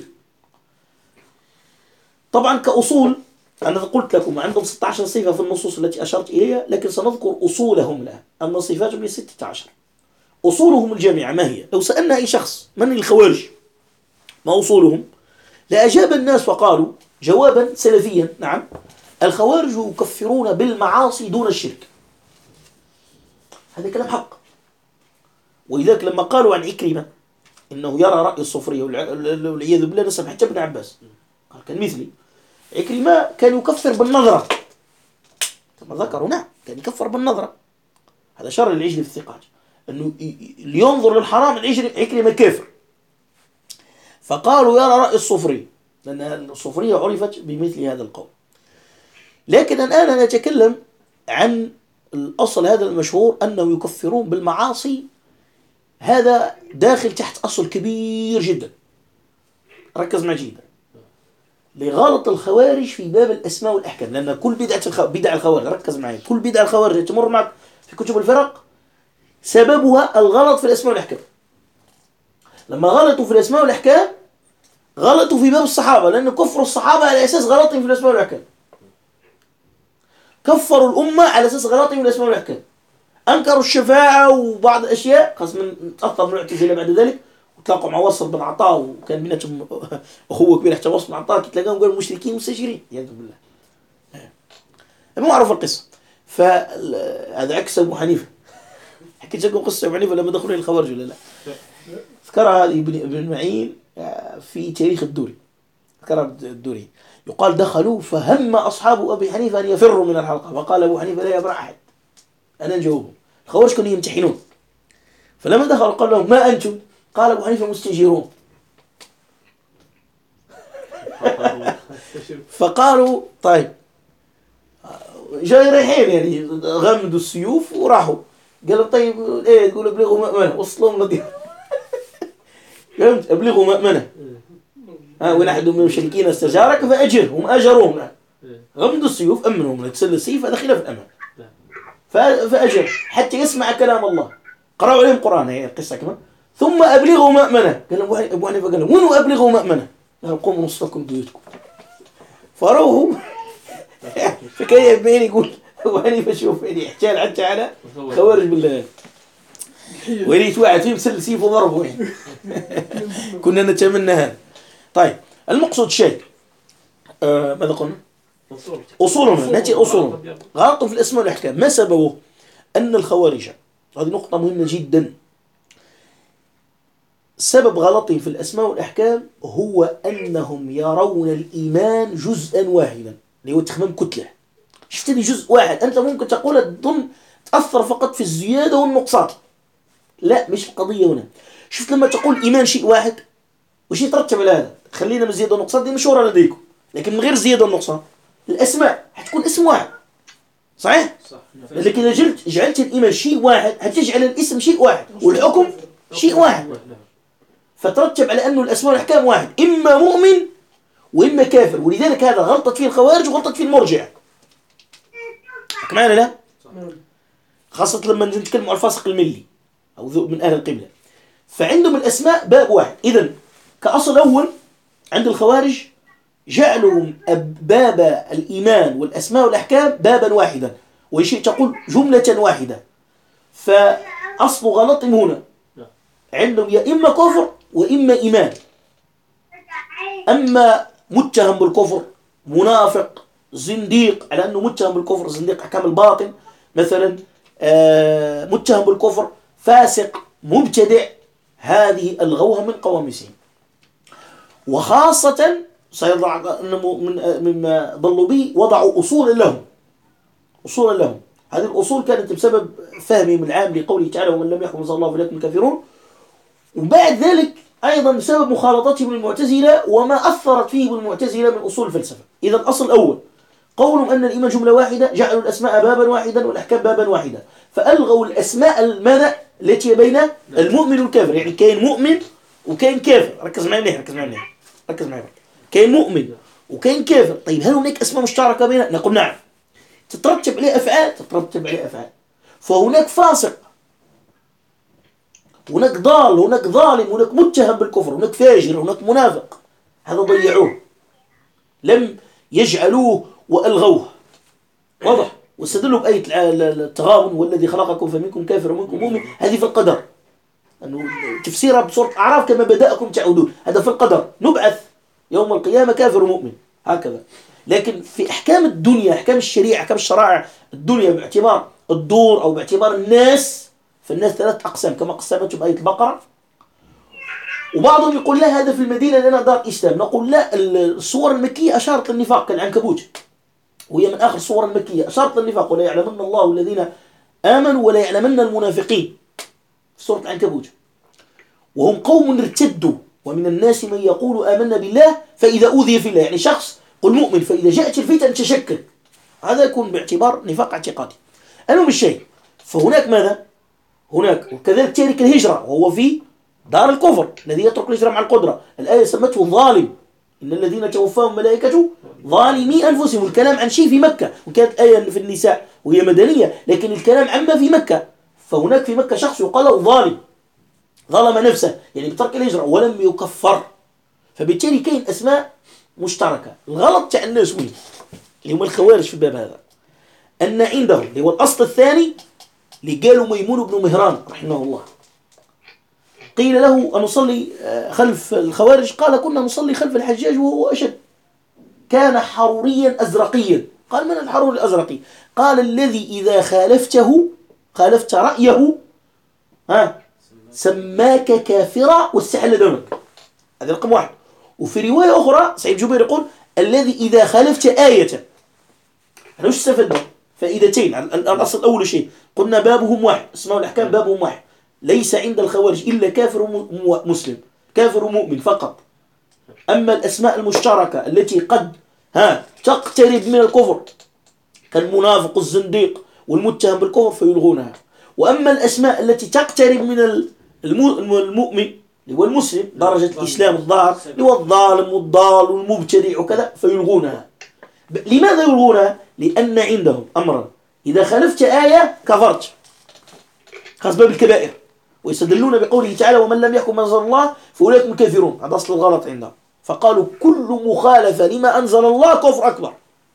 طبعا كأصول أنا قلت لكم عندهم 16 صفة في النصوص التي أشرت إليها، لكن سنذكر أصولهم لها. أما صفاتهم هي 16. أصولهم الجامعة ما هي؟ لو سألنا أي شخص من الخوارج ما أصولهم، لأجاب الناس وقالوا جوابا سلفيا: نعم، الخوارج يكفرون بالمعاصي دون الشرك. هذا كلام حق. ولذلك لما قالوا عن عكرمة إنه يرى رأي الصوفية والعياذ بالله، نسب حتى ابن عباس قال كان مثلي. عكرمة كان يكفر بالنظرة كما ذكروا. نعم، كان يكفر بالنظرة. هذا شر العجل في الثقات، أنه لينظر للحرام عكرمة كافر. فقالوا يرى رأي الصوفية، لأن الصوفية عرفت بمثل هذا القول. لكن الآن نتكلم عن الأصل هذا المشهور أنه يكفرون بالمعاصي. هذا داخل تحت أصل كبير جدا، ركز معي جدا، لغلط الخوارج في باب الأسماء والأحكام. لأن كل بدع الخوارج، ركز معي، كل بدع الخوارج تمر معك في كتب الفرق سببها الغلط في الأسماء والأحكام. لما غلطوا في الأسماء والأحكام غلطوا في باب الصحابة، لأن كفروا الصحابة على أساس غلطهم في الأسماء والأحكام. كفروا الأمة على أساس غلطهم في الأسماء والأحكام. أنكروا الشفاعة وبعض الأشياء، خاصة من تأثر من المعتزلة بعد ذلك، وتلاقوا مع وصل بن عطاء، وكان بيناتهم أخوة كبيرة حتى وصل بن عطاء، تلاقاهم قالوا مشركين مستشرين والعياذ بالله. ما أعرف القصة. فهذا عكس أبو حنيفة. حكيت لكم قصة أبو حنيفة لما دخلوا الخوارج ولا لا؟ ذكرها هذه ابن معين في تاريخ الدوري. ذكرها الدوري، يقال دخلوا فهم أصحاب أبي حنيفة أن يفروا من الحلقة، فقال أبو حنيفة لا يبرأ أحد، أنا نجاوبهم. الخوارج كانوا يمتحنون، فلما دخلوا قال لهم ما أنتم؟ قال أبو حنيفة مستجيرون. فقالوا طيب، جاي رايحين يعني غمدوا السيوف وراحوا. قالوا طيب ايه تقول ابلغوا مأمنة، وصلوا مدينة. فهمت؟ ابلغوا مأمنة، وإن أحد من المشركين استجارك فأجرهم، أجروهم. غمدوا السيوف، أمنهم، لتسل السيف، هذا خلاف الأمان. فأجر حتى يسمع كلام الله. قرأوا عليهم قرآن، هي القصة كمان. ثم أبلغوا مأمنة. قال أبو حنيفة قال وين أبلغوا مأمنة؟ قال قوموا نصفكم بيوتكم. فروحوا. فكان يبين يقول أبو حنيفة شوف يعني احتال حتى على خوارج بالله، وريت واحد فيهم سل سيف وضربه يعني. كنا نتمنى هذا. طيب المقصود شيء ماذا قلنا؟ أصولهم، نأتي أصولهم. غلطوا في الأسماء والأحكام. ما سببه؟ أن الخوارج، هذه نقطة مهمة جدا، سبب غلطهم في الأسماء والأحكام هو أنهم يرون الإيمان جزءا واحدا، اللي هو تخمام كتلة. شفت لي جزء واحد، أنت ممكن تقول تظن تأثر فقط في الزيادة والنقصان. لا، مش القضية هنا. شفت لما تقول إيمان شيء واحد وش يترتب على هذا؟ خلينا من الزيادة والنقصان دي مشهورة لديكم، لكن من غير زيادة والنقصان الأسماء حتكون اسم واحد، صحيح؟ صح. لكن إذا جعلت الإيمان شيء واحد هتجعل الاسم شيء واحد والحكم شيء واحد، فترتب على أنه الأسماء والأحكام واحد، إما مؤمن وإما كافر. ولذلك هذا غلطت فيه الخوارج وغلطت فيه المرجع. معنا لا؟ خاصة لما نتكلم عن الفاسق الملي أو ذو من أهل القبلة، فعندهم الأسماء باب واحد. إذن كأصل أول عند الخوارج جعلوا باب الإيمان والأسماء والأحكام بابا واحدا، ويشيء تقول جملة واحدة. فأصل غلطهم هنا عندهم يا إما كفر وإما إيمان. أما متهم بالكفر منافق زنديق، على أنه متهم بالكفر زنديق أحكام الباطن مثلا، متهم بالكفر فاسق مبتدع، هذه الغوها من قواميسهم. وخاصة سيضع مما ضلوا به وضعوا أصولا لهم. هذه الأصول كانت بسبب فهمهم العام لقوله تعالى ومن لم يحكم الله فأولئك هم الكافرون، وبعد ذلك أيضا بسبب مخالطتهم بالمعتزلة وما أثرت فيه بالمعتزلة من أصول الفلسفة. إذا الأصل الأول قولهم أن الإيمان جملة واحدة، جعلوا الأسماء بابا واحدا والأحكام بابا واحدا، فألغوا الأسماء ماذا التي بين المؤمن والكافر. يعني كاين مؤمن وكاين كافر. ركز معي. كاين مؤمن وكاين كافر. طيب هل هناك أسماء مشتركة بينها؟ نقول نعم. تترتب عليه أفعال. فهناك فاسق، هناك ضال، هناك ظالم، هناك متهم بالكفر، هناك فاجر، هناك منافق. هذا ضيعوه، لم يجعلوه وألغوه. واضح؟ واستدلوا بآية التغابن والذي خلقكم فمنكم كافر ومنكم مؤمن. هذه في القدر، أنه تفسيرها بسورة أعراف كما بدأكم تعودون. هذا في القدر، نبعث يوم القيامة كافر ومؤمن هكذا. لكن في أحكام الدنيا، أحكام الشريعة، أحكام الشرائع الدنيا باعتبار الدور أو باعتبار الناس، فالناس 3 أقسام كما قسمتهم آية البقرة. وبعضهم يقول لا هذا في المدينة لأنها دار إسلام. نقول لا، الصور المكية أشارت للنفاق كالعنكبوت، وهي من آخر الصور المكية أشارت للنفاق، ولا يعلمن الله الذين آمنوا ولا يعلمن المنافقين في سورة العنكبوت. وهم قوم ارتدوا ومن الناس من يقول آمنا بالله فإذا أوذي في الله، يعني شخص قل مؤمن فإذا جاءت الفتن تشكك، هذا يكون باعتبار نفاق اعتقادي. المهم الشيء، فهناك ماذا؟ هناك وكذلك تارك الهجرة وهو في دار الكفر، الذي يترك الهجرة مع القدرة. الآية سمته ظالم، إن الذين توفاهم ملائكة ظالمي أنفسهم. الكلام عن شيء في مكة، وكانت آية في النساء وهي مدنية، لكن الكلام عما في مكة. فهناك في مكة شخص يقال له ظالم، ظلم نفسه يعني بترك الهجرة ولم يكفر. فبالتالي كاين أسماء مشتركة. الغلط تاع الناس وين؟ اللي هم الخوارج في الباب هذا، أن عندهم اللي هو الأصل الثاني اللي قالوا ميمون بن مهران رحمه الله، قيل له أنصلي خلف الخوارج؟ قال كنا نصلي خلف الحجاج وهو أشد، كان حروريا أزرقيا. قال من الحرور الأزرقي؟ قال الذي إذا خالفت رأيه سماك كافرا واستحل دمك. هذا رقم 1. وفي رواية أخرى سعيد جبير يقول الذي إذا خالفت آية. احنا وش استفدنا؟ فائدتين. الأصل أول شيء قلنا بابهم واحد، اسمه الأحكام بابهم واحد، ليس عند الخوارج إلا كافر مسلم، كافر ومؤمن فقط. أما الأسماء المشتركة التي قد تقترب من الكفر كالمنافق الزنديق والمتهم بالكفر فيلغونها. وأما الأسماء التي تقترب من المؤمن اللي هو المسلم درجة الإسلام الظاهر اللي هو الظالم والضال والمبتدع وكذا فيلغونها. لماذا يلغونها؟ لأن عندهم أمرا، إذا خالفت آية كفرت، خاص باب الكبائر، ويستدلون بقوله تعالى ومن لم يحكم ما أنزل الله فأولئك هم الكافرون. هذا أصل الغلط عندهم. فقالوا كل مخالفة لما أنزل الله كفر أكبر.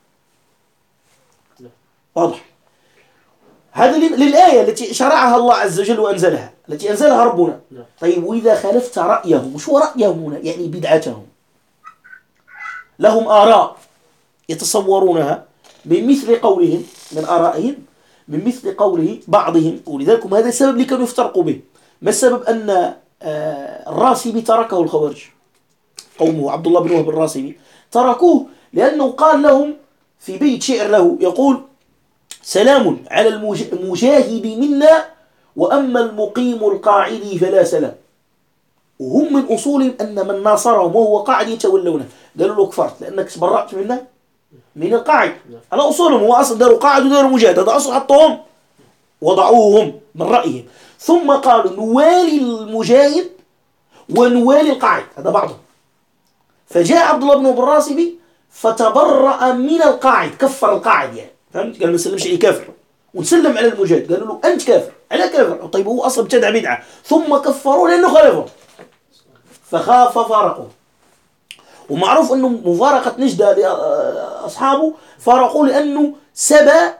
واضح؟ هذا للآية التي شرعها الله عز وجل وأنزلها، التي أنزلها ربنا. طيب وإذا خالفت رأيهم، وش هو رأيهم هنا؟ يعني بدعتهم. لهم آراء يتصورونها من مثل قولهم، من آرائهم من مثل قوله بعضهم. ولذلك هذا السبب اللي كانوا يفترقوا به. ما السبب؟ أن الراسبي تركه الخوارج، قومه عبد الله بن وهب الراسبي تركوه لأنه قال لهم في بيت شعر له يقول سلام على المجاهد منا وأما المقيم القاعد فلا سلام. وهم من أصولهم أن من ناصرهم وهو قاعد يتولونه. قالوا له كفرت لأنك تبرأت منه من القاعد. على أصولهم، هو أصل داروا قاعد وداروا مجاهد، هذا أصل حطوهم وضعوهم من رأيهم. ثم قالوا نوالي المجاهد ونوالي القاعد، هذا بعضهم. فجاء عبد الله بن وهب الراسبي فتبرأ من القاعد، كفر القاعد يعني، فهمت؟ قال ما نسلمش عليه كافر ونسلم على المجاهد. قالوا له أنت كافر على كافر. طيب هو أصلا ابتدع بدعة ثم كفروا لأنه خالفهم، فخاف فارقوا. ومعروف أنه مفارقة نجدة لأصحابه فارقوا لأنه سبى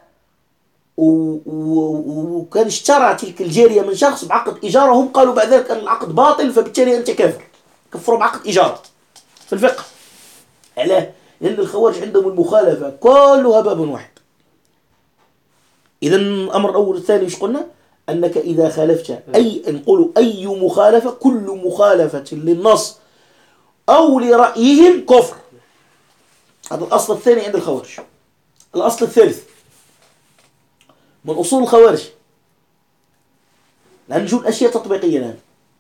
وكان اشترى تلك الجارية من شخص بعقد إجارة. هم قالوا بعد ذلك أن العقد باطل فبالتالي أنت كافر، كفروا بعقد إجارة في الفقه. علاه؟ لأن الخوارج عندهم المخالفة كلها باب واحد. إذا الأمر الأول الثاني مش قلنا أنك إذا خالفت نقول أي مخالفة، كل مخالفة للنص أو لرأيهم كفر. هذا الأصل الثاني عند الخوارج. الأصل الثالث من أصول الخوارج، نجد أشياء تطبيقية الآن.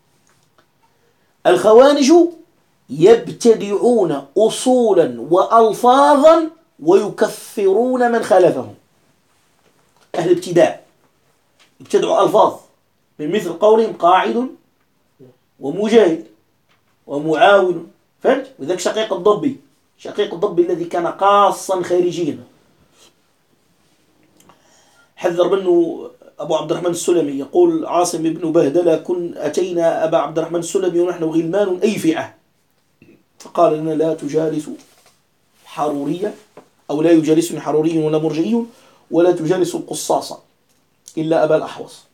الخوارج يبتدعون أصولا وألفاظا ويكفرون من خالفهم. أهل ابتداع يبتدعوا ألفاظ من مثل قولهم قاعد ومجاهد ومعاون، فهمت؟ وذلك شقيق الضبي الذي كان قاصا خارجيا حذر منه أبو عبد الرحمن السلمي يقول عاصم بن بهدلة أتينا أبا عبد الرحمن السلمي ونحن غلمان أيفعة، فقال لنا لا تجالس حرورية، أو لا يجالسني حروري ولا مرجئي، ولا تجالس القصاصة إلا أبا الأحوص،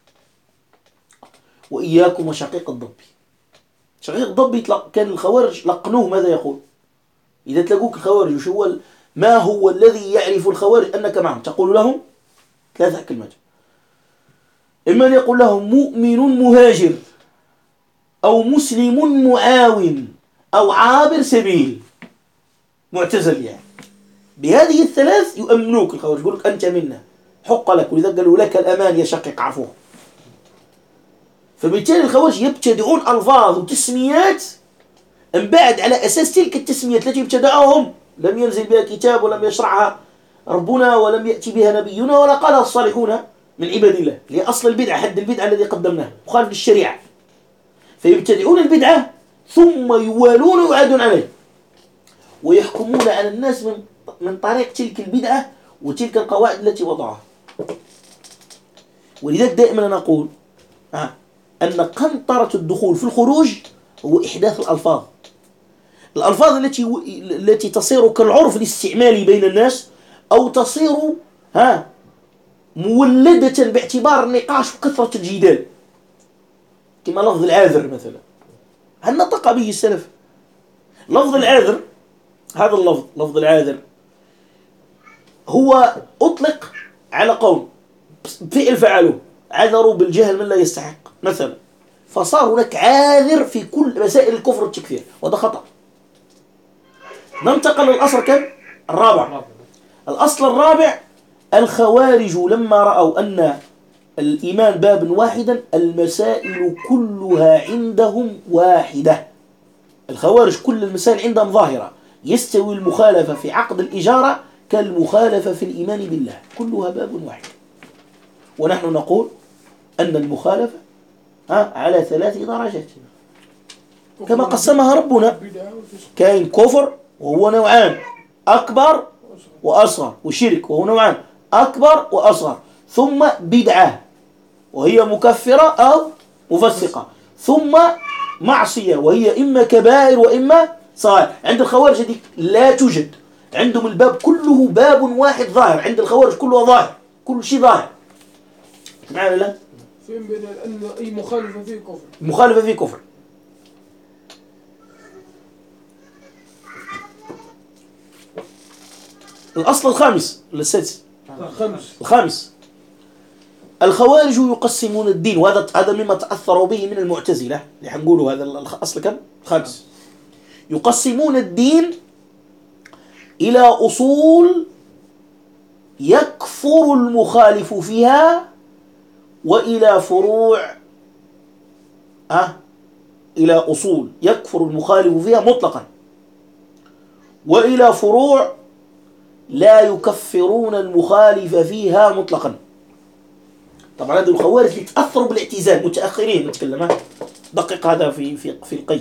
وإياكم وشقيق الضبي. شقيق الضبي كان الخوارج لقنوه ماذا يقول؟ إذا تلاقوك الخوارج وش هو ما هو الذي يعرف الخوارج أنك معهم؟ تقول لهم 3 كلمات: إما أن يقول لهم مؤمن مهاجر، أو مسلم معاون، أو عابر سبيل، معتزل يعني. بهذه ال3 يؤمنوك الخوارج، يقول لك أنت منا، حق لك، ولذا قالوا لك الأمان يا شقيق عفوه. فبالتالي الخوارج يبتدعون ألفاظ وتسميات من بعد على أساس تلك التسميات التي ابتدعوهم لم ينزل بها كتاب ولم يشرعها ربنا ولم يأتي بها نبينا ولا قالها الصالحون من عباد الله، لأصل البدعة حد البدعة الذي قدمناه مخالف للشريعة. فيبتدعون البدعة ثم يوالون ويعادون عليه ويحكمون على الناس من طريق تلك البدعة وتلك القواعد التي وضعها. ولذلك دائما نقول أن قنطرة الدخول في الخروج هو إحداث الألفاظ التي تصير كالعرف الاستعمالي بين الناس، أو تصير مولدة باعتبار النقاش وكثرة الجدال، كما لفظ العاذر مثلا. هل نطق به السلف؟ لفظ العاذر، هذا اللفظ لفظ العاذر هو أطلق على قوم فعل فعلوه، عذروا بالجهل من لا يستحق مثلا، فصار هناك عاذر في كل مسائل الكفر والتكفير، وهذا خطأ. ننتقل للأصل كم؟ الرابع. الأصل الرابع: الخوارج لما رأوا أن الإيمان باب واحدا المسائل كلها عندهم واحدة. الخوارج كل المسائل عندهم ظاهرة، يستوي المخالفة في عقد الإجارة كالمخالفة في الإيمان بالله، كلها باب واحد. ونحن نقول أن المخالفة على 3 درجات كما قسمها ربنا. كاين كفر وهو نوعان: أكبر وأصغر، وشرك وهو نوعان: أكبر وأصغر، ثم بدعة وهي مكفرة أو مفسقة، ثم معصية وهي إما كبائر وإما صغائر. عند الخوارج دي لا توجد، عندهم الباب كله باب واحد ظاهر، عند الخوارج كله ظاهر، كل شيء ظاهر. معنا لا؟ فين بين أن أي مخالفة فيه كفر؟ مخالفة فيه كفر. الأصل الخامس السادس الخامس: الخوارج يقسمون الدين، وهذا مما تأثروا به من المعتزلة اللي حنقولوا. هذا الأصل كم؟ الخامس. يقسمون الدين إلى أصول يكفر المخالف فيها، وإلى فروع إلى أصول يكفر المخالف فيها مطلقا، وإلى فروع لا يكفرون المخالف فيها مطلقا. طبعا هذه الخوارج اللي تأثروا بالاعتزال، متأخرين نتكلم، دقق هذا في القيد.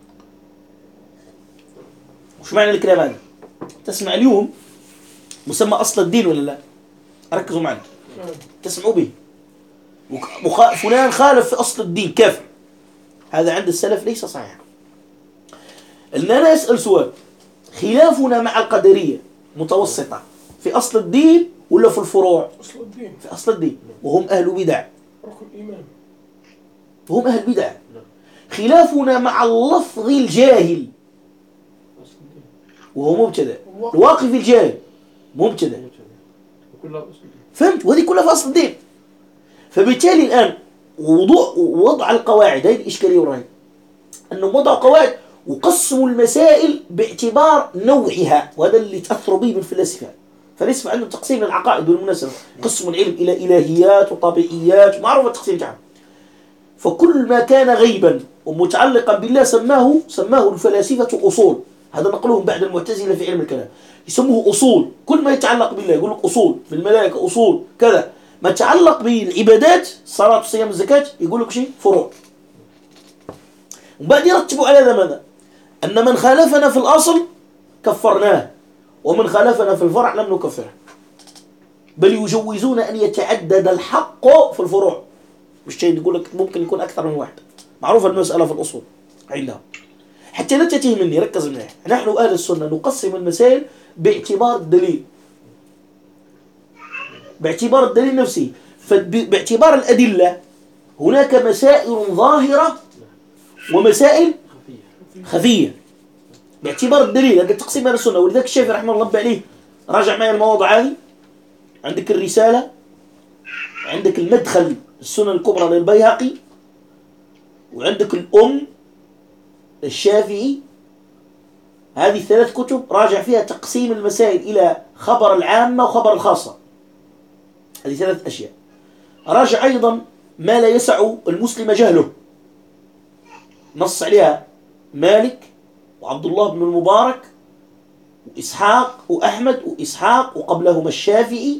وش معنى الكلام هذا؟ تسمع اليوم مسمى أصل الدين ولا لا؟ ركزوا معنا، تسمعوا به. فلان خالف في أصل الدين كافر، هذا عند السلف ليس صحيح. أنا أسأل سؤال: خلافنا مع القدرية متوسطة في أصل الدين ولا في الفروع؟ أصل الدين. في أصل الدين، وهم أهل بدع، ركن الإيمان، وهم أهل بدع. خلافنا مع اللفظ الجاهل وهو مبتدع، الواقف الجاهل مبتدع، فهمت؟ وهذه كلها في أصل الدين. فبالتالي الآن وضع القواعد، هذه الإشكالية وراهي أنهم وضعوا قواعد وقسموا المسائل باعتبار نوعها، وهذا اللي تأثروا به بالفلاسفة. فلسفة عندهم تقسيم للعقائد بالمناسبة، قسموا العلم إلى إلهيات وطبيعيات، معروف التقسيم تاعهم. فكل ما كان غيبا ومتعلقا بالله سماه الفلاسفة أصول. هذا نقلهم بعد المعتزلة في علم الكلام، يسموه أصول. كل ما يتعلق بالله يقول لك أصول، بالملائكة أصول، كذا. ما يتعلق بالعبادات، الصلاة والصيام والزكاة، يقول لك شيء فروع. وبعد يرتبوا على هذا ماذا؟ أن من خالفنا في الأصل كفرناه، ومن خالفنا في الفرع لم نكفره. بل يجوزون أن يتعدد الحق في الفروع. مش شيء يقول لك ممكن يكون أكثر من واحد. معروفة المسألة في الأصول عندهم. حتى لا تتيه مني، ركز مني. نحن أهل السنة نقسم المسائل باعتبار الدليل، باعتبار الدليل نفسه. فباعتبار الأدلة هناك مسائل ظاهرة ومسائل خفية باعتبار الدليل. هذا تقسيم أهل السنة. ولذلك الشافعي رحمه الله عليه راجع معي المواضع هذه. عندك الرسالة، عندك المدخل السنن الكبرى للبيهقي، وعندك الأم الشافعي. هذه الثلاث كتب راجع فيها تقسيم المسائل إلى خبر العامة وخبر الخاصة. هذه ثلاث أشياء. راجع أيضا ما لا يسع المسلم جهله، نص عليها مالك وعبد الله بن المبارك وإسحاق وأحمد وإسحاق وقبلهما الشافعي.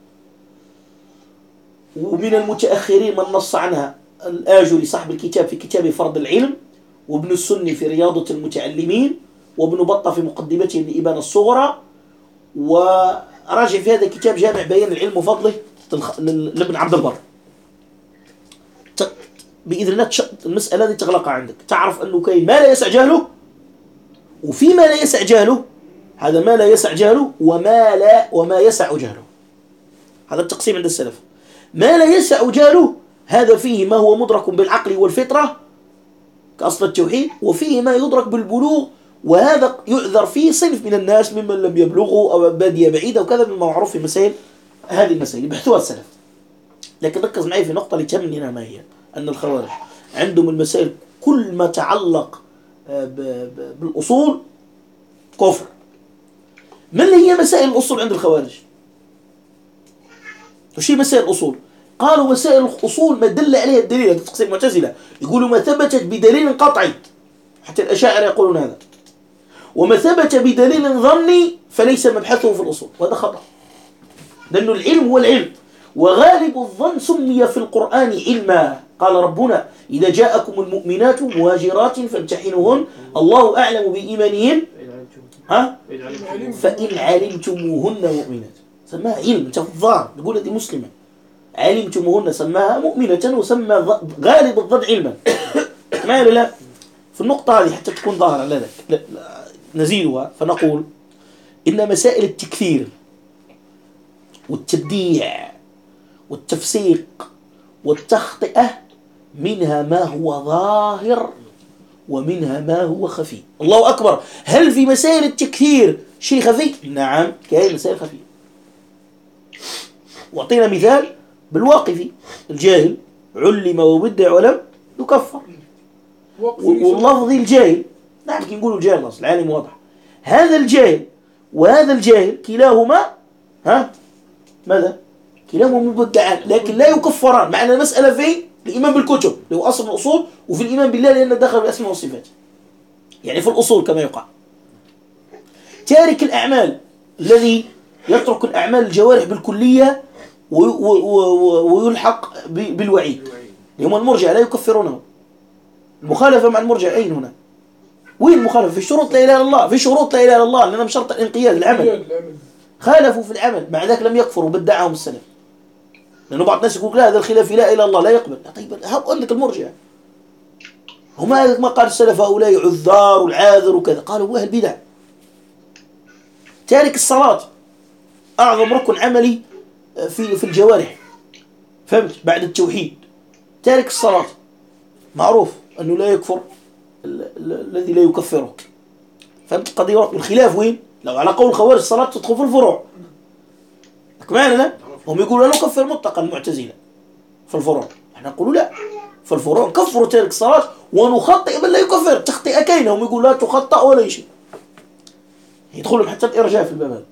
ومن المتأخرين من نص عنها الآجري صاحب الكتاب في كتاب فرض العلم، وابن السني في رياضة المتعلمين، وابن بطة في مقدمته لإبانة الصغرى. وراجع في هذا الكتاب جامع بيان العلم وفضله لابن عبد البر. بإذن الله المسألة هذه تغلقها عندك، تعرف أنه كاين ما لا يسع جهله، وفي ما لا يسع جهله. هذا ما لا يسع جهله وما يسع جهله. هذا التقسيم عند السلف. ما لا يسع جهله هذا فيه ما هو مدرك بالعقل والفطرة كأصل التوحيد، وفيه ما يدرك بالبلوغ، وهذا يعذر فيه صنف من الناس ممن لم يبلغوا أو بادية بعيدة، وكذا مما معروف في مسائل هذه المسائل بحثوها السلف. لكن ركز معي في نقطة لتهمني ما هي، أن الخوارج عندهم المسائل كل ما تعلق بالأصول كفر. ما اللي هي مسائل الأصول عند الخوارج؟ وش هي مسائل الأصول؟ قالوا مسائل الأصول ما دل عليها الدليل. هذا تقسيم المعتزلة يقولوا ما ثبتت بدليل قطعي، حتى الأشاعرة يقولون هذا. وما ثبت بدليل ظني فليس مبحثه في الأصول، وهذا خطأ. لأن العلم هو العلم، وغالب الظن سمي في القرآن علما. قال ربنا إذا جاءكم المؤمنات مهاجرات فامتحنوهن الله أعلم بإيمانهن فإن علمتموهن مؤمنات. سماها علم، انت في الظاهر تقول هذه مسلمة، علمتموهن سماها مؤمنة، وسمى غالب الظن علما. ما لا في النقطة هذه حتى تكون ظاهرة لك نزيدها فنقول إن مسائل التكثير والتبديع والتفسيق والتخطئة منها ما هو ظاهر ومنها ما هو خفي. الله أكبر. هل في مسائل التكثير شيء خفي؟ نعم، كاين مسائل خفية. واعطينا مثال بالواقفي الجاهل علم وبدع ولم يكفر. واللفظ الجاهل نعم كي نقولوا الجاهل أصل العالم واضح. هذا الجاهل وهذا الجاهل كلاهما ماذا؟ كلاهما مبدعان، لكن لا يكفران. معنى المسألة في الإيمان بالكتب اللي هو أصل الأصول، وفي الإيمان بالله لأنه دخل بالأسماء والصفات، يعني في الأصول كما يقال. تارك الأعمال الذي يترك الأعمال الجوارح بالكلية ويلحق بالوعيد، هم المرجع لا يكفرونه. المخالفة مع المرجع أين هنا؟ وين المخالفة؟ في شروط لا إله إلا الله، في شروط لا إله إلا الله لأنهم شرط الانقياد العمل. خالفوا في العمل، مع ذلك لم يكفروا بدعهم السلف. لأنه بعض الناس يقول لا هذا الخلاف في لا إله إلا الله لا يقبل. طيب هقول لك المرجع هما ما قال السلف هؤلاء عذار والعاذر وكذا، قالوا هو البدع. تارك الصلاة أعظم ركن عملي في الجوارح، فهمت؟ بعد التوحيد تارك الصلاة معروف أنه لا يكفر الذي لا يكفره. فهمت القضية؟ والخلاف وين؟ لو على قول الخوارج الصلاة تدخل في الفروع كمان لا، هم يقولوا لا نكفر مطلقا المعتزلة في الفروع، احنا نقولوا لا في الفروع كفروا تارك الصلاة ونخطئ بل لا يكفر. تخطئة كاينة، هم يقولوا لا تخطئ ولا شيء، يدخلهم حتى الإرجاء في الباب.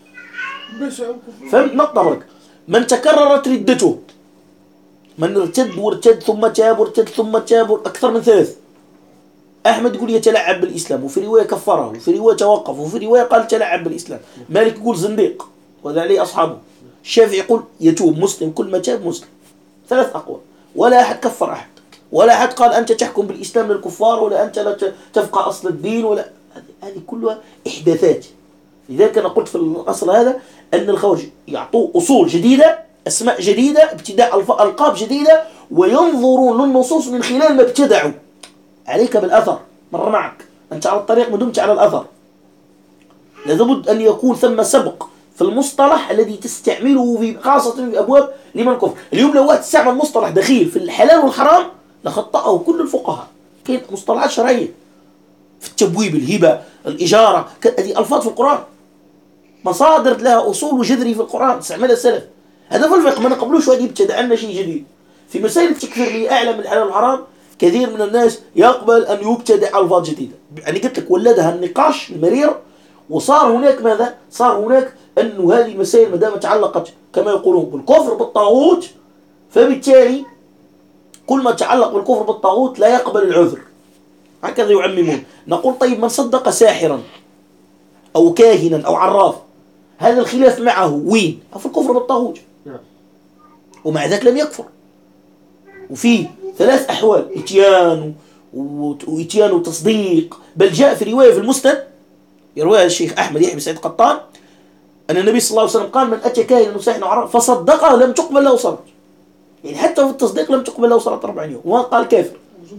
فهمت نقطة برك؟ من تكررت ردته، من ارتد وارتد ثم تاب وارتد ثم تاب أكثر من 3. أحمد يقول يتلعب بالإسلام، وفي رواية كفره، وفي رواية توقف، وفي رواية قال تلعب بالإسلام. مالك يقول زنديق وذا عليه أصحابه. الشافعي يقول يتوب مسلم، كل ما تاب مسلم. 3 أقوال، ولا أحد كفر أحد، ولا أحد قال أنت تحكم بالإسلام للكفار، ولا أنت لا تفقه أصل الدين، ولا هذه كلها إحداثات لذلك أنا قلت في الأصل هذا أن الخوارج يعطوا أصول جديدة، أسماء جديدة، ابتداء ألقاب جديدة، وينظرون للنصوص من خلال ما ابتدعوا. عليك بالأثر، مر معك أنت على الطريق ما دمت على الأثر. لابد أن يكون ثم سبق في المصطلح الذي تستعمله في خاصة في أبواب لمن كفر. اليوم لو واحد استعمل مصطلح دخيل في الحلال والحرام لخطأه كل الفقهاء. كاين مصطلحات شرعية في التبويب، الهبة، الإجارة، هذه ألفاظ في القرآن مصادر لها أصول وجذري في القرآن استعملها السلف. هذا في الفقه ما نقبلوش واحد يبتدع عنا شيء جديد. في مسائل التكفير اللي أعلى من الحلال والحرام كثير من الناس يقبل أن يبتدع ألفاظ جديدة. يعني قلت لك ولدها النقاش المرير، وصار هناك ماذا؟ صار هناك أنه هذه المسائل ما دام تعلقت كما يقولون بالكفر بالطاغوت، فبالتالي كل ما تعلق بالكفر بالطاغوت لا يقبل العذر. هكذا يعممون. نقول طيب من صدق ساحرا أو كاهنا أو عراف، هذا الخلاف معه وين؟ في الكفر بالطاغوت، ومع ذلك لم يكفر. وفي 3 أحوال: إتيان وإتيان وتصديق. بل جاء في رواية في المسند يرويها الشيخ أحمد يحيى بن سعيد القطان أن النبي صلى الله عليه وسلم قال: من أتى كاهنا وساحرا وعراف فصدقه لم تقبل له صلاة. يعني حتى في التصديق لم تقبل له صلاة 40 يوم، وما قال كافر.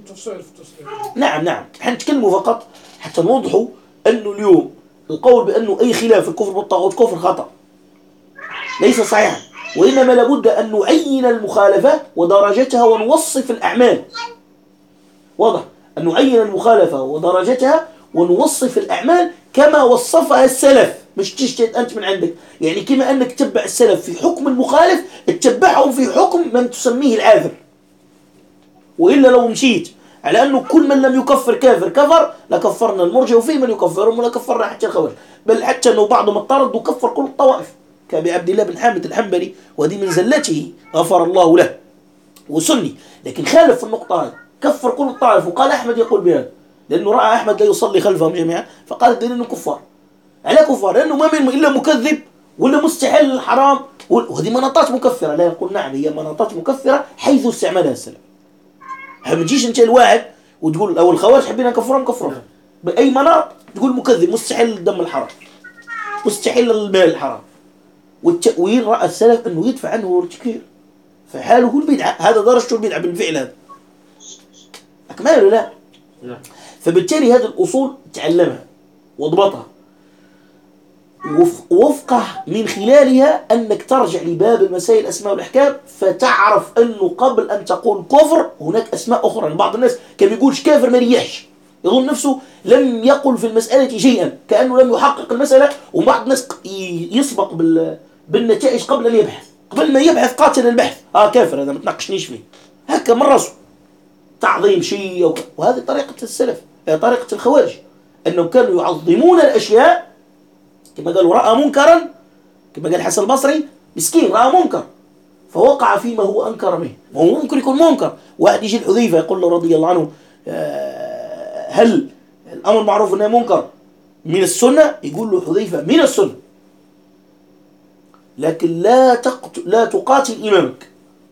نعم احنا نتكلموا فقط حتى نوضحوا أنه اليوم القول بأنه أي خلاف في الكفر بالطاغوت كفر خطأ ليس صحيحا، وإنما لابد أن نعين المخالفة ودرجتها ونوصف الأعمال. واضح؟ أن نعين المخالفة ودرجتها ونوصف الأعمال كما وصفها السلف، مش تجتهد أنت من عندك. يعني كما أنك تتبع السلف في حكم المخالف اتبعهم في حكم من تسميه العاذر. وإلا لو مشيت على أنه كل من لم يكفر كافر كفر لكفرنا المرجئة وفي من يكفرهم ولا كفرنا حتى الخوارج، بل حتى أنه بعضهم اضطرد وكفر كل الطوائف كأبي عبد الله بن حامد الحنبلي، وهذه من زلته غفر الله له وسني. لكن خالف في النقطة هذه، كفر كل الطائف. وقال أحمد يقول بهذا لأنه رأى أحمد لا يصلي خلفهم جميعا، فقال الدليل أنه كفار. على كفار لأنه ما منهم إلا مكذب ولا مستحل الحرام، وهذه مناطات مكفرة. لا، يقول نعم هي مناطات مكفرة حيث استعملها السلف. ما تجيش أنت الواحد وتقول أو الخوارج حبينا نكفرهم بأي مناط تقول مكذب مستحل الدم الحرام مستحل المال الحرام. والتأويل رأى السلف أنه يدفع عنه التكفير، فحاله البدعة. هذا درجته البدعة بالفعل، هذا أكمله لا. فبالتالي هذه الأصول تعلمها واضبطها وفقه من خلالها أنك ترجع لباب المسائل الأسماء والأحكام، فتعرف أنه قبل أن تقول كفر هناك أسماء أخرى. يعني بعض الناس كان يقولش كافر ما ريحش، يظن نفسه لم يقل في المسألة شيئا كأنه لم يحقق المسألة. وبعض الناس يسبق بالنتائج قبل أن يبحث، قبل ما يبحث قاتل البحث كافر هذا ما تناقشنيش فيه، هكا من راسه تعظيم شيء. وهذه طريقة السلف، طريقة الخوارج، أنهم كانوا يعظمون الأشياء كما قالوا رأى منكرا، كما قال حسن البصري مسكين رأى منكر فوقع فيما هو أنكر منه. وهو ممكن يكون منكر. واحد يجي الحذيفة يقول له رضي الله عنه هل الأمر معروف أنه منكر من السنة؟ يقول له حذيفة من السنة، لكن لا تقاتل إمامك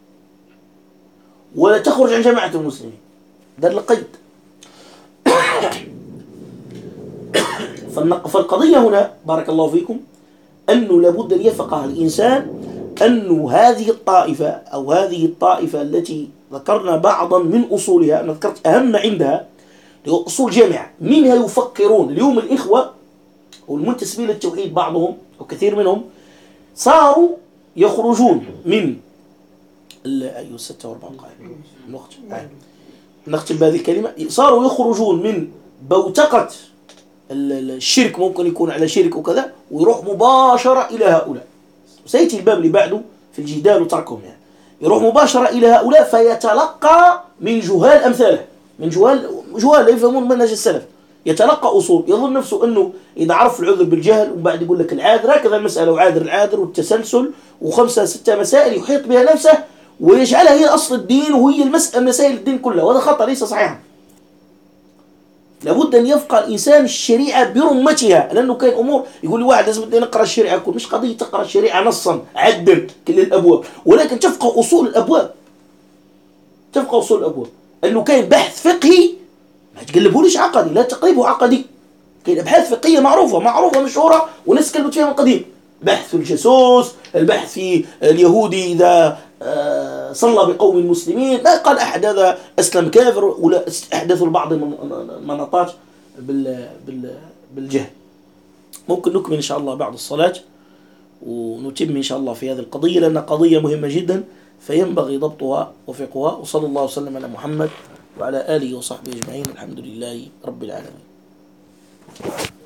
ولا تخرج عن جماعة المسلمين. ده القيد. فالقضية هنا بارك الله فيكم أنه لابد أن يفقه الإنسان أنه هذه الطائفة أو هذه الطائفة التي ذكرنا بعضا من أصولها، أنا ذكرت أهم عندها أصول جامعة منها يفكرون. اليوم الإخوة والمنتسبين للتوحيد بعضهم وكثير منهم صاروا يخرجون من 46 نختم بهذه الكلمة. صاروا يخرجون من بوتقة الشرك، ممكن يكون على شرك وكذا، ويروح مباشرة إلى هؤلاء. سيأتي الباب اللي بعده في الجدال وتركهم، يعني يروح مباشرة إلى هؤلاء فيتلقى من جهال أمثاله، من جهال لا يفهمون منهج السلف، يتلقى أصول يظن نفسه أنه إذا عرف العذر بالجهل وبعد يقول لك العاذر هكذا المسألة وعاذر العاذر والتسلسل و5 6 مسائل يحيط بها نفسه ويجعلها هي أصل الدين وهي مسائل الدين كلها، وهذا خطأ ليس صحيحا. لابد أن يفقه الإنسان الشريعة برمتها، لأنه كاين أمور يقول لي واحد لازم نقرأ الشريعة كل، مش قضية تقرأ الشريعة نصا عدل كل الأبواب، ولكن تفقه أصول الأبواب، تفقه أصول الأبواب. أنه كاين بحث فقهي ما تقلبه ليش عقدي، لا تقلبه عقدي، كاين أبحاث فقهية معروفة مشهورة وناس تكلمت فيها من قديم. بحث في الجاسوس، البحث في اليهودي إذا صلى بقوم المسلمين، ما قال أحد هذا أسلم كافر، ولا أحدثوا البعض من المناطات بالجهل. ممكن نكمل إن شاء الله بعد الصلاة ونتم إن شاء الله في هذه القضية، لأنها قضية مهمة جدا فينبغي ضبطها وفقها. وصلى الله وسلم على محمد وعلى آله وصحبه أجمعين. الحمد لله رب العالمين.